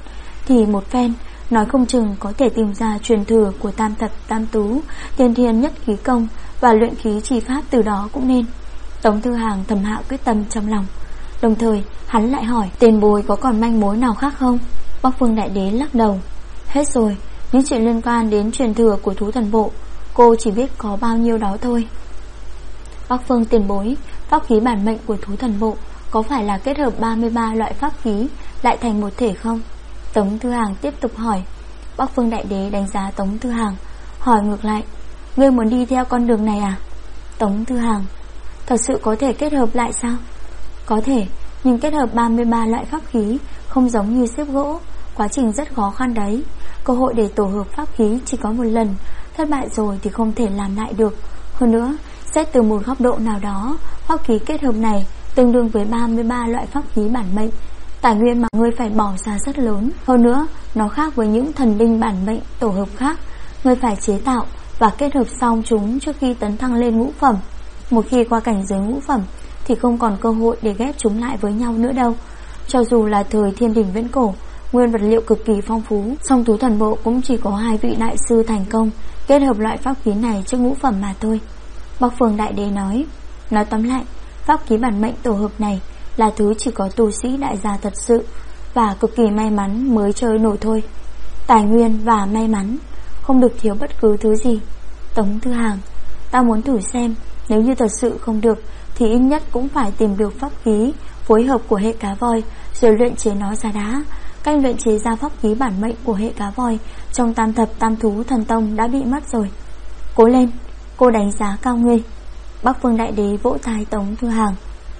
thì một phen, nói không chừng có thể tìm ra truyền thừa của tam thập tam tú, tiên thiên nhất khí công và luyện khí chi pháp từ đó cũng nên. Tống Thư Hàng thầm hạ quyết tâm trong lòng. Đồng thời hắn lại hỏi tiền bối có còn manh mối nào khác không? Bắc Phương Đại Đế lắc đầu. Hết rồi, những chuyện liên quan đến truyền thừa của thú thần bộ cô chỉ biết có bao nhiêu đó thôi. Bắc Phương tiền bối, pháp khí bản mệnh của thú thần bộ có phải là kết hợp 33 loại pháp khí lại thành một thể không? Tống Thư Hàng tiếp tục hỏi. Bắc Phương Đại Đế đánh giá Tống Thư Hàng, hỏi ngược lại, ngươi muốn đi theo con đường này à? Tống Thư Hàng, thật sự có thể kết hợp lại sao? Có thể, nhưng kết hợp 33 loại pháp khí không giống như xếp gỗ, quá trình rất khó khăn đấy. Cơ hội để tổ hợp pháp khí chỉ có một lần, thất bại rồi thì không thể làm lại được. Hơn nữa, xét từ một góc độ nào đó, pháp khí kết hợp này tương đương với 33 loại pháp khí bản mệnh. Tài nguyên mà ngươi phải bỏ ra rất lớn. Hơn nữa, nó khác với những thần binh bản mệnh tổ hợp khác. Ngươi phải chế tạo và kết hợp xong chúng trước khi tấn thăng lên ngũ phẩm. Một khi qua cảnh giới ngũ phẩm thì không còn cơ hội để ghép chúng lại với nhau nữa đâu. Cho dù là thời thiên đình viễn cổ, nguyên vật liệu cực kỳ phong phú, song thú thần bộ cũng chỉ có 2 vị đại sư thành công kết hợp loại pháp khí này trước ngũ phẩm mà thôi. Bắc Phương Đại Đế nói tóm lại, pháp khí bản mệnh tổ hợp này là thứ chỉ có tu sĩ đại gia thật sự và cực kỳ may mắn mới chơi nổi thôi. Tài nguyên và may mắn, không được thiếu bất cứ thứ gì. Tống Thư Hàng, ta muốn thử xem, nếu như thật sự không được thì ít nhất cũng phải tìm được pháp khí phối hợp của hệ cá voi rồi luyện chế nó ra đá. Cách luyện chế ra pháp khí bản mệnh của hệ cá voi trong tam thập tam thú thần tông đã bị mất rồi. Cố lên, cô đánh giá cao ngươi. Bắc Phương Đại Đế vỗ tai Tống Thư Hàng.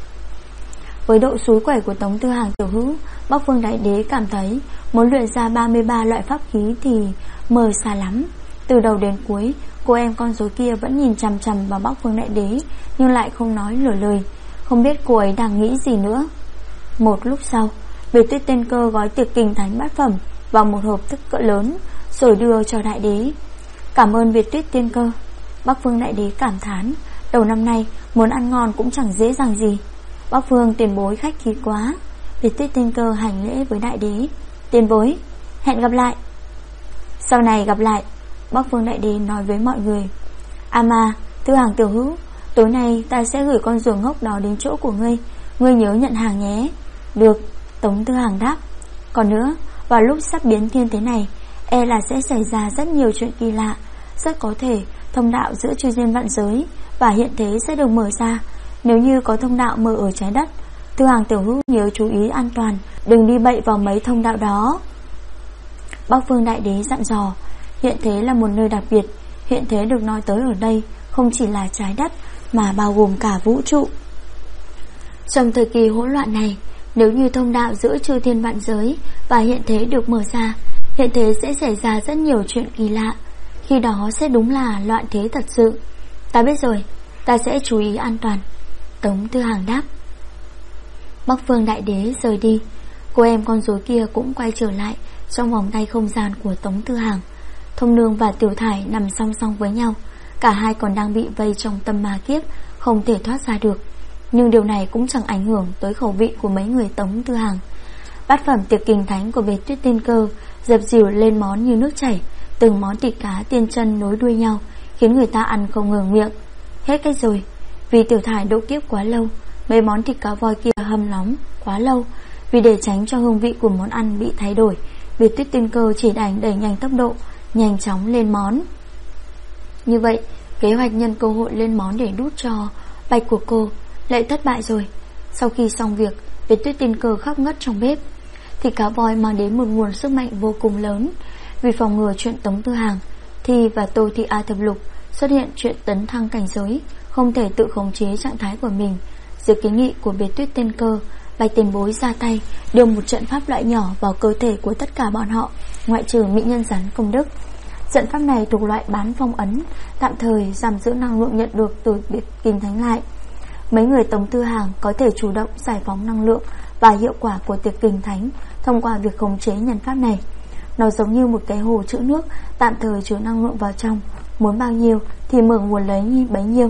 Với độ xúi quẩy của Tống Thư Hàng tiểu hữu, Bắc Phương Đại Đế cảm thấy muốn luyện ra 33 loại pháp khí thì mờ xa lắm. Từ đầu đến cuối, cô em con rối kia vẫn nhìn chằm chằm vào Bắc Phương Đại Đế, nhưng lại không nói nửa lời, không biết cô ấy đang nghĩ gì nữa. Một lúc sau, Biệt Tuyết Tiên Cơ gói tiệc kinh thánh bát phẩm vào một hộp thức cỡ lớn rồi đưa cho Đại Đế. Cảm ơn Biệt Tuyết Tiên Cơ. Bắc Phương Đại Đế cảm thán, đầu năm nay muốn ăn ngon cũng chẳng dễ dàng gì. Bắc Phương tiền bối khách khí quá. Biệt Tuyết Tiên Cơ hành lễ với Đại Đế. Tiền bối, hẹn gặp lại. Sau này gặp lại. Bắc Phương Đại Đế nói với mọi người. Mà Thư Hàng tiểu hữu, tối nay ta sẽ gửi con rùa ngốc đó đến chỗ của ngươi, ngươi nhớ nhận hàng nhé. Được, Tống Thư Hàng đáp. Còn nữa, vào lúc sắp biến thiên thế này, e là sẽ xảy ra rất nhiều chuyện kỳ lạ. Rất có thể thông đạo giữa chư thiên vạn giới và hiện thế sẽ được mở ra. Nếu như có thông đạo mở ở trái đất, Thư Hàng tiểu hữu nhớ chú ý an toàn, đừng đi bậy vào mấy thông đạo đó. Bắc Phương Đại Đế dặn dò. Hiện thế là một nơi đặc biệt. Hiện thế được nói tới ở đây không chỉ là trái đất mà bao gồm cả vũ trụ. Trong thời kỳ hỗn loạn này, nếu như thông đạo giữa chư thiên vạn giới và hiện thế được mở ra, hiện thế sẽ xảy ra rất nhiều chuyện kỳ lạ. Khi đó sẽ đúng là loạn thế thật sự. Ta biết rồi, ta sẽ chú ý an toàn. Tống Thư Hàng đáp. Bắc Phương Đại Đế rời đi. Cô em con rối kia cũng quay trở lại trong vòng tay không gian của Tống Thư Hàng. Thông Nương và Tiểu Thải nằm song song với nhau. Cả hai còn đang bị vây trong tâm ma kiếp, không thể thoát ra được. Nhưng điều này cũng chẳng ảnh hưởng tới khẩu vị của mấy người Tống Thư Hàng. Bát phẩm tiệc kinh thánh của Biệt Tuyết Tiên Cơ dập dìu lên món như nước chảy. Từng món thịt cá tiên chân nối đuôi nhau, khiến người ta ăn không ngừng miệng. Hết cách rồi. Vì Tiểu Thải độ kiếp quá lâu, mấy món thịt cá voi kia hầm nóng quá lâu. Vì để tránh cho hương vị của món ăn bị thay đổi, Biệt Tuyết Tiên Cơ chỉ đành đẩy nhanh tốc độ, nhanh chóng lên món. Như vậy, kế hoạch nhân cơ hội lên món để đút cho bạch của cô lại thất bại rồi. Sau khi xong việc, Biệt Tuyết Tiên Cơ khóc ngất trong bếp. Thịt cá voi mang đến một nguồn sức mạnh vô cùng lớn. Vì phòng ngừa chuyện Tống Thư Hàng, Thi và Tô Thị A Thập Lục xuất hiện chuyện tấn thăng cảnh giới, không thể tự khống chế trạng thái của mình, dưới kiến nghị của Biệt Tuyết Tiên Cơ, bạch tiền bối ra tay đưa một trận pháp loại nhỏ vào cơ thể của tất cả bọn họ, ngoại trừ mỹ nhân rắn Công Đức. Trận pháp này thuộc loại bán phong ấn, tạm thời giảm giữ năng lượng nhận được từ biệt kinh thánh lại. Mấy người Tống Thư Hàng có thể chủ động giải phóng năng lượng và hiệu quả của tiệc kinh thánh thông qua việc khống chế nhân pháp này. Nó giống như một cái hồ trữ nước tạm thời chứa năng lượng vào trong, muốn bao nhiêu thì mở nguồn lấy bấy nhiêu.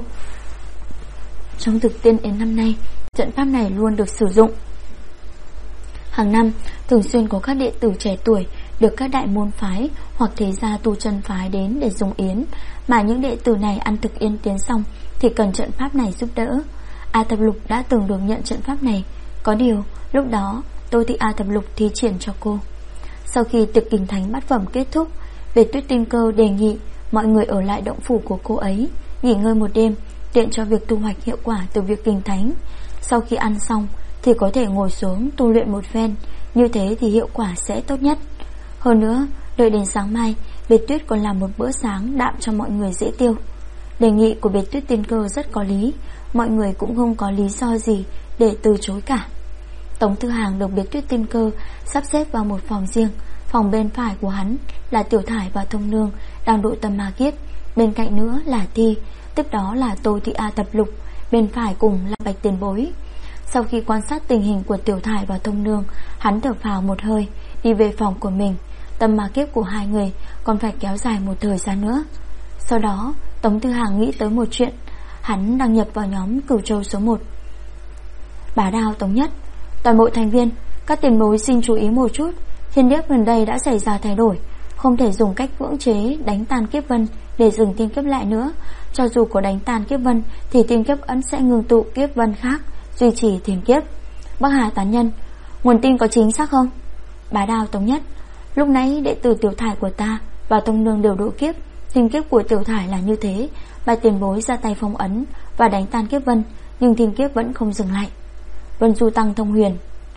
Trong thực tiên đến năm nay, trận pháp này luôn được sử dụng. Hàng năm, thường xuyên có các đệ tử trẻ tuổi được các đại môn phái hoặc thế gia tu chân phái đến để dùng yến, mà những đệ tử này ăn thực yên tiến xong thì cần trận pháp này giúp đỡ. A Thập Lục đã từng được nhận trận pháp này, có điều lúc đó tôi thị A Thập Lục thi triển cho cô. Sau khi tiệc kinh thánh bát phẩm kết thúc, Về Tuyết Tiên Cơ đề nghị mọi người ở lại động phủ của cô ấy nghỉ ngơi một đêm, tiện cho việc thu hoạch hiệu quả từ việc kinh thánh. Sau khi ăn xong thì có thể ngồi xuống tu luyện một phen, như thế thì hiệu quả sẽ tốt nhất. Hơn nữa, đợi đến sáng mai, Biệt Tuyết còn làm một bữa sáng đạm cho mọi người dễ tiêu. Đề nghị của Biệt Tuyết Tiên Cơ rất có lý, mọi người cũng không có lý do gì để từ chối cả. Tống Thư Hàng được Biệt Tuyết Tiên Cơ sắp xếp vào một phòng riêng. Phòng bên phải của hắn là Tiểu Thải và Thông Nương đang độ tâm ma kiếp, bên cạnh nữa là Thi, tiếp đó là Tô Thị A Thập Lục, bên phải cùng là Bạch Tiền Bối. Sau khi quan sát tình hình của Tiểu Thải và Thông Nương, hắn thở phào một hơi, đi về phòng của mình. Tâm ma kiếp của hai người còn phải kéo dài một thời gian nữa. Sau đó Tống Thư Hàng nghĩ tới một chuyện. Hắn đăng nhập vào nhóm Cửu Châu số 1. Bá Đao Tống Nhất: toàn bộ thành viên, các tiền bối xin chú ý một chút. Thiên kiếp gần đây đã xảy ra thay đổi, không thể dùng cách cưỡng chế đánh tan kiếp vân để dừng thiên kiếp lại nữa. Cho dù có đánh tan kiếp vân thì thiên kiếp ấn sẽ ngừng tụ kiếp vân khác, duy trì thiên kiếp. Bắc Hà tán nhân: nguồn tin có chính xác không? Bá Đao Tống Nhất: lúc nãy đệ tử Tiểu Thải của ta và Thông Nương đều độ kiếp. Thiên kiếp của Tiểu Thải là như thế, Bạch Tiền Bối ra tay phong ấn và đánh tan kiếp vân, nhưng thiên kiếp vẫn không dừng lại. Vân Du Tăng Thông Huyền: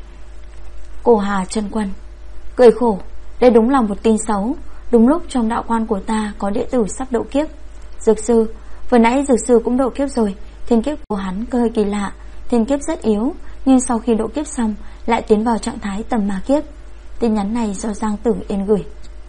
Cổ Hà Chân Quân cười khổ: đây đúng là một tin xấu. Đúng lúc trong đạo quan của ta có đệ tử sắp độ kiếp. Dược Sư: vừa nãy Dược Sư cũng độ kiếp rồi. Thiên kiếp của hắn hơi kỳ lạ, thiên kiếp rất yếu, nhưng sau khi độ kiếp xong lại tiến vào trạng thái tầm ma kiếp. Tin nhắn này do Giang Tử Yên gửi.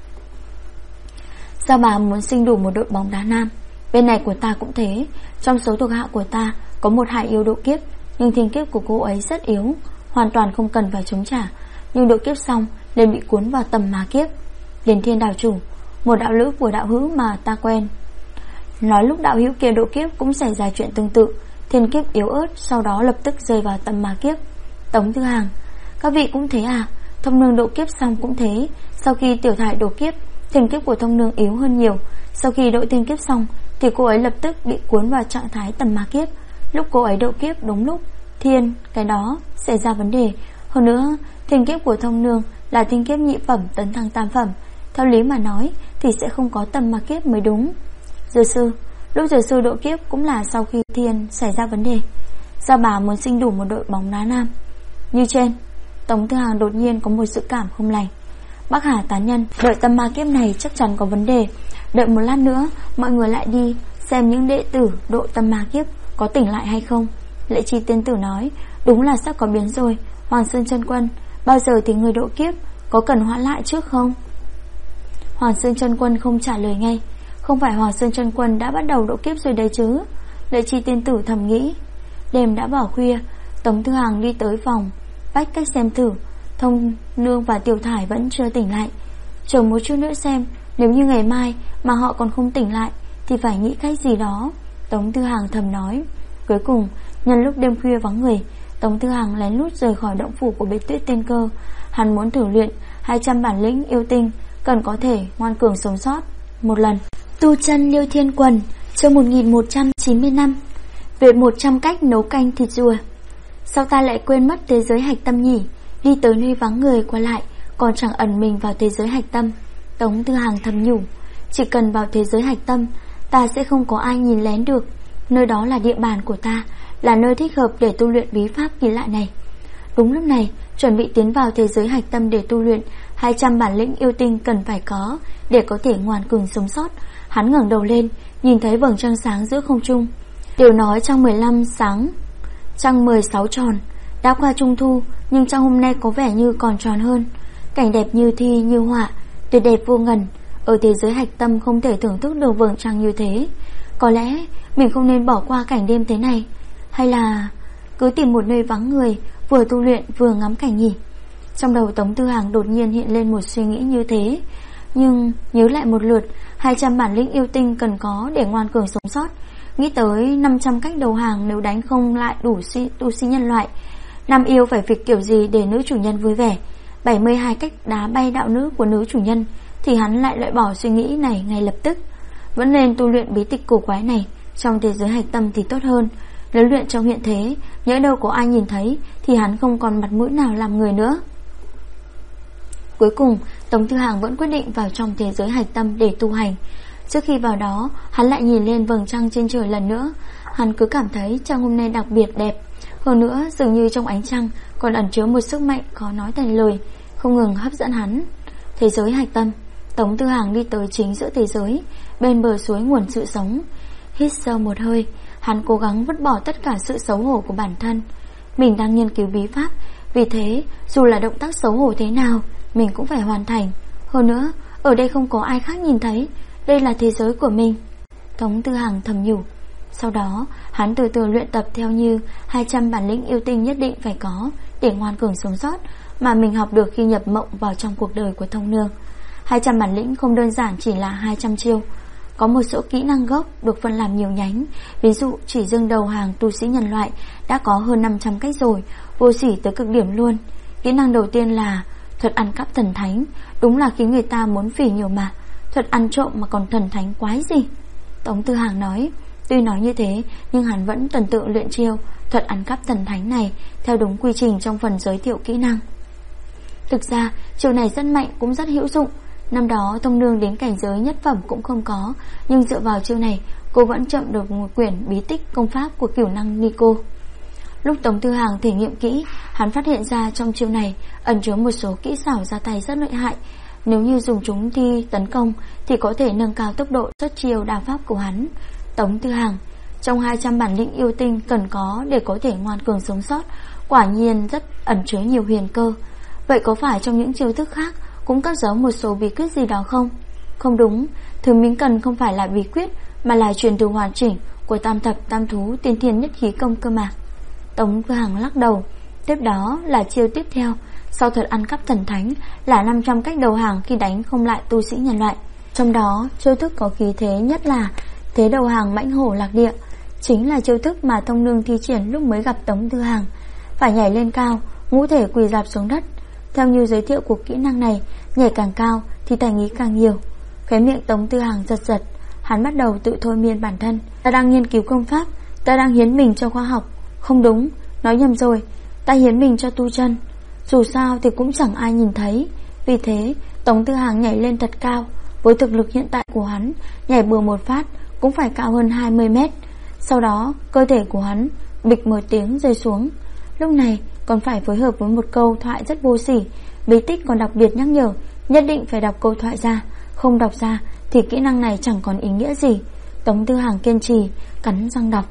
Sao bà muốn sinh đủ một đội bóng đá nam? Bên này của ta cũng thế. Trong số thuộc hạ của ta có một hạ yếu độ kiếp, nhưng thiên kiếp của cô ấy rất yếu, hoàn toàn không cần phải chống trả, nhưng độ kiếp xong liền bị cuốn vào tầm ma kiếp. Điền Thiên Đạo Chủ, một đạo lữ của đạo hữu mà ta quen, nói lúc đạo hữu kia độ kiếp cũng xảy ra chuyện tương tự, thiên kiếp yếu ớt, sau đó lập tức rơi vào tầm ma kiếp. Tống Thư Hàng: các vị cũng thế à? Thông Nương độ kiếp xong cũng thế. Sau khi Tiểu Thải độ kiếp, thiên kiếp của Thông Nương yếu hơn nhiều. Sau khi độ thiên kiếp xong thì cô ấy lập tức bị cuốn vào trạng thái tầm ma kiếp. Lúc cô ấy độ kiếp đúng lúc cái đó xảy ra vấn đề. Hơn nữa, thiên kiếp của Thông Nương là thiên kiếp nhị phẩm tấn thăng tam phẩm, theo lý mà nói thì sẽ không có tầm ma kiếp mới đúng. Dược Sư: lúc Dược Sư độ kiếp cũng là sau khi thiên xảy ra vấn đề. Sao bà muốn sinh đủ một đội bóng đá nam? Như trên. Tống Thư Hàng đột nhiên có một dự cảm không lành. Bắc Hà tán nhân: đợi tầm ma kiếp này chắc chắn có vấn đề. Đợi một lát nữa mọi người lại đi xem những đệ tử độ tầm ma kiếp có tỉnh lại hay không. Lệ Chi Tiên Tử nói: đúng là sắp có biến rồi. Hoàng Sơn Chân Quân, bao giờ thì người độ kiếp, có cần hoãn lại trước không? Hoàng Sơn Chân Quân không trả lời ngay. Không phải Hoàng Sơn Chân Quân đã bắt đầu độ kiếp rồi đấy chứ? Lệ Chi Tiên Tử thầm nghĩ. Đêm đã vào khuya, Tống Thư Hàng đi tới phòng bách cách xem thử. Thông Nương và Tiểu Thải vẫn chưa tỉnh lại. Chờ một chút nữa xem, nếu như ngày mai mà họ còn không tỉnh lại thì phải nghĩ cách gì đó, Tống Thư Hàng thầm nói. Cuối cùng, nhân lúc đêm khuya vắng người, Tống Thư Hàng lén lút rời khỏi động phủ của Biệt Tuyết Tiên Cơ. Hắn muốn thử luyện 200 bản lĩnh yêu tinh, cần có thể ngoan cường sống sót một lần. Tu chân Liêu Thiên Quần, chương 1195. Về 100 cách nấu canh thịt rùa. Sao ta lại quên mất thế giới hạch tâm nhỉ? Đi tới nơi vắng người qua lại, còn chẳng ẩn mình vào thế giới hạch tâm. Tống Thư Hàng thầm nhủ, chỉ cần vào thế giới hạch tâm, ta sẽ không có ai nhìn lén được. Nơi đó là địa bàn của ta, là nơi thích hợp để tu luyện bí pháp kỳ lạ này. Đúng lúc này, chuẩn bị tiến vào thế giới hạch tâm để tu luyện 200 bản lĩnh yêu tinh cần phải có để có thể ngoan cường sống sót. Hắn ngẩng đầu lên, nhìn thấy vầng trăng sáng giữa không trung. Đều nói trăng 15 sáng, trăng 16 tròn. Đã qua trung thu, nhưng trăng hôm nay có vẻ như còn tròn hơn. Cảnh đẹp như thi như họa, tuyệt đẹp vô ngần. Ở thế giới hạch tâm không thể thưởng thức được vầng trăng như thế. Có lẽ mình không nên bỏ qua cảnh đêm thế này, hay là cứ tìm một nơi vắng người, vừa tu luyện vừa ngắm cảnh nhỉ? Trong đầu Tống Thư Hàng đột nhiên hiện lên một suy nghĩ như thế. Nhưng nhớ lại một lượt 200 bản lĩnh yêu tinh cần có để ngoan cường sống sót, nghĩ tới 500 cách đầu hàng nếu đánh không lại đủ tu sĩ nhân loại, nam yêu phải việc kiểu gì để nữ chủ nhân vui vẻ. 72 cách đá bay đạo nữ của nữ chủ nhân, thì hắn lại loại bỏ suy nghĩ này ngay lập tức. Vẫn nên tu luyện bí tịch cổ quái này trong thế giới hạch tâm thì tốt hơn. Nếu luyện trong hiện thế, nhỡ đâu có ai nhìn thấy thì hắn không còn mặt mũi nào làm người nữa. Cuối cùng, Tống Thư Hàng vẫn quyết định vào trong thế giới hạch tâm để tu hành. Trước khi vào đó, hắn lại nhìn lên vầng trăng trên trời lần nữa. Hắn cứ cảm thấy trăng hôm nay đặc biệt đẹp. Hơn nữa, dường như trong ánh trăng còn ẩn chứa một sức mạnh khó nói thành lời, không ngừng hấp dẫn hắn. Thế giới hạch tâm. Tống Thư Hàng đi tới chính giữa thế giới, bên bờ suối nguồn sự sống. Hít sâu một hơi, hắn cố gắng vứt bỏ tất cả sự xấu hổ của bản thân. Mình đang nghiên cứu bí pháp, vì thế dù là động tác xấu hổ thế nào mình cũng phải hoàn thành. Hơn nữa, ở đây không có ai khác nhìn thấy, đây là thế giới của mình, Tống Thư Hàng thầm nhủ. Sau đó, hắn từ từ luyện tập theo như 200 bản lĩnh yêu tinh nhất định phải có để ngoan cường sống sót mà mình học được khi nhập mộng vào trong cuộc đời của Thông Nương. 200 bản lĩnh không đơn giản chỉ là 200 chiêu. Có một số kỹ năng gốc được phân làm nhiều nhánh. Ví dụ chỉ riêng đầu hàng tu sĩ nhân loại đã có hơn 500 cách rồi, vô sỉ tới cực điểm luôn. Kỹ năng đầu tiên là thuật ăn cắp thần thánh. Đúng là khiến người ta muốn phỉ nhiều mà. Thuật ăn trộm mà còn thần thánh quái gì, Tống Thư Hàng nói. Tuy nói như thế nhưng hắn vẫn tuần tự luyện chiêu thuật ăn cắp thần thánh này theo đúng quy trình trong phần giới thiệu kỹ năng. Thực ra chiêu này rất mạnh cũng rất hữu dụng. Năm đó Thông Nương đến cảnh giới nhất phẩm cũng không có, nhưng dựa vào chiêu này cô vẫn chậm được một quyển bí tích công pháp của Cửu Năng Nico. Lúc Tống Thư Hàng thể nghiệm kỹ, hắn phát hiện ra trong chiêu này ẩn chứa một số kỹ xảo ra tay rất lợi hại. Nếu như dùng chúng thi tấn công thì có thể nâng cao tốc độ xuất chiêu đao pháp của hắn. Tống Thư Hàng, trong 200 bản lĩnh yêu tinh cần có để có thể ngoan cường sống sót, quả nhiên rất ẩn chứa nhiều huyền cơ. Vậy có phải trong những chiêu thức khác cũng cất giấu một số bí quyết gì đó không? Không đúng, thứ mình cần không phải là bí quyết mà là truyền thừa hoàn chỉnh của tam thập tam thú tiên thiên nhất khí công cơ mà. Tống Thư Hàng lắc đầu. Tiếp đó là chiêu tiếp theo, sau thuật ăn cắp thần thánh là 500 cách đầu hàng khi đánh không lại tu sĩ nhân loại. Trong đó chiêu thức có khí thế nhất là thế đầu hàng mãnh hổ lạc địa, chính là chiêu thức mà Thông Nương thi triển lúc mới gặp Tống Thư Hàng. Phải nhảy lên cao, ngũ thể quỳ rạp xuống đất. Theo như giới thiệu của kỹ năng này, nhảy càng cao thì thành ý càng nhiều. Khóe miệng Tống Thư Hàng giật giật, hắn bắt đầu tự thôi miên bản thân. Ta đang nghiên cứu công pháp, ta đang hiến mình cho khoa học. Không đúng, nói nhầm rồi, ta hiến mình cho tu chân. Dù sao thì cũng chẳng ai nhìn thấy. Vì thế Tống Thư Hàng nhảy lên thật cao. Với thực lực hiện tại của hắn, nhảy bừa một phát cũng phải cao hơn 20 mét. Sau đó cơ thể của hắn bịch một tiếng rơi xuống. Lúc này còn phải phối hợp với một câu thoại rất vô sỉ. Bí tích còn đặc biệt nhắc nhở nhất định phải đọc câu thoại ra, không đọc ra thì kỹ năng này chẳng còn ý nghĩa gì. Tống Thư Hàng kiên trì cắn răng đọc.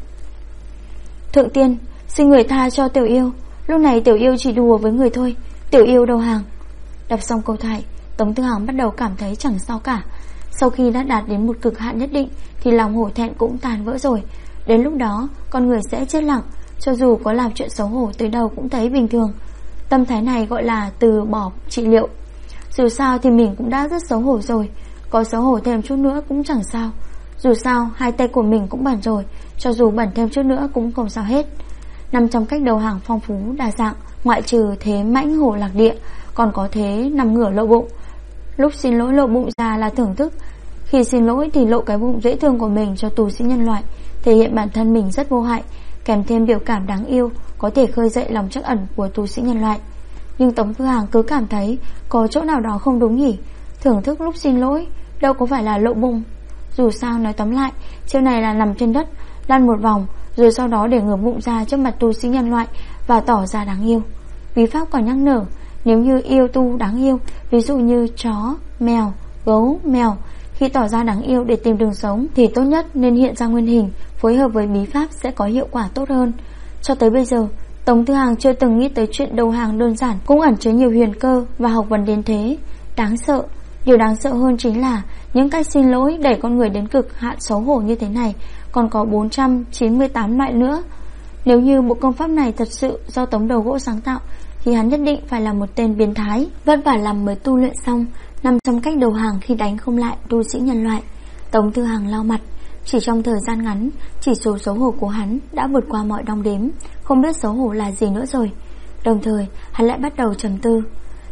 Thượng tiên, xin người tha cho tiểu yêu. Lúc này tiểu yêu chỉ đùa với người thôi, tiểu yêu đầu hàng. Đọc xong câu thoại, Tống Thư Hàng bắt đầu cảm thấy chẳng sao cả. Sau khi đã đạt đến một cực hạn nhất định thì lòng hổ thẹn cũng tàn vỡ rồi. Đến lúc đó con người sẽ chết lặng, cho dù có làm chuyện xấu hổ tới đâu cũng thấy bình thường. Tâm thái này gọi là từ bỏ trị liệu. Dù sao thì mình cũng đã rất xấu hổ rồi, có xấu hổ thêm chút nữa cũng chẳng sao. Dù sao hai tay của mình cũng bẩn rồi, cho dù bẩn thêm chút nữa cũng không sao hết. 500 cách đầu hàng phong phú đa dạng, ngoại trừ thế mãnh hổ lạc địa, còn có thế nằm ngửa lộ bụng. Lúc xin lỗi lộ bụng ra là thưởng thức, khi xin lỗi thì lộ cái bụng dễ thương của mình cho tù sĩ nhân loại, thể hiện bản thân mình rất vô hại, kèm thêm biểu cảm đáng yêu, có thể khơi dậy lòng trắc ẩn của tù sĩ nhân loại. Nhưng Tống Thư Hàng cứ cảm thấy có chỗ nào đó không đúng nhỉ. Thưởng thức lúc xin lỗi đâu có phải là lộ bụng. Dù sao nói tóm lại, chiêu này là nằm trên đất lăn một vòng, rồi sau đó để ngửa bụng ra trước mặt tu sĩ nhân loại và tỏ ra đáng yêu. Bí pháp còn nhắc nhở, nếu như yêu tu đáng yêu, ví dụ như chó, mèo, gấu, mèo, khi tỏ ra đáng yêu để tìm đường sống thì tốt nhất nên hiện ra nguyên hình, phối hợp với bí pháp sẽ có hiệu quả tốt hơn. Cho tới bây giờ, Tống Thư Hàng chưa từng nghĩ tới chuyện đầu hàng đơn giản cũng ẩn chứa nhiều huyền cơ và học vấn đến thế. Đáng sợ, điều đáng sợ hơn chính là những cách xin lỗi đẩy con người đến cực hạn xấu hổ như thế này còn có 498 loại nữa. Nếu như bộ công pháp này thật sự do Tống Đầu Gỗ sáng tạo thì hắn nhất định phải là một tên biến thái. Vất vả lắm mới tu luyện xong 500 cách đầu hàng khi đánh không lại tu sĩ nhân loại. Tống Thư Hàng lau mặt. Chỉ trong thời gian ngắn, chỉ số xấu hổ của hắn đã vượt qua mọi đong đếm, không biết xấu hổ là gì nữa rồi. Đồng thời hắn lại bắt đầu trầm tư.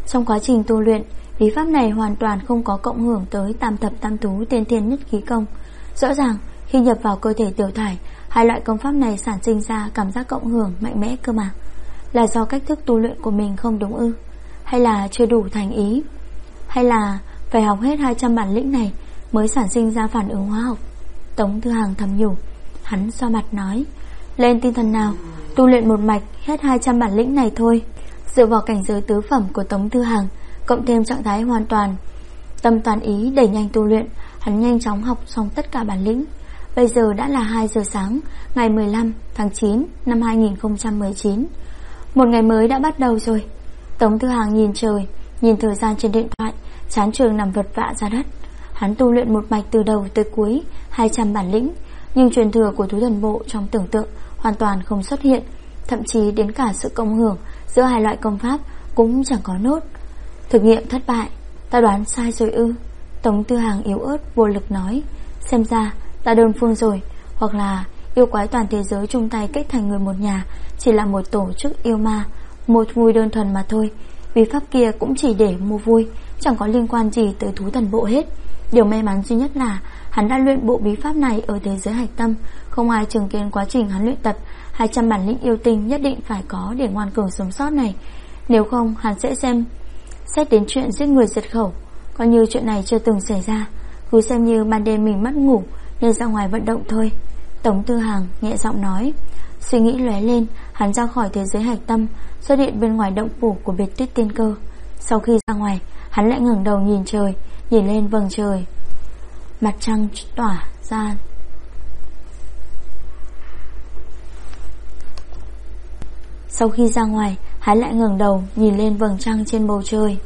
Trong quá trình tu luyện, bí pháp này hoàn toàn không có cộng hưởng tới tam thập tam tú tiên thiên nhất khí công. Rõ ràng khi nhập vào cơ thể Tiểu Thải, hai loại công pháp này sản sinh ra cảm giác cộng hưởng mạnh mẽ cơ mà. Là do cách thức tu luyện của mình không đúng ư? Hay là chưa đủ thành ý? Hay là phải học hết 200 bản lĩnh này mới sản sinh ra phản ứng hóa học? Tống Thư Hàng thầm nhủ. Hắn xoa mặt nói, lên tinh thần nào, tu luyện một mạch hết 200 bản lĩnh này thôi. Dựa vào cảnh giới tứ phẩm của Tống Thư Hàng, cộng thêm trạng thái hoàn toàn tâm toàn ý đẩy nhanh tu luyện, hắn nhanh chóng học xong tất cả bản lĩnh. Bây giờ đã là 2 giờ sáng, ngày 15 tháng 9 năm 2019. Một ngày mới đã bắt đầu rồi. Tống Thư Hàng nhìn trời, nhìn thời gian trên điện thoại, chán trường nằm vật vã ra đất. Hắn tu luyện một mạch từ đầu tới cuối 200 bản lĩnh, nhưng truyền thừa của thú thần bộ trong tưởng tượng hoàn toàn không xuất hiện. Thậm chí đến cả sự cộng hưởng giữa hai loại công pháp cũng chẳng có nốt. Thực nghiệm thất bại. Ta đoán sai rồi ư? Tống Thư Hàng yếu ớt vô lực nói. Xem ra ta đơn phương rồi, hoặc là yêu quái toàn thế giới chung tay kết thành người một nhà, chỉ là một tổ chức yêu ma, một vui đơn thuần mà thôi. Bí pháp kia cũng chỉ để mua vui, chẳng có liên quan gì tới thú thần bộ hết. Điều may mắn duy nhất là hắn đã luyện bộ bí pháp này ở thế giới hạch tâm, không ai chứng kiến quá trình hắn luyện tập. 200 bản lĩnh yêu tinh nhất định phải có để ngoan cường sống sót này. Nếu không hắn sẽ xét đến chuyện giết người diệt khẩu, coi như chuyện này chưa từng xảy ra. Cứ xem như ban đêm mình mất ngủ nên ra ngoài vận động thôi. Tống Thư Hàng nhẹ giọng nói. Suy nghĩ lóe lên, hắn ra khỏi thế giới hạch tâm, xuất hiện bên ngoài động phủ của Biệt Tuyết Tiên Cơ. Sau khi ra ngoài, hắn lại ngẩng đầu nhìn trời, nhìn lên vầng trời. Mặt trăng tỏa ra. Sau khi ra ngoài, hắn lại ngẩng đầu nhìn lên vầng trăng trên bầu trời.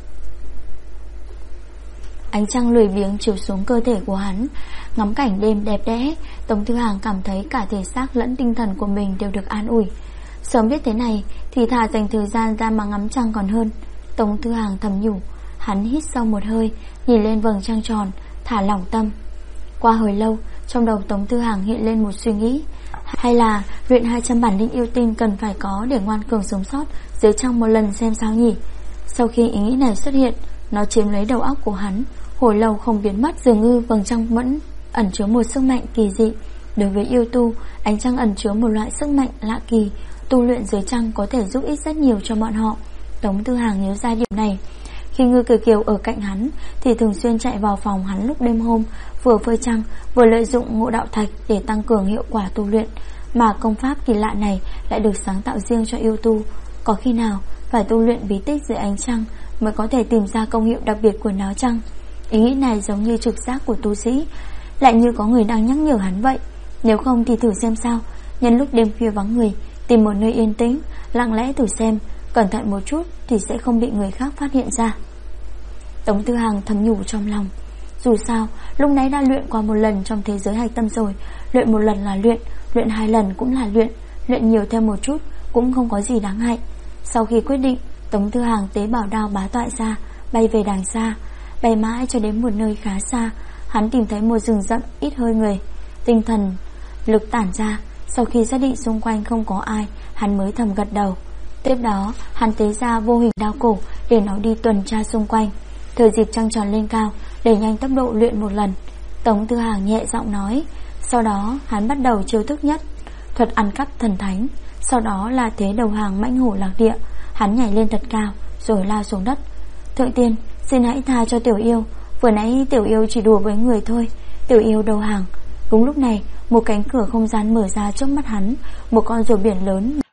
Ánh trăng lười biếng chiếu xuống cơ thể của hắn. Ngắm cảnh đêm đẹp đẽ, Tống Thư Hàng cảm thấy cả thể xác lẫn tinh thần của mình đều được an ủi. Sớm biết thế này thì thà dành thời gian ra mà ngắm trăng còn hơn. Tống Thư Hàng thầm nhủ. Hắn hít sâu một hơi, nhìn lên vầng trăng tròn, thả lỏng tâm. Qua hồi lâu, trong đầu Tống Thư Hàng hiện lên một suy nghĩ. Hay là luyện 200 bản lĩnh yêu tinh cần phải có để ngoan cường sống sót dưới trăng một lần xem sao nhỉ? Sau khi ý nghĩ này xuất hiện, nó chiếm lấy đầu óc của hắn, hồi lâu không biến mất. Dường như vầng trăng vẫn ẩn chứa một sức mạnh kỳ dị. Đối với yêu tu, ánh trăng ẩn chứa một loại sức mạnh lạ kỳ. Tu luyện dưới trăng có thể giúp ích rất nhiều cho bọn họ. Tống Thư Hàng nhớ ra điểm này. Khi Ngư Kiều Kiều ở cạnh hắn thì thường xuyên chạy vào phòng hắn lúc đêm hôm, vừa phơi trăng vừa lợi dụng ngộ đạo thạch để tăng cường hiệu quả tu luyện. Mà công pháp kỳ lạ này lại được sáng tạo riêng cho yêu tu. Có khi nào phải tu luyện bí tích dưới ánh trăng mới có thể tìm ra công hiệu đặc biệt của nó chăng? Ý nghĩ này giống như trực giác của tu sĩ, lại như có người đang nhắc nhở hắn vậy. Nếu không thì thử xem sao. Nhân lúc đêm khuya vắng người, tìm một nơi yên tĩnh, lặng lẽ thử xem. Cẩn thận một chút thì sẽ không bị người khác phát hiện ra. Tống Thư Hàng thầm nhủ trong lòng. Dù sao lúc nãy đã luyện qua một lần trong thế giới hạch tâm rồi. Luyện một lần là luyện 2 lần cũng là luyện nhiều thêm một chút cũng không có gì đáng ngại. Sau khi quyết định, Tống Thư Hàng tế bảo đao bá toại ra, bay về đàng xa. Bay mãi cho đến một nơi khá xa, hắn tìm thấy một rừng rậm ít hơi người. Tinh thần lực tản ra. Sau khi xác định xung quanh không có ai, hắn mới thầm gật đầu. Tiếp đó hắn tế ra vô hình đao cổ để nó đi tuần tra xung quanh. Thời dịp trăng tròn lên cao, đẩy nhanh tốc độ luyện một lần. Tống Thư Hàng nhẹ giọng nói. Sau đó hắn bắt đầu chiêu thức nhất, thuật ăn cắp thần thánh. Sau đó là thế đầu hàng mãnh hổ lạc địa. Hắn nhảy lên thật cao rồi lao xuống đất. Thượng tiên, xin hãy tha cho tiểu yêu. Vừa nãy tiểu yêu chỉ đùa với người thôi. Tiểu yêu đầu hàng. Đúng lúc này, một cánh cửa không gian mở ra trước mắt hắn. Một con rùa biển lớn